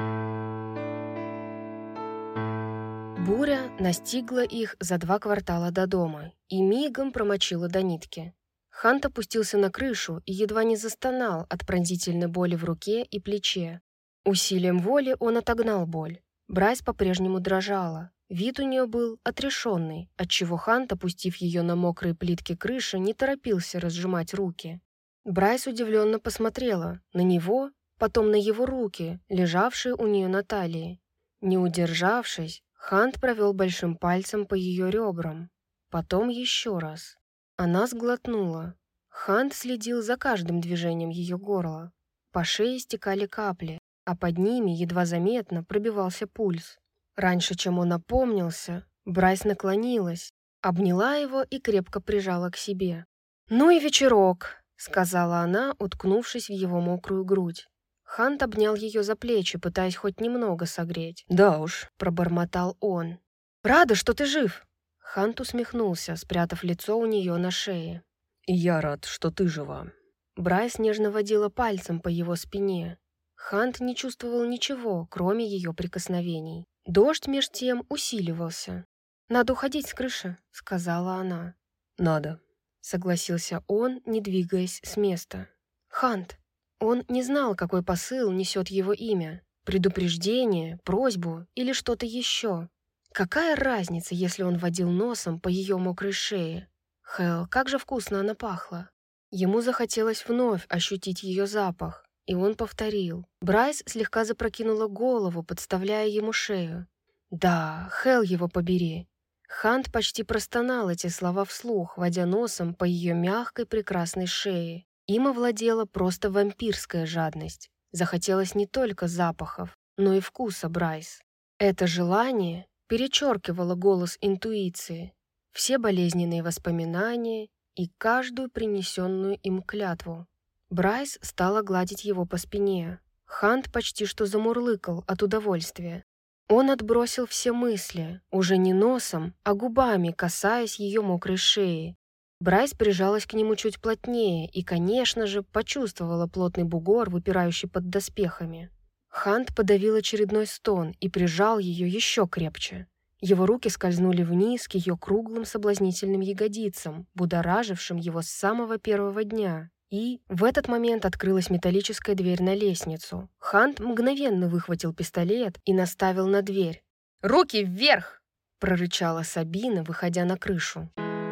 Буря настигла их за два квартала до дома и мигом промочила до нитки. Хант опустился на крышу и едва не застонал от пронзительной боли в руке и плече. Усилием воли он отогнал боль. Брайс по-прежнему дрожала. Вид у нее был отрешенный, отчего Хант, опустив ее на мокрые плитки крыши, не торопился разжимать руки. Брайс удивленно посмотрела на него, потом на его руки, лежавшие у нее на талии. Не удержавшись, Хант провел большим пальцем по ее ребрам. Потом еще раз. Она сглотнула. Хант следил за каждым движением ее горла. По шее стекали капли, а под ними едва заметно пробивался пульс. Раньше, чем он опомнился, Брайс наклонилась, обняла его и крепко прижала к себе. «Ну и вечерок», — сказала она, уткнувшись в его мокрую грудь. Хант обнял ее за плечи, пытаясь хоть немного согреть. «Да уж», — пробормотал он. «Рада, что ты жив!» Хант усмехнулся, спрятав лицо у нее на шее. «И я рад, что ты жива». Брайс нежно водила пальцем по его спине. Хант не чувствовал ничего, кроме ее прикосновений. Дождь меж тем усиливался. «Надо уходить с крыши», — сказала она. «Надо», — согласился он, не двигаясь с места. «Хант». Он не знал, какой посыл несет его имя. Предупреждение, просьбу или что-то еще. Какая разница, если он водил носом по ее мокрой шее? Хелл, как же вкусно она пахла. Ему захотелось вновь ощутить ее запах, и он повторил. Брайс слегка запрокинула голову, подставляя ему шею. «Да, Хелл его побери». Хант почти простонал эти слова вслух, водя носом по ее мягкой прекрасной шее. Им овладела просто вампирская жадность. Захотелось не только запахов, но и вкуса Брайс. Это желание перечеркивало голос интуиции, все болезненные воспоминания и каждую принесенную им клятву. Брайс стала гладить его по спине. Хант почти что замурлыкал от удовольствия. Он отбросил все мысли, уже не носом, а губами, касаясь ее мокрой шеи. Брайс прижалась к нему чуть плотнее и, конечно же, почувствовала плотный бугор, выпирающий под доспехами. Хант подавил очередной стон и прижал ее еще крепче. Его руки скользнули вниз к ее круглым соблазнительным ягодицам, будоражившим его с самого первого дня. И в этот момент открылась металлическая дверь на лестницу. Хант мгновенно выхватил пистолет и наставил на дверь. «Руки вверх!» — прорычала Сабина, выходя на крышу.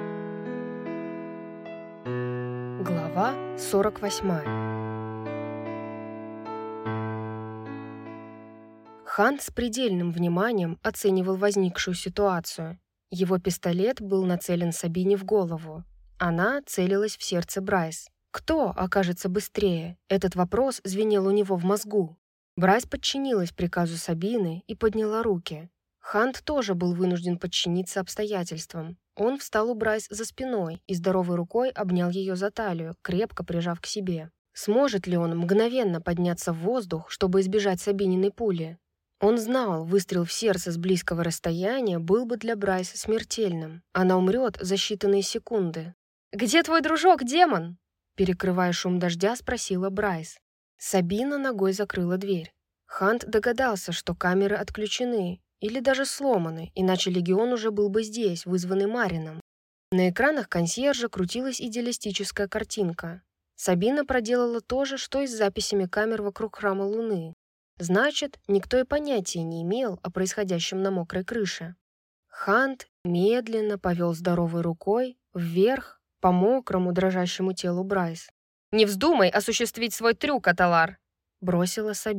Глава сорок восьмая. Хант с предельным вниманием оценивал возникшую ситуацию. Его пистолет был нацелен Сабине в голову. Она целилась в сердце Брайс. Кто окажется быстрее? Этот вопрос звенел у него в мозгу. Брайс подчинилась приказу Сабины и подняла руки. Хант тоже был вынужден подчиниться обстоятельствам. Он встал у Брайс за спиной и здоровой рукой обнял ее за талию, крепко прижав к себе. Сможет ли он мгновенно подняться в воздух, чтобы избежать Сабининой пули? Он знал, выстрел в сердце с близкого расстояния был бы для Брайс смертельным. Она умрет за считанные секунды. «Где твой дружок, демон?» Перекрывая шум дождя, спросила Брайс. Сабина ногой закрыла дверь. Хант догадался, что камеры отключены или даже сломаны, иначе легион уже был бы здесь, вызванный Марином. На экранах консьержа крутилась идеалистическая картинка. Сабина проделала то же, что и с записями камер вокруг храма Луны. Значит, никто и понятия не имел о происходящем на мокрой крыше. Хант медленно повел здоровой рукой вверх по мокрому дрожащему телу Брайс. «Не вздумай осуществить свой трюк, Аталар!» — бросила Сабина.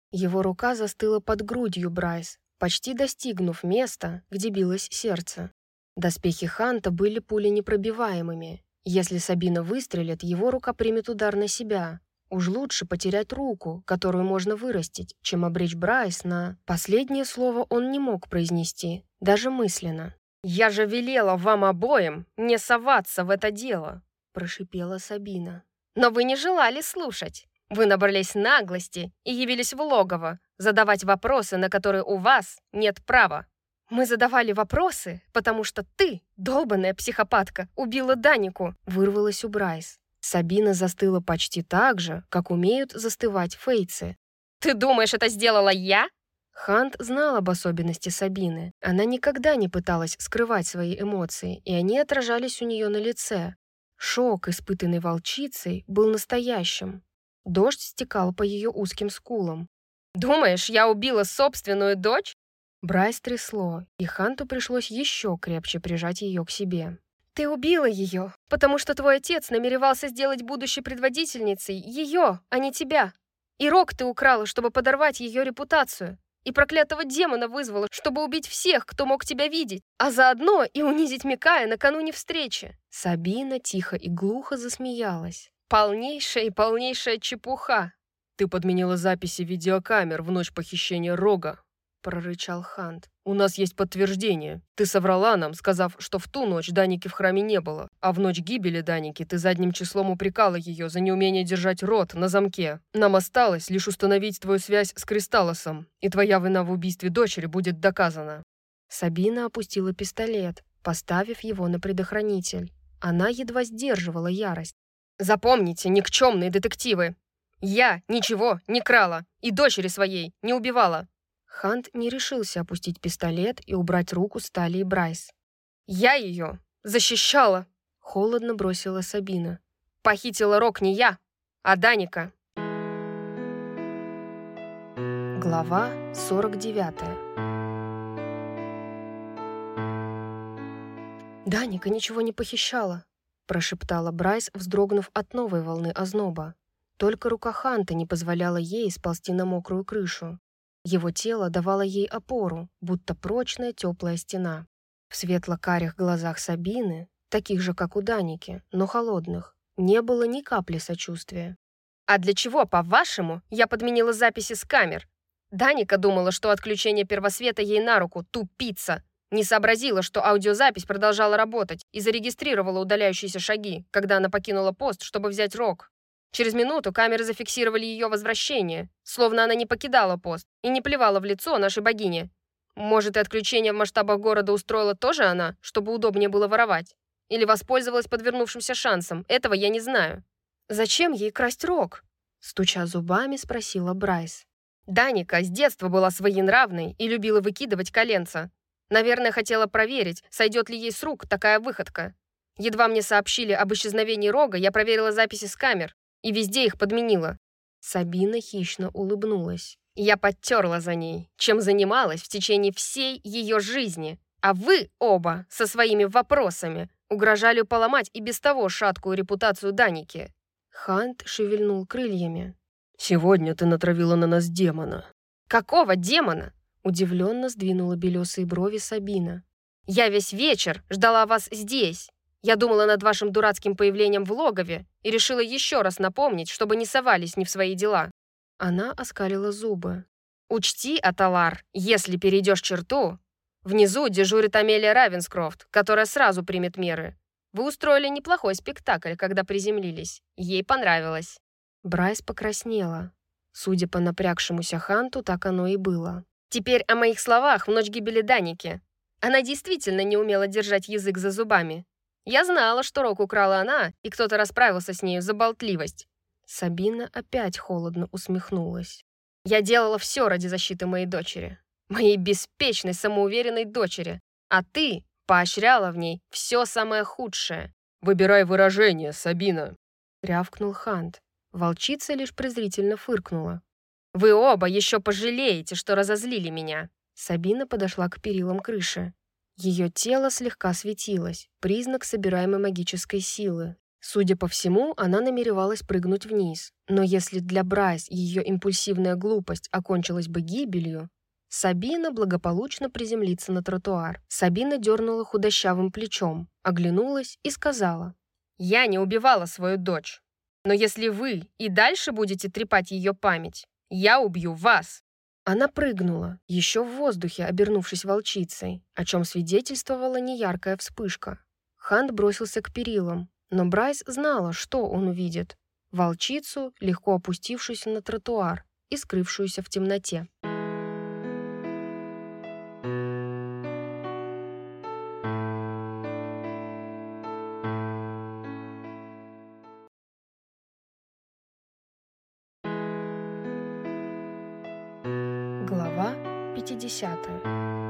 Его рука застыла под грудью Брайс, почти достигнув места, где билось сердце. Доспехи Ханта были пуленепробиваемыми. Если Сабина выстрелит, его рука примет удар на себя. Уж лучше потерять руку, которую можно вырастить, чем обречь Брайс на... Последнее слово он не мог произнести, даже мысленно. «Я же велела вам обоим не соваться в это дело», — прошипела Сабина. «Но вы не желали слушать. Вы набрались наглости и явились в логово задавать вопросы, на которые у вас нет права. Мы задавали вопросы, потому что ты, долбаная психопатка, убила Данику», — вырвалась у Брайс. Сабина застыла почти так же, как умеют застывать фейцы. «Ты думаешь, это сделала я?» Хант знал об особенности Сабины. Она никогда не пыталась скрывать свои эмоции, и они отражались у нее на лице. Шок, испытанный волчицей, был настоящим. Дождь стекал по ее узким скулам. «Думаешь, я убила собственную дочь?» Брайс трясло, и Ханту пришлось еще крепче прижать ее к себе. «Ты убила ее, потому что твой отец намеревался сделать будущей предводительницей ее, а не тебя. И рог ты украла, чтобы подорвать ее репутацию. И проклятого демона вызвала, чтобы убить всех, кто мог тебя видеть, а заодно и унизить Микая накануне встречи». Сабина тихо и глухо засмеялась. «Полнейшая и полнейшая чепуха». «Ты подменила записи видеокамер в ночь похищения Рога», — прорычал Хант. «У нас есть подтверждение. Ты соврала нам, сказав, что в ту ночь Даники в храме не было, а в ночь гибели Даники ты задним числом упрекала ее за неумение держать рот на замке. Нам осталось лишь установить твою связь с Кристаллосом, и твоя вина в убийстве дочери будет доказана». Сабина опустила пистолет, поставив его на предохранитель. Она едва сдерживала ярость. «Запомните, никчемные детективы! Я ничего не крала и дочери своей не убивала!» Хант не решился опустить пистолет и убрать руку с талии Брайс. «Я ее защищала!» — холодно бросила Сабина. «Похитила Рог не я, а Даника!» Глава сорок девятая. «Даника ничего не похищала», — прошептала Брайс, вздрогнув от новой волны озноба. Только рука Ханта не позволяла ей сползти на мокрую крышу. Его тело давало ей опору, будто прочная теплая стена. В светло-карих глазах Сабины, таких же, как у Даники, но холодных, не было ни капли сочувствия. «А для чего, по-вашему, я подменила записи с камер? Даника думала, что отключение первосвета ей на руку, тупица. Не сообразила, что аудиозапись продолжала работать и зарегистрировала удаляющиеся шаги, когда она покинула пост, чтобы взять Рог. Через минуту камеры зафиксировали ее возвращение, словно она не покидала пост и не плевала в лицо нашей богине. Может, и отключение в масштабах города устроила тоже она, чтобы удобнее было воровать? Или воспользовалась подвернувшимся шансом? Этого я не знаю». «Зачем ей красть Рог?» — стуча зубами, спросила Брайс. Даника с детства была своенравной и любила выкидывать коленца. Наверное, хотела проверить, сойдет ли ей с рук такая выходка. Едва мне сообщили об исчезновении Рога, я проверила записи с камер и везде их подменила». Сабина хищно улыбнулась. «Я подтерла за ней, чем занималась в течение всей ее жизни. А вы оба со своими вопросами угрожали поломать и без того шаткую репутацию Даники». Хант шевельнул крыльями. «Сегодня ты натравила на нас демона». «Какого демона?» Удивленно сдвинула белесые брови Сабина. «Я весь вечер ждала вас здесь. Я думала над вашим дурацким появлением в логове и решила еще раз напомнить, чтобы не совались не в свои дела». Она оскалила зубы. «Учти, Аталар, если перейдешь черту, внизу дежурит Амелия Равенскрофт, которая сразу примет меры. Вы устроили неплохой спектакль, когда приземлились. Ей понравилось». Брайс покраснела. Судя по напрягшемуся Ханту, так оно и было. «Теперь о моих словах в ночь гибели Даники. Она действительно не умела держать язык за зубами. Я знала, что Рог украла она, и кто-то расправился с нею за болтливость». Сабина опять холодно усмехнулась. «Я делала все ради защиты моей дочери. Моей беспечной, самоуверенной дочери. А ты поощряла в ней все самое худшее». «Выбирай выражение, Сабина», — рявкнул Хант. Волчица лишь презрительно фыркнула. «Вы оба еще пожалеете, что разозлили меня». Сабина подошла к перилам крыши. Ее тело слегка светилось, признак собираемой магической силы. Судя по всему, она намеревалась прыгнуть вниз, но если для Брайс ее импульсивная глупость окончилась бы гибелью, Сабина благополучно приземлится на тротуар. Сабина дернула худощавым плечом, оглянулась и сказала: «Я не убивала свою дочь, но если вы и дальше будете трепать ее память, я убью вас». Она прыгнула, еще в воздухе обернувшись волчицей, о чем свидетельствовала неяркая вспышка. Хант бросился к перилам, но Брайс знала, что он увидит: волчицу, легко опустившуюся на тротуар и скрывшуюся в темноте. Глава пятидесятая.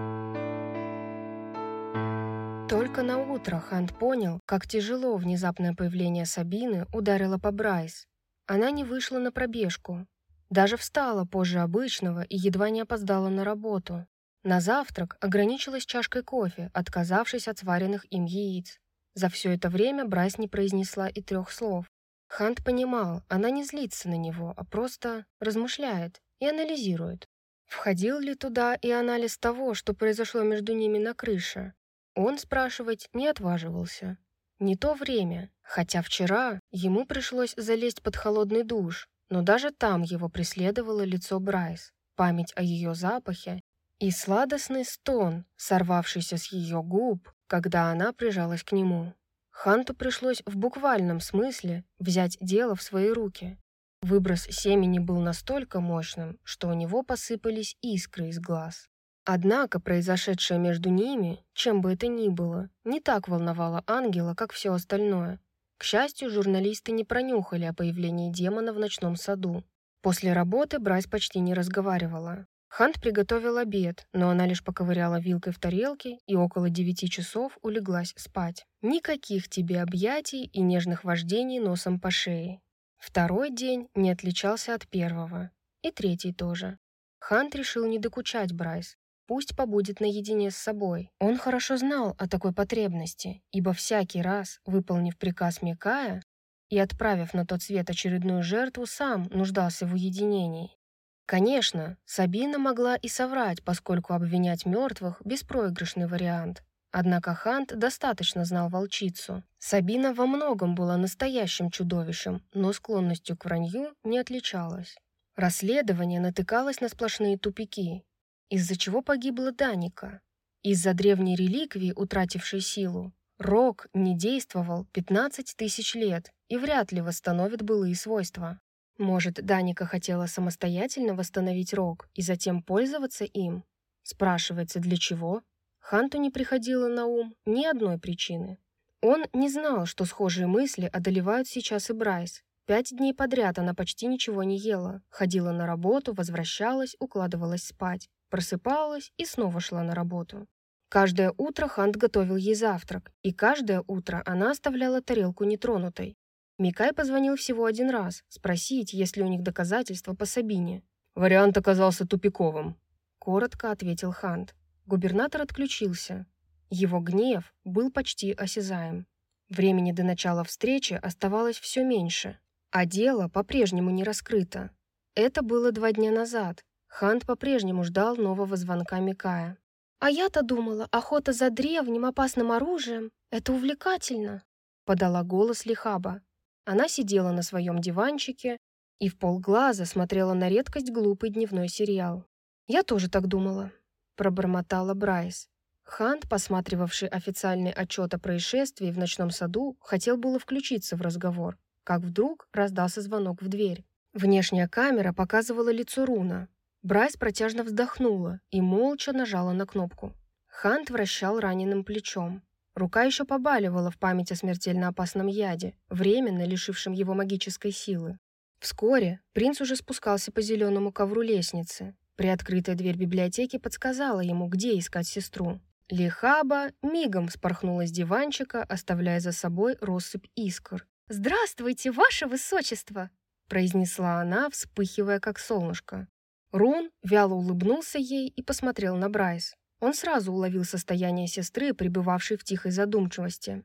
Только на утро Хант понял, как тяжело внезапное появление Сабины ударило по Брайс. Она не вышла на пробежку, даже встала позже обычного и едва не опоздала на работу. На завтрак ограничилась чашкой кофе, отказавшись от сваренных им яиц. За все это время Брайс не произнесла и трех слов. Хант понимал, она не злится на него, а просто размышляет и анализирует. Входил ли туда и анализ того, что произошло между ними на крыше? Он спрашивать не отваживался. Не то время, хотя вчера ему пришлось залезть под холодный душ, но даже там его преследовало лицо Брайс, память о ее запахе и сладостный стон, сорвавшийся с ее губ, когда она прижалась к нему. Ханту пришлось в буквальном смысле взять дело в свои руки. Выброс семени был настолько мощным, что у него посыпались искры из глаз. Однако произошедшее между ними, чем бы это ни было, не так волновало ангела, как все остальное. К счастью, журналисты не пронюхали о появлении демона в ночном саду. После работы Брайс почти не разговаривала. Хант приготовил обед, но она лишь поковыряла вилкой в тарелке и около девяти часов улеглась спать. Никаких тебе объятий и нежных вождений носом по шее. Второй день не отличался от первого. И третий тоже. Хант решил не докучать Брайс. Пусть побудет наедине с собой. Он хорошо знал о такой потребности, ибо всякий раз, выполнив приказ Микая и отправив на тот свет очередную жертву, сам нуждался в уединении. Конечно, Сабина могла и соврать, поскольку обвинять мертвых – беспроигрышный вариант. Однако Хант достаточно знал волчицу. Сабина во многом была настоящим чудовищем, но склонностью к вранью не отличалась. Расследование натыкалось на сплошные тупики. Из-за чего погибла Даника? Из-за древней реликвии, утратившей силу. Рог не действовал пятнадцать тысяч лет и вряд ли восстановит былые свойства. Может, Даника хотела самостоятельно восстановить рог и затем пользоваться им? Спрашивается, для чего? Ханту не приходило на ум ни одной причины. Он не знал, что схожие мысли одолевают сейчас и Брайс. Пять дней подряд она почти ничего не ела, ходила на работу, возвращалась, укладывалась спать, просыпалась и снова шла на работу. Каждое утро Хант готовил ей завтрак, и каждое утро она оставляла тарелку нетронутой. Микай позвонил всего один раз, спросить, есть ли у них доказательства по Сабине. «Вариант оказался тупиковым», — коротко ответил Хант. Губернатор отключился. Его гнев был почти осязаем. Времени до начала встречи оставалось все меньше, а дело по-прежнему не раскрыто. Это было два дня назад. Хант по-прежнему ждал нового звонка Микая. «А я-то думала, охота за древним опасным оружием — это увлекательно», — подала голос Лихаба. Она сидела на своем диванчике и в полглаза смотрела на редкость глупый дневной сериал. «Я тоже так думала», — пробормотала Брайс. Хант, посматривавший официальный отчет о происшествии в ночном саду, хотел было включиться в разговор, как вдруг раздался звонок в дверь. Внешняя камера показывала лицо Руна. Брайс протяжно вздохнула и молча нажала на кнопку. Хант вращал раненым плечом. Рука еще побаливала в память о смертельно опасном яде, временно лишившем его магической силы. Вскоре принц уже спускался по зеленому ковру лестницы. Приоткрытая дверь библиотеки подсказала ему, где искать сестру. Лихаба мигом спорхнула с диванчика, оставляя за собой россыпь искр. «Здравствуйте, ваше высочество!» — произнесла она, вспыхивая, как солнышко. Рун вяло улыбнулся ей и посмотрел на Брайс. Он сразу уловил состояние сестры, пребывавшей в тихой задумчивости.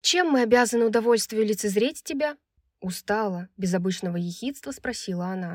«Чем мы обязаны удовольствию лицезреть тебя?» Устала, без обычного ехидства спросила она.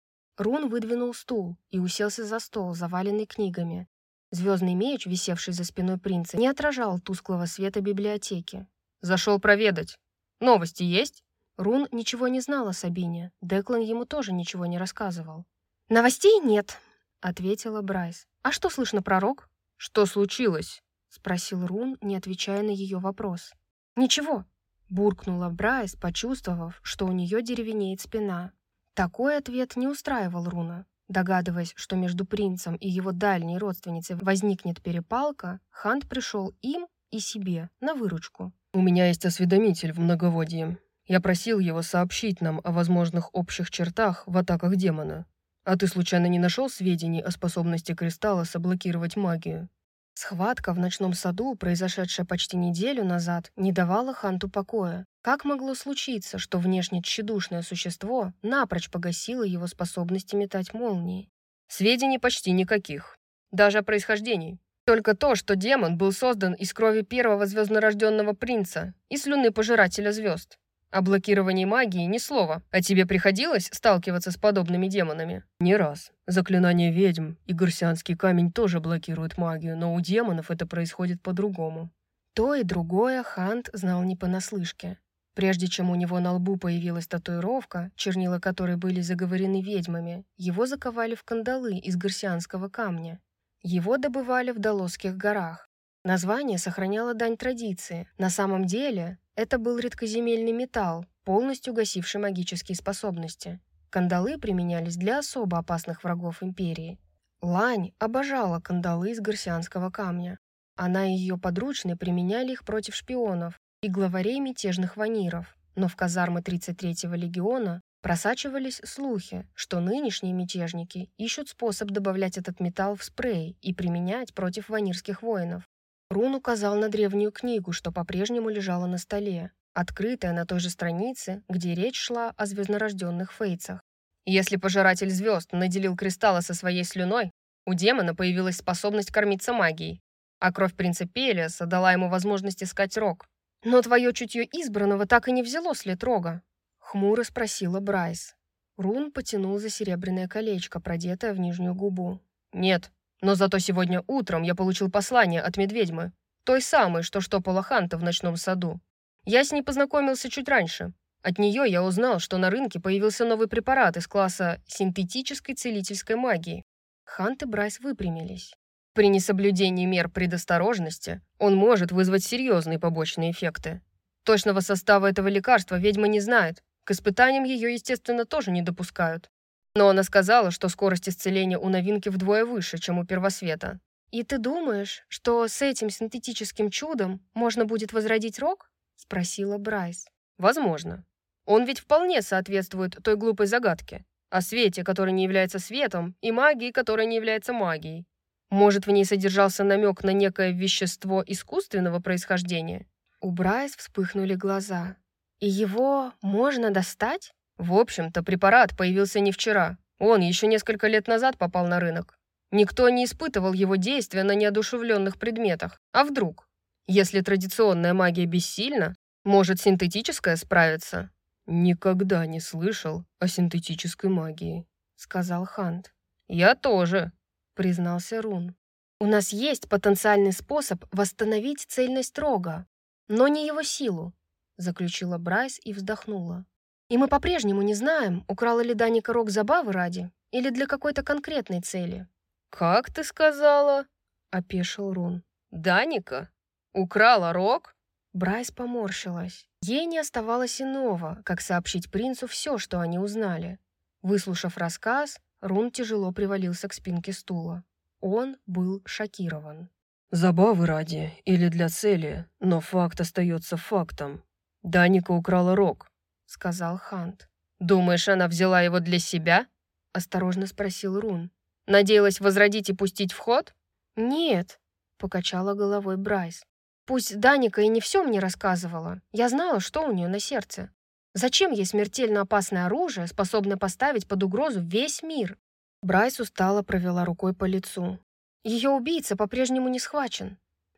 Рун выдвинул стул и уселся за стол, заваленный книгами. Звездный меч, висевший за спиной принца, не отражал тусклого света библиотеки. «Зашел проведать. Новости есть?» Рун ничего не знал о Сабине. Деклан ему тоже ничего не рассказывал. «Новостей нет», — ответила Брайс. «А что слышно про Рок?» «Что случилось?» — спросил Рун, не отвечая на ее вопрос. «Ничего», — буркнула Брайс, почувствовав, что у нее деревенеет спина. Такой ответ не устраивал Руна. Догадываясь, что между принцем и его дальней родственницей возникнет перепалка, Хант пришел им и себе на выручку. «У меня есть осведомитель в многоводье. Я просил его сообщить нам о возможных общих чертах в атаках демона. А ты случайно не нашел сведений о способности кристалла соблокировать магию?» Схватка в ночном саду, произошедшая почти неделю назад, не давала Ханту покоя. Как могло случиться, что внешне тщедушное существо напрочь погасило его способности метать молнии? Сведений почти никаких. Даже о происхождении. Только то, что демон был создан из крови первого звезднорожденного принца и слюны пожирателя звезд. О блокировании магии ни слова. А тебе приходилось сталкиваться с подобными демонами? Не раз. Заклинание ведьм и гарсианский камень тоже блокируют магию, но у демонов это происходит по-другому. То и другое Хант знал не понаслышке. Прежде чем у него на лбу появилась татуировка, чернила которой были заговорены ведьмами, его заковали в кандалы из гарсианского камня. Его добывали в Далосских горах. Название сохраняло дань традиции. На самом деле это был редкоземельный металл, полностью гасивший магические способности. Кандалы применялись для особо опасных врагов империи. Лань обожала кандалы из гарсианского камня. Она и ее подручные применяли их против шпионов и главарей мятежных ваниров. Но в казармы тридцать третьего легиона просачивались слухи, что нынешние мятежники ищут способ добавлять этот металл в спрей и применять против ванирских воинов. Рун указал на древнюю книгу, что по-прежнему лежала на столе, открытая на той же странице, где речь шла о звезднорожденных фейцах. Если пожиратель звезд наделил кристалла со своей слюной, у демона появилась способность кормиться магией, а кровь принца Пелиаса дала ему возможность искать Рок. «Но твое чутье избранного так и не взяло след Рога?» — хмуро спросила Брайс. Рун потянул за серебряное колечко, продетое в нижнюю губу. «Нет. Но зато сегодня утром я получил послание от медведьмы, той самой, что штопала Ханта в ночном саду. Я с ней познакомился чуть раньше. От нее я узнал, что на рынке появился новый препарат из класса синтетической целительской магии». Хант и Брайс выпрямились. При несоблюдении мер предосторожности он может вызвать серьезные побочные эффекты. Точного состава этого лекарства ведьма не знает. К испытаниям ее, естественно, тоже не допускают. Но она сказала, что скорость исцеления у новинки вдвое выше, чем у первосвета. «И ты думаешь, что с этим синтетическим чудом можно будет возродить Рок?» — спросила Брайс. «Возможно. Он ведь вполне соответствует той глупой загадке о свете, который не является светом, и магии, которая не является магией. Может, в ней содержался намек на некое вещество искусственного происхождения?» У Брайс вспыхнули глаза. «И его можно достать?» В общем-то, препарат появился не вчера. Он еще несколько лет назад попал на рынок. Никто не испытывал его действия на неодушевленных предметах. А вдруг? Если традиционная магия бессильна, может синтетическая справиться? «Никогда не слышал о синтетической магии», — сказал Хант. «Я тоже», — признался Рун. «У нас есть потенциальный способ восстановить цельность Рога, но не его силу», — заключила Брайс и вздохнула. «И мы по-прежнему не знаем, украла ли Даника Рог забавы ради или для какой-то конкретной цели». «Как ты сказала?» — опешил Рун. «Даника? Украла Рог?» Брайс поморщилась. Ей не оставалось иного, как сообщить принцу все, что они узнали. Выслушав рассказ, Рун тяжело привалился к спинке стула. Он был шокирован. «Забавы ради или для цели, но факт остается фактом. Даника украла Рог», — сказал Хант. «Думаешь, она взяла его для себя?» — осторожно спросил Рун. «Надеялась возродить и пустить в ход?» «Нет», — покачала головой Брайс. «Пусть Даника и не все мне рассказывала, я знала, что у нее на сердце. Зачем ей смертельно опасное оружие, способное поставить под угрозу весь мир?» Брайс устало провела рукой по лицу. «Ее убийца по-прежнему не схвачен».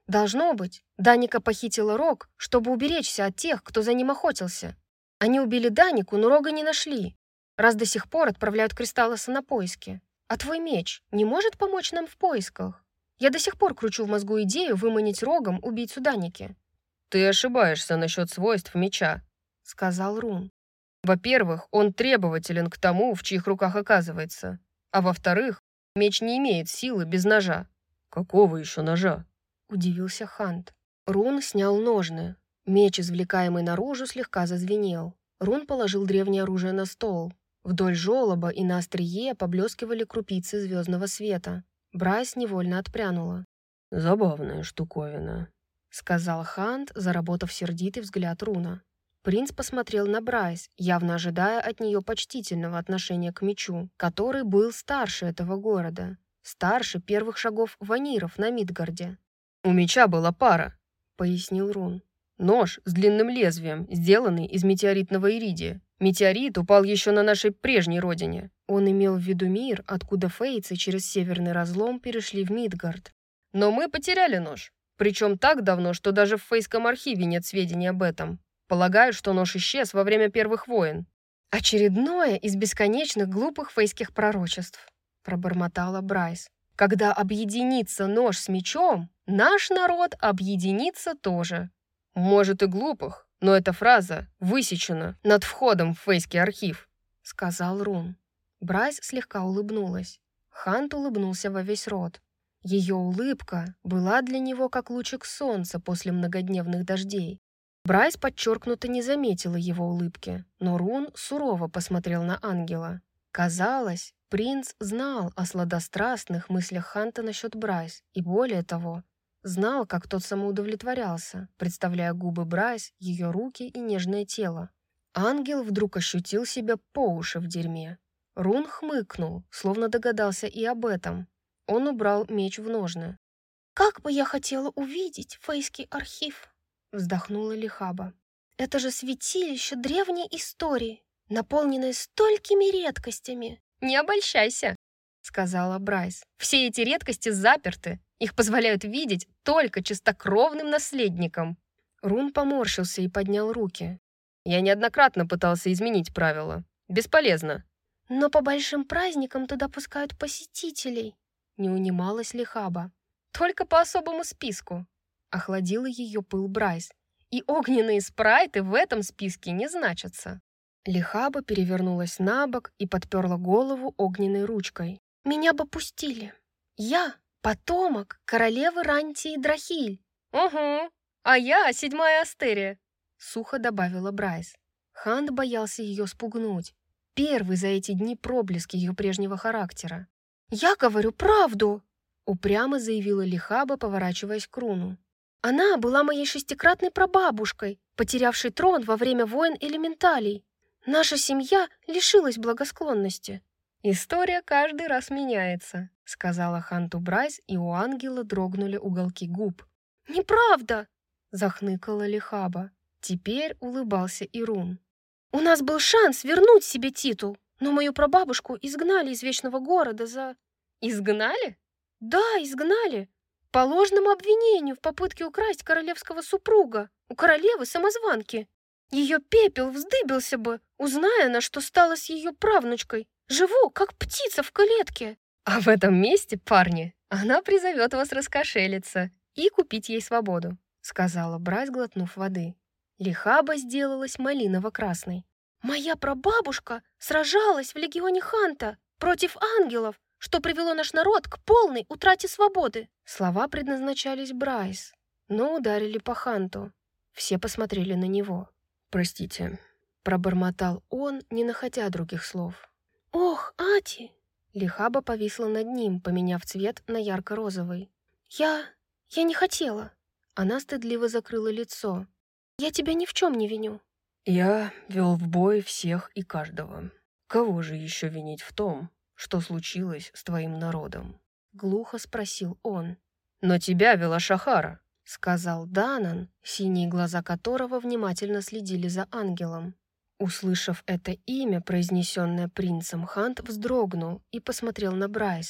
Должно быть, Даника похитила Рог, чтобы уберечься от тех, кто за ним охотился. Они убили Данику, но Рога не нашли, раз до сих пор отправляют Кристаллоса на поиски. А твой меч не может помочь нам в поисках? Я до сих пор кручу в мозгу идею выманить Рогом убийцу Даники. «Ты ошибаешься насчет свойств меча», — сказал Рун. «Во-первых, он требователен к тому, в чьих руках оказывается. А во-вторых, меч не имеет силы без ножа». «Какого еще ножа?» — удивился Хант. Рун снял ножны. Меч, извлекаемый наружу, слегка зазвенел. Рун положил древнее оружие на стол. Вдоль желоба и на острие поблескивали крупицы звездного света. Брайс невольно отпрянула. «Забавная штуковина», — сказал Хант, заработав сердитый взгляд Руна. Принц посмотрел на Брайс, явно ожидая от нее почтительного отношения к мечу, который был старше этого города, старше первых шагов ваниров на Мидгарде. «У меча была пара», — пояснил Рун. «Нож с длинным лезвием, сделанный из метеоритного иридия. Метеорит упал еще на нашей прежней родине». Он имел в виду мир, откуда фейцы через северный разлом перешли в Мидгард. «Но мы потеряли нож. Причем так давно, что даже в фейском архиве нет сведений об этом. Полагаю, что нож исчез во время первых войн». «Очередное из бесконечных глупых фейских пророчеств», — пробормотала Брайс. «Когда объединится нож с мечом, наш народ объединится тоже». «Может, и глупых, но эта фраза высечена над входом в фейский архив», — сказал Рун. Брайс слегка улыбнулась. Хант улыбнулся во весь рот. Ее улыбка была для него как лучик солнца после многодневных дождей. Брайс подчеркнуто не заметила его улыбки, но Рун сурово посмотрел на ангела. Казалось, принц знал о сладострастных мыслях Ханта насчет Брайс, и более того, знал, как тот самоудовлетворялся, представляя губы Брайс, ее руки и нежное тело. Ангел вдруг ощутил себя по уши в дерьме. Рун хмыкнул, словно догадался и об этом. Он убрал меч в ножны. «Как бы я хотела увидеть фейский архив!» — вздохнула Лихаба. «Это же святилище древней истории, наполненное столькими редкостями!» «Не обольщайся!» — сказала Брайс. «Все эти редкости заперты. Их позволяют видеть только чистокровным наследникам». Рун поморщился и поднял руки. «Я неоднократно пытался изменить правила. Бесполезно». «Но по большим праздникам туда пускают посетителей», — не унималась Лихаба. «Только по особому списку», — охладила ее пыл Брайс. «И огненные спрайты в этом списке не значатся». Лихаба перевернулась на бок и подперла голову огненной ручкой. «Меня бы пустили. Я потомок королевы Рантии Драхиль». «Угу, а я седьмая Астерия», — сухо добавила Брайс. Хант боялся ее спугнуть. Первый за эти дни проблеск ее прежнего характера. «Я говорю правду!» — упрямо заявила Лихаба, поворачиваясь к Руну. «Она была моей шестикратной прабабушкой, потерявшей трон во время войн элементалей. Наша семья лишилась благосклонности». «История каждый раз меняется», — сказала Ханту Брайс, и у ангела дрогнули уголки губ. «Неправда!» — захныкала Лихаба. Теперь улыбался и Рун. «У нас был шанс вернуть себе титул, но мою прабабушку изгнали из Вечного Города за...» «Изгнали?» «Да, изгнали. По ложному обвинению в попытке украсть королевского супруга у королевы-самозванки. Ее пепел вздыбился бы, узная она, что стало с ее правнучкой. Живу, как птица в клетке». «А в этом месте, парни, она призовет вас раскошелиться и купить ей свободу», — сказала Брайс, глотнув воды. Лихаба сделалась малиново-красной. «Моя прабабушка сражалась в легионе Ханта против ангелов, что привело наш народ к полной утрате свободы». Слова предназначались Брайс, но ударили по Ханту. Все посмотрели на него. «Простите», — пробормотал он, не находя других слов. «Ох, Ати!» Лихаба повисла над ним, поменяв цвет на ярко-розовый. «Я... я не хотела». Она стыдливо закрыла лицо. «Я тебя ни в чем не виню». «Я вел в бой всех и каждого. Кого же еще винить в том, что случилось с твоим народом?» Глухо спросил он. «Но тебя вела Шахара», — сказал Данан, синие глаза которого внимательно следили за ангелом. Услышав это имя, произнесенное принцем, Хант вздрогнул и посмотрел на Брайс.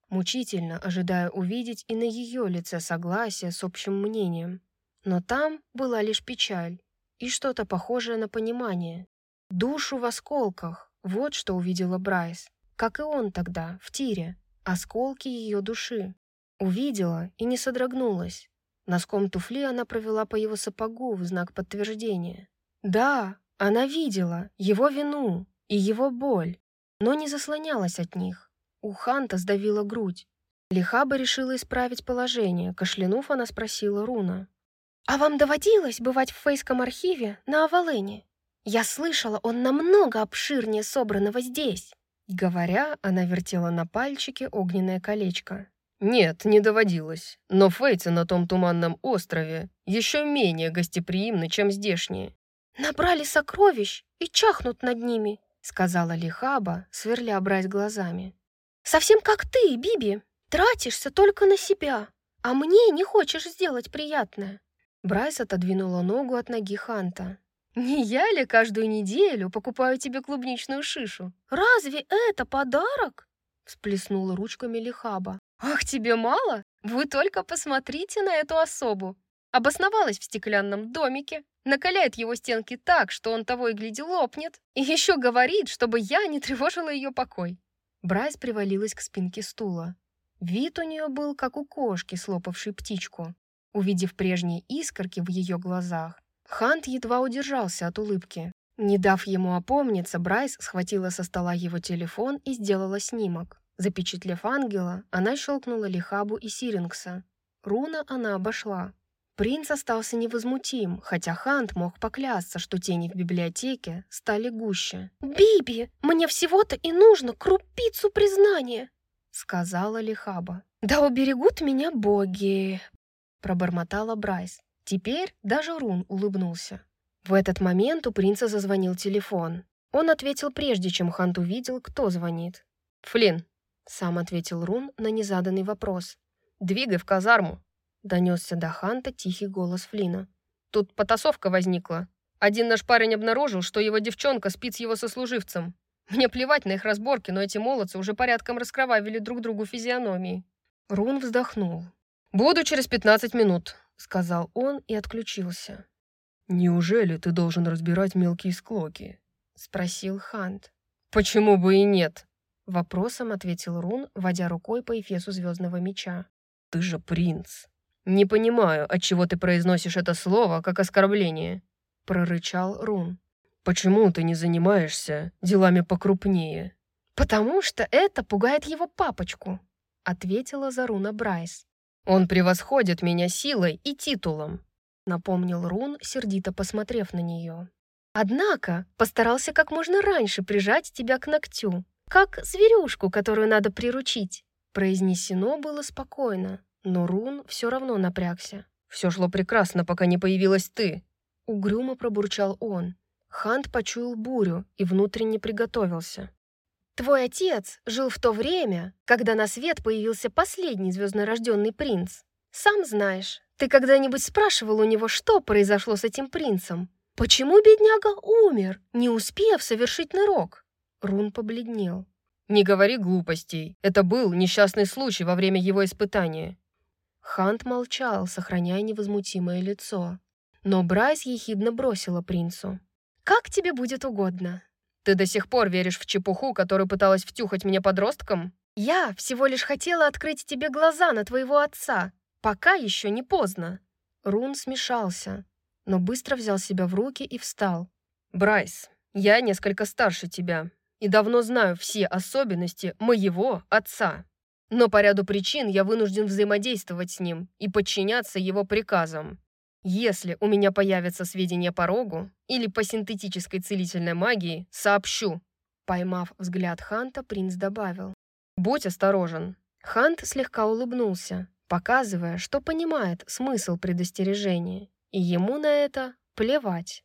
мучительно ожидая увидеть и на ее лице согласие с общим мнением. Но там была лишь печаль и что-то похожее на понимание. Душу в осколках, вот что увидела Брайс, как и он тогда, в тире, осколки ее души. Увидела и не содрогнулась. Носком туфли она провела по его сапогу в знак подтверждения. Да, она видела его вину и его боль, но не заслонялась от них. У Ханта сдавила грудь. Лихаба решила исправить положение. Кашлянув, она спросила Руна. «А вам доводилось бывать в фейском архиве на Авалене? Я слышала, он намного обширнее собранного здесь». Говоря, она вертела на пальчике огненное колечко. «Нет, не доводилось. Но фейцы на том туманном острове еще менее гостеприимны, чем здешние». «Набрали сокровищ и чахнут над ними», — сказала Лихаба, сверля Брайс глазами. «Совсем как ты, Биби. Тратишься только на себя, а мне не хочешь сделать приятное». Брайс отодвинула ногу от ноги Ханта. «Не я ли каждую неделю покупаю тебе клубничную шишу? Разве это подарок?» Всплеснула ручками Лихаба. «Ах, тебе мало? Вы только посмотрите на эту особу. Обосновалась в стеклянном домике, накаляет его стенки так, что он того и гляди лопнет, и еще говорит, чтобы я не тревожила ее покой». Брайс привалилась к спинке стула. Вид у нее был, как у кошки, слопавшей птичку. Увидев прежние искорки в ее глазах, Хант едва удержался от улыбки. Не дав ему опомниться, Брайс схватила со стола его телефон и сделала снимок. Запечатлев ангела, она щелкнула Лихабу и Сирингса. Руна она обошла. Принц остался невозмутим, хотя Хант мог поклясться, что тени в библиотеке стали гуще. «Биби, мне всего-то и нужно крупицу признания», — сказала Лихаба. «Да уберегут меня боги», — пробормотала Брайс. Теперь даже Рун улыбнулся. В этот момент у принца зазвонил телефон. Он ответил прежде, чем Хант увидел, кто звонит. «Флинн», — сам ответил Рун на незаданный вопрос. «Двигай в казарму», — донесся до Ханта тихий голос Флина. «Тут потасовка возникла. Один наш парень обнаружил, что его девчонка спит с его сослуживцем. Мне плевать на их разборки, но эти молодцы уже порядком раскровавили друг другу физиономии». Рун вздохнул. «Буду через пятнадцать минут», — сказал он и отключился. «Неужели ты должен разбирать мелкие склоки?» — спросил Хант. «Почему бы и нет?» — вопросом ответил Рун, водя рукой по эфесу звездного меча. «Ты же принц. Не понимаю, отчего ты произносишь это слово как оскорбление», — прорычал Рун. «Почему ты не занимаешься делами покрупнее?» «Потому что это пугает его папочку», — ответила за Руна Брайс. «Он превосходит меня силой и титулом», — напомнил Рун, сердито посмотрев на нее. «Однако постарался как можно раньше прижать тебя к ногтю, как зверюшку, которую надо приручить». Произнесено было спокойно, но Рун все равно напрягся. «Все шло прекрасно, пока не появилась ты», — угрюмо пробурчал он. Хант почуял бурю и внутренне приготовился. «Твой отец жил в то время, когда на свет появился последний звезднорожденный принц. Сам знаешь, ты когда-нибудь спрашивал у него, что произошло с этим принцем? Почему бедняга умер, не успев совершить нырок?» Рун побледнел. «Не говори глупостей. Это был несчастный случай во время его испытания». Хант молчал, сохраняя невозмутимое лицо. Но Брайс ехидно бросила принцу. «Как тебе будет угодно». «Ты до сих пор веришь в чепуху, которую пыталась втюхать мне подростком?» «Я всего лишь хотела открыть тебе глаза на твоего отца. Пока еще не поздно». Рун смешался, но быстро взял себя в руки и встал. «Брайс, я несколько старше тебя и давно знаю все особенности моего отца. Но по ряду причин я вынужден взаимодействовать с ним и подчиняться его приказам. Если у меня появятся сведения по рогу или по синтетической целительной магии, сообщу». Поймав взгляд Ханта, принц добавил. «Будь осторожен». Хант слегка улыбнулся, показывая, что понимает смысл предостережения, и ему на это плевать.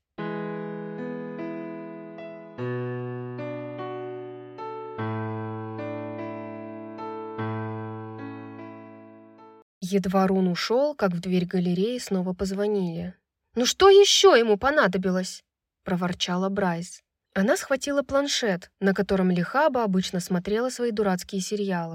Едва Рун ушел, как в дверь галереи снова позвонили. «Ну что еще ему понадобилось?» — проворчала Брайс. Она схватила планшет, на котором Лихаба обычно смотрела свои дурацкие сериалы.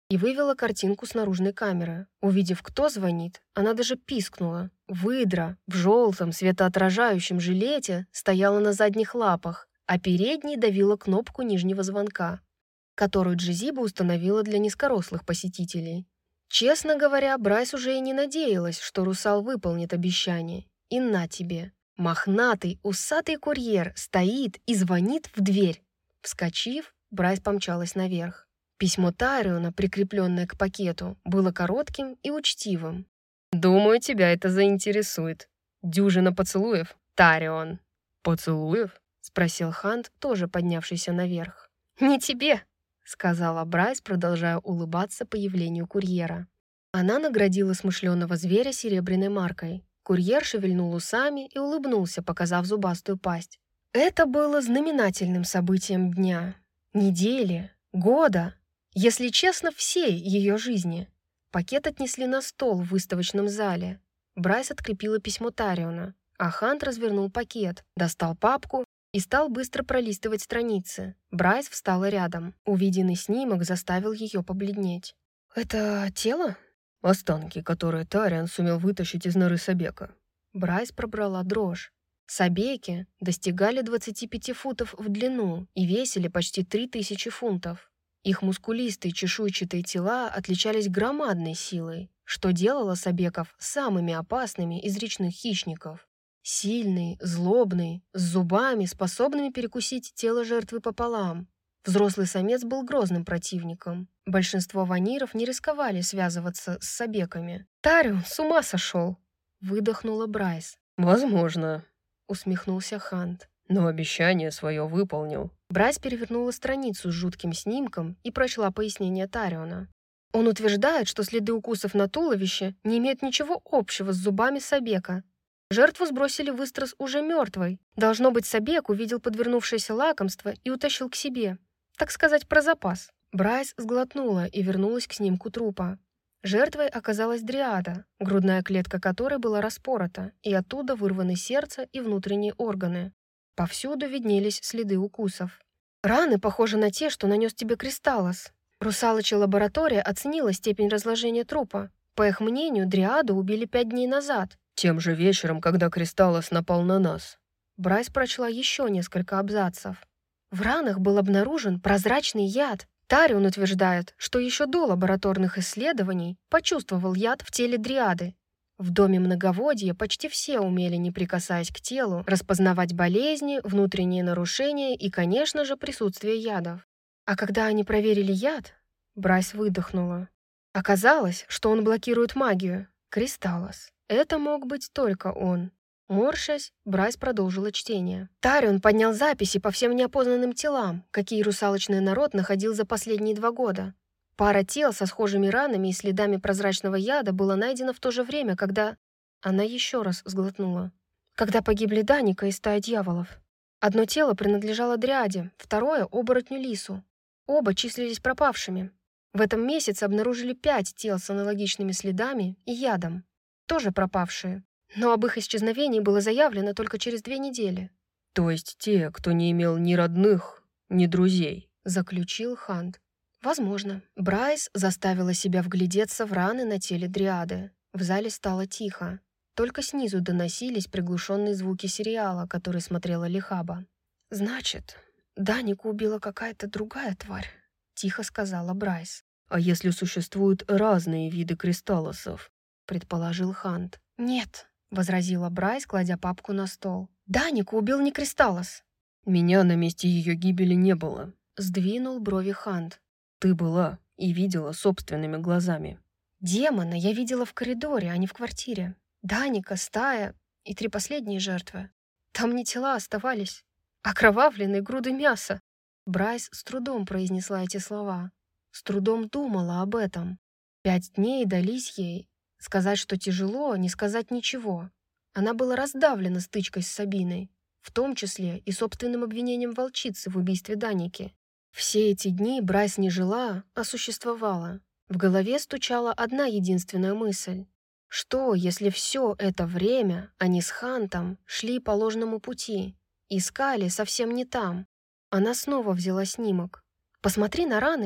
и вывела картинку с наружной камеры. Увидев, кто звонит, она даже пискнула. Выдра в желтом светоотражающем жилете стояла на задних лапах, а передней давила кнопку нижнего звонка, которую Джезиба установила для низкорослых посетителей. Честно говоря, Брайс уже и не надеялась, что русал выполнит обещание. И на тебе. Мохнатый, усатый курьер стоит и звонит в дверь. Вскочив, Брайс помчалась наверх. Письмо Тариона, прикрепленное к пакету, было коротким и учтивым. «Думаю, тебя это заинтересует. Дюжина поцелуев, Тарион». «Поцелуев?» — спросил Хант, тоже поднявшийся наверх. «Не тебе», — сказала Брайс, продолжая улыбаться появлению курьера. Она наградила смышленого зверя серебряной маркой. Курьер шевельнул усами и улыбнулся, показав зубастую пасть. Это было знаменательным событием дня, недели, года. Если честно, всей ее жизни. Пакет отнесли на стол в выставочном зале. Брайс открепила письмо Тариона, а Хант развернул пакет, достал папку и стал быстро пролистывать страницы. Брайс встала рядом. Увиденный снимок заставил ее побледнеть. «Это тело?» «Останки, которые Тарион сумел вытащить из норы Собека». Брайс пробрала дрожь. Собеки достигали двадцати пяти футов в длину и весили почти три тысячи фунтов. Их мускулистые чешуйчатые тела отличались громадной силой, что делало собеков самыми опасными из речных хищников. Сильный, злобный, с зубами, способными перекусить тело жертвы пополам. Взрослый самец был грозным противником. Большинство ваниров не рисковали связываться с собеками. «Тарион с ума сошел!» — выдохнула Брайс. «Возможно», — усмехнулся Хант. «но обещание свое выполнил». Брайс перевернула страницу с жутким снимком и прочла пояснение Тариона. Он утверждает, что следы укусов на туловище не имеют ничего общего с зубами собека. Жертву сбросили в Истрас уже мертвой. Должно быть, собек увидел подвернувшееся лакомство и утащил к себе. Так сказать, про запас. Брайс сглотнула и вернулась к снимку трупа. Жертвой оказалась дриада, грудная клетка которой была распорота, и оттуда вырваны сердце и внутренние органы. Повсюду виднелись следы укусов. Раны похожи на те, что нанес тебе Кристаллос. Русалочья лаборатория оценила степень разложения трупа. По их мнению, дриаду убили пять дней назад. Тем же вечером, когда Кристаллос напал на нас. Брайс прочла еще несколько абзацев. В ранах был обнаружен прозрачный яд. Тарион утверждает, что еще до лабораторных исследований почувствовал яд в теле дриады. В доме многоводья почти все умели, не прикасаясь к телу, распознавать болезни, внутренние нарушения и, конечно же, присутствие ядов. А когда они проверили яд, Брайс выдохнула. Оказалось, что он блокирует магию. Кристаллос. Это мог быть только он. Морщась, Брайс продолжила чтение. Тарион поднял записи по всем неопознанным телам, какие русалочный народ находил за последние два года. Пара тел со схожими ранами и следами прозрачного яда была найдена в то же время, когда... Она еще раз сглотнула. Когда погибли Даника и стая дьяволов. Одно тело принадлежало дриаде, второе — оборотню Лису. Оба числились пропавшими. В этом месяце обнаружили пять тел с аналогичными следами и ядом. Тоже пропавшие. Но об их исчезновении было заявлено только через две недели. «То есть те, кто не имел ни родных, ни друзей», — заключил Хант. «Возможно». Брайс заставила себя вглядеться в раны на теле дриады. В зале стало тихо. Только снизу доносились приглушенные звуки сериала, который смотрела Лихаба. «Значит, Данику убила какая-то другая тварь», — тихо сказала Брайс. «А если существуют разные виды кристаллосов?» — предположил Хант. «Нет», — возразила Брайс, кладя папку на стол. «Данику убил не Кристаллос». «Меня на месте ее гибели не было», — сдвинул брови Хант. «Ты была и видела собственными глазами». «Демона я видела в коридоре, а не в квартире. Даника, стая и три последние жертвы. Там не тела оставались, окровавленные груды мяса». Брайс с трудом произнесла эти слова. С трудом думала об этом. Пять дней дались ей. Сказать, что тяжело, не сказать ничего. Она была раздавлена стычкой с Сабиной, в том числе и собственным обвинением волчицы в убийстве Даники. Все эти дни Брайс не жила, а существовала. В голове стучала одна единственная мысль. Что, если все это время они с Хантом шли по ложному пути, искали совсем не там? Она снова взяла снимок. «Посмотри на раны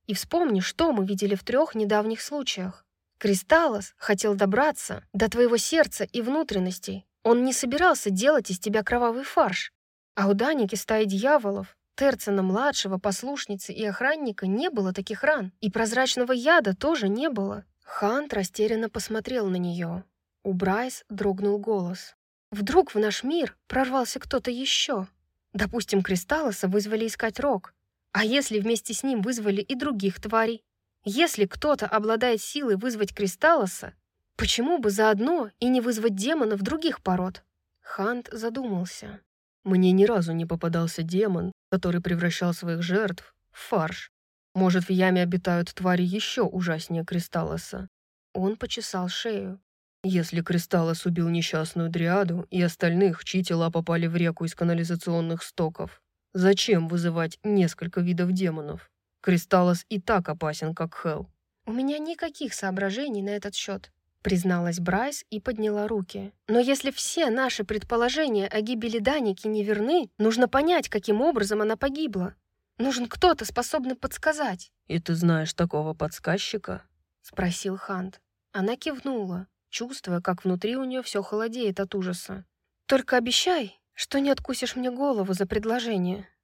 и вспомни, что мы видели в трех недавних случаях. Кристаллос хотел добраться до твоего сердца и внутренностей. Он не собирался делать из тебя кровавый фарш. А у Даники стаи дьяволов, Терцена-младшего, послушницы и охранника не было таких ран, и прозрачного яда тоже не было. Хант растерянно посмотрел на нее. У Брайс дрогнул голос. Вдруг в наш мир прорвался кто-то еще? Допустим, Кристаллоса вызвали искать Рок. А если вместе с ним вызвали и других тварей? Если кто-то обладает силой вызвать Кристаллоса, почему бы заодно и не вызвать демонов других пород? Хант задумался. Мне ни разу не попадался демон, который превращал своих жертв в фарш. Может, в яме обитают твари еще ужаснее Кристаллоса? Он почесал шею. Если Кристаллос убил несчастную дриаду и остальных, чьи тела попали в реку из канализационных стоков, зачем вызывать несколько видов демонов? Кристаллос и так опасен, как Хелл. «У меня никаких соображений на этот счет», — призналась Брайс и подняла руки. «Но если все наши предположения о гибели Даники не верны, нужно понять, каким образом она погибла. Нужен кто-то, способный подсказать». «И ты знаешь такого подсказчика?» — спросил Хант. Она кивнула, чувствуя, как внутри у нее все холодеет от ужаса. «Только обещай, что не откусишь мне голову за предложение».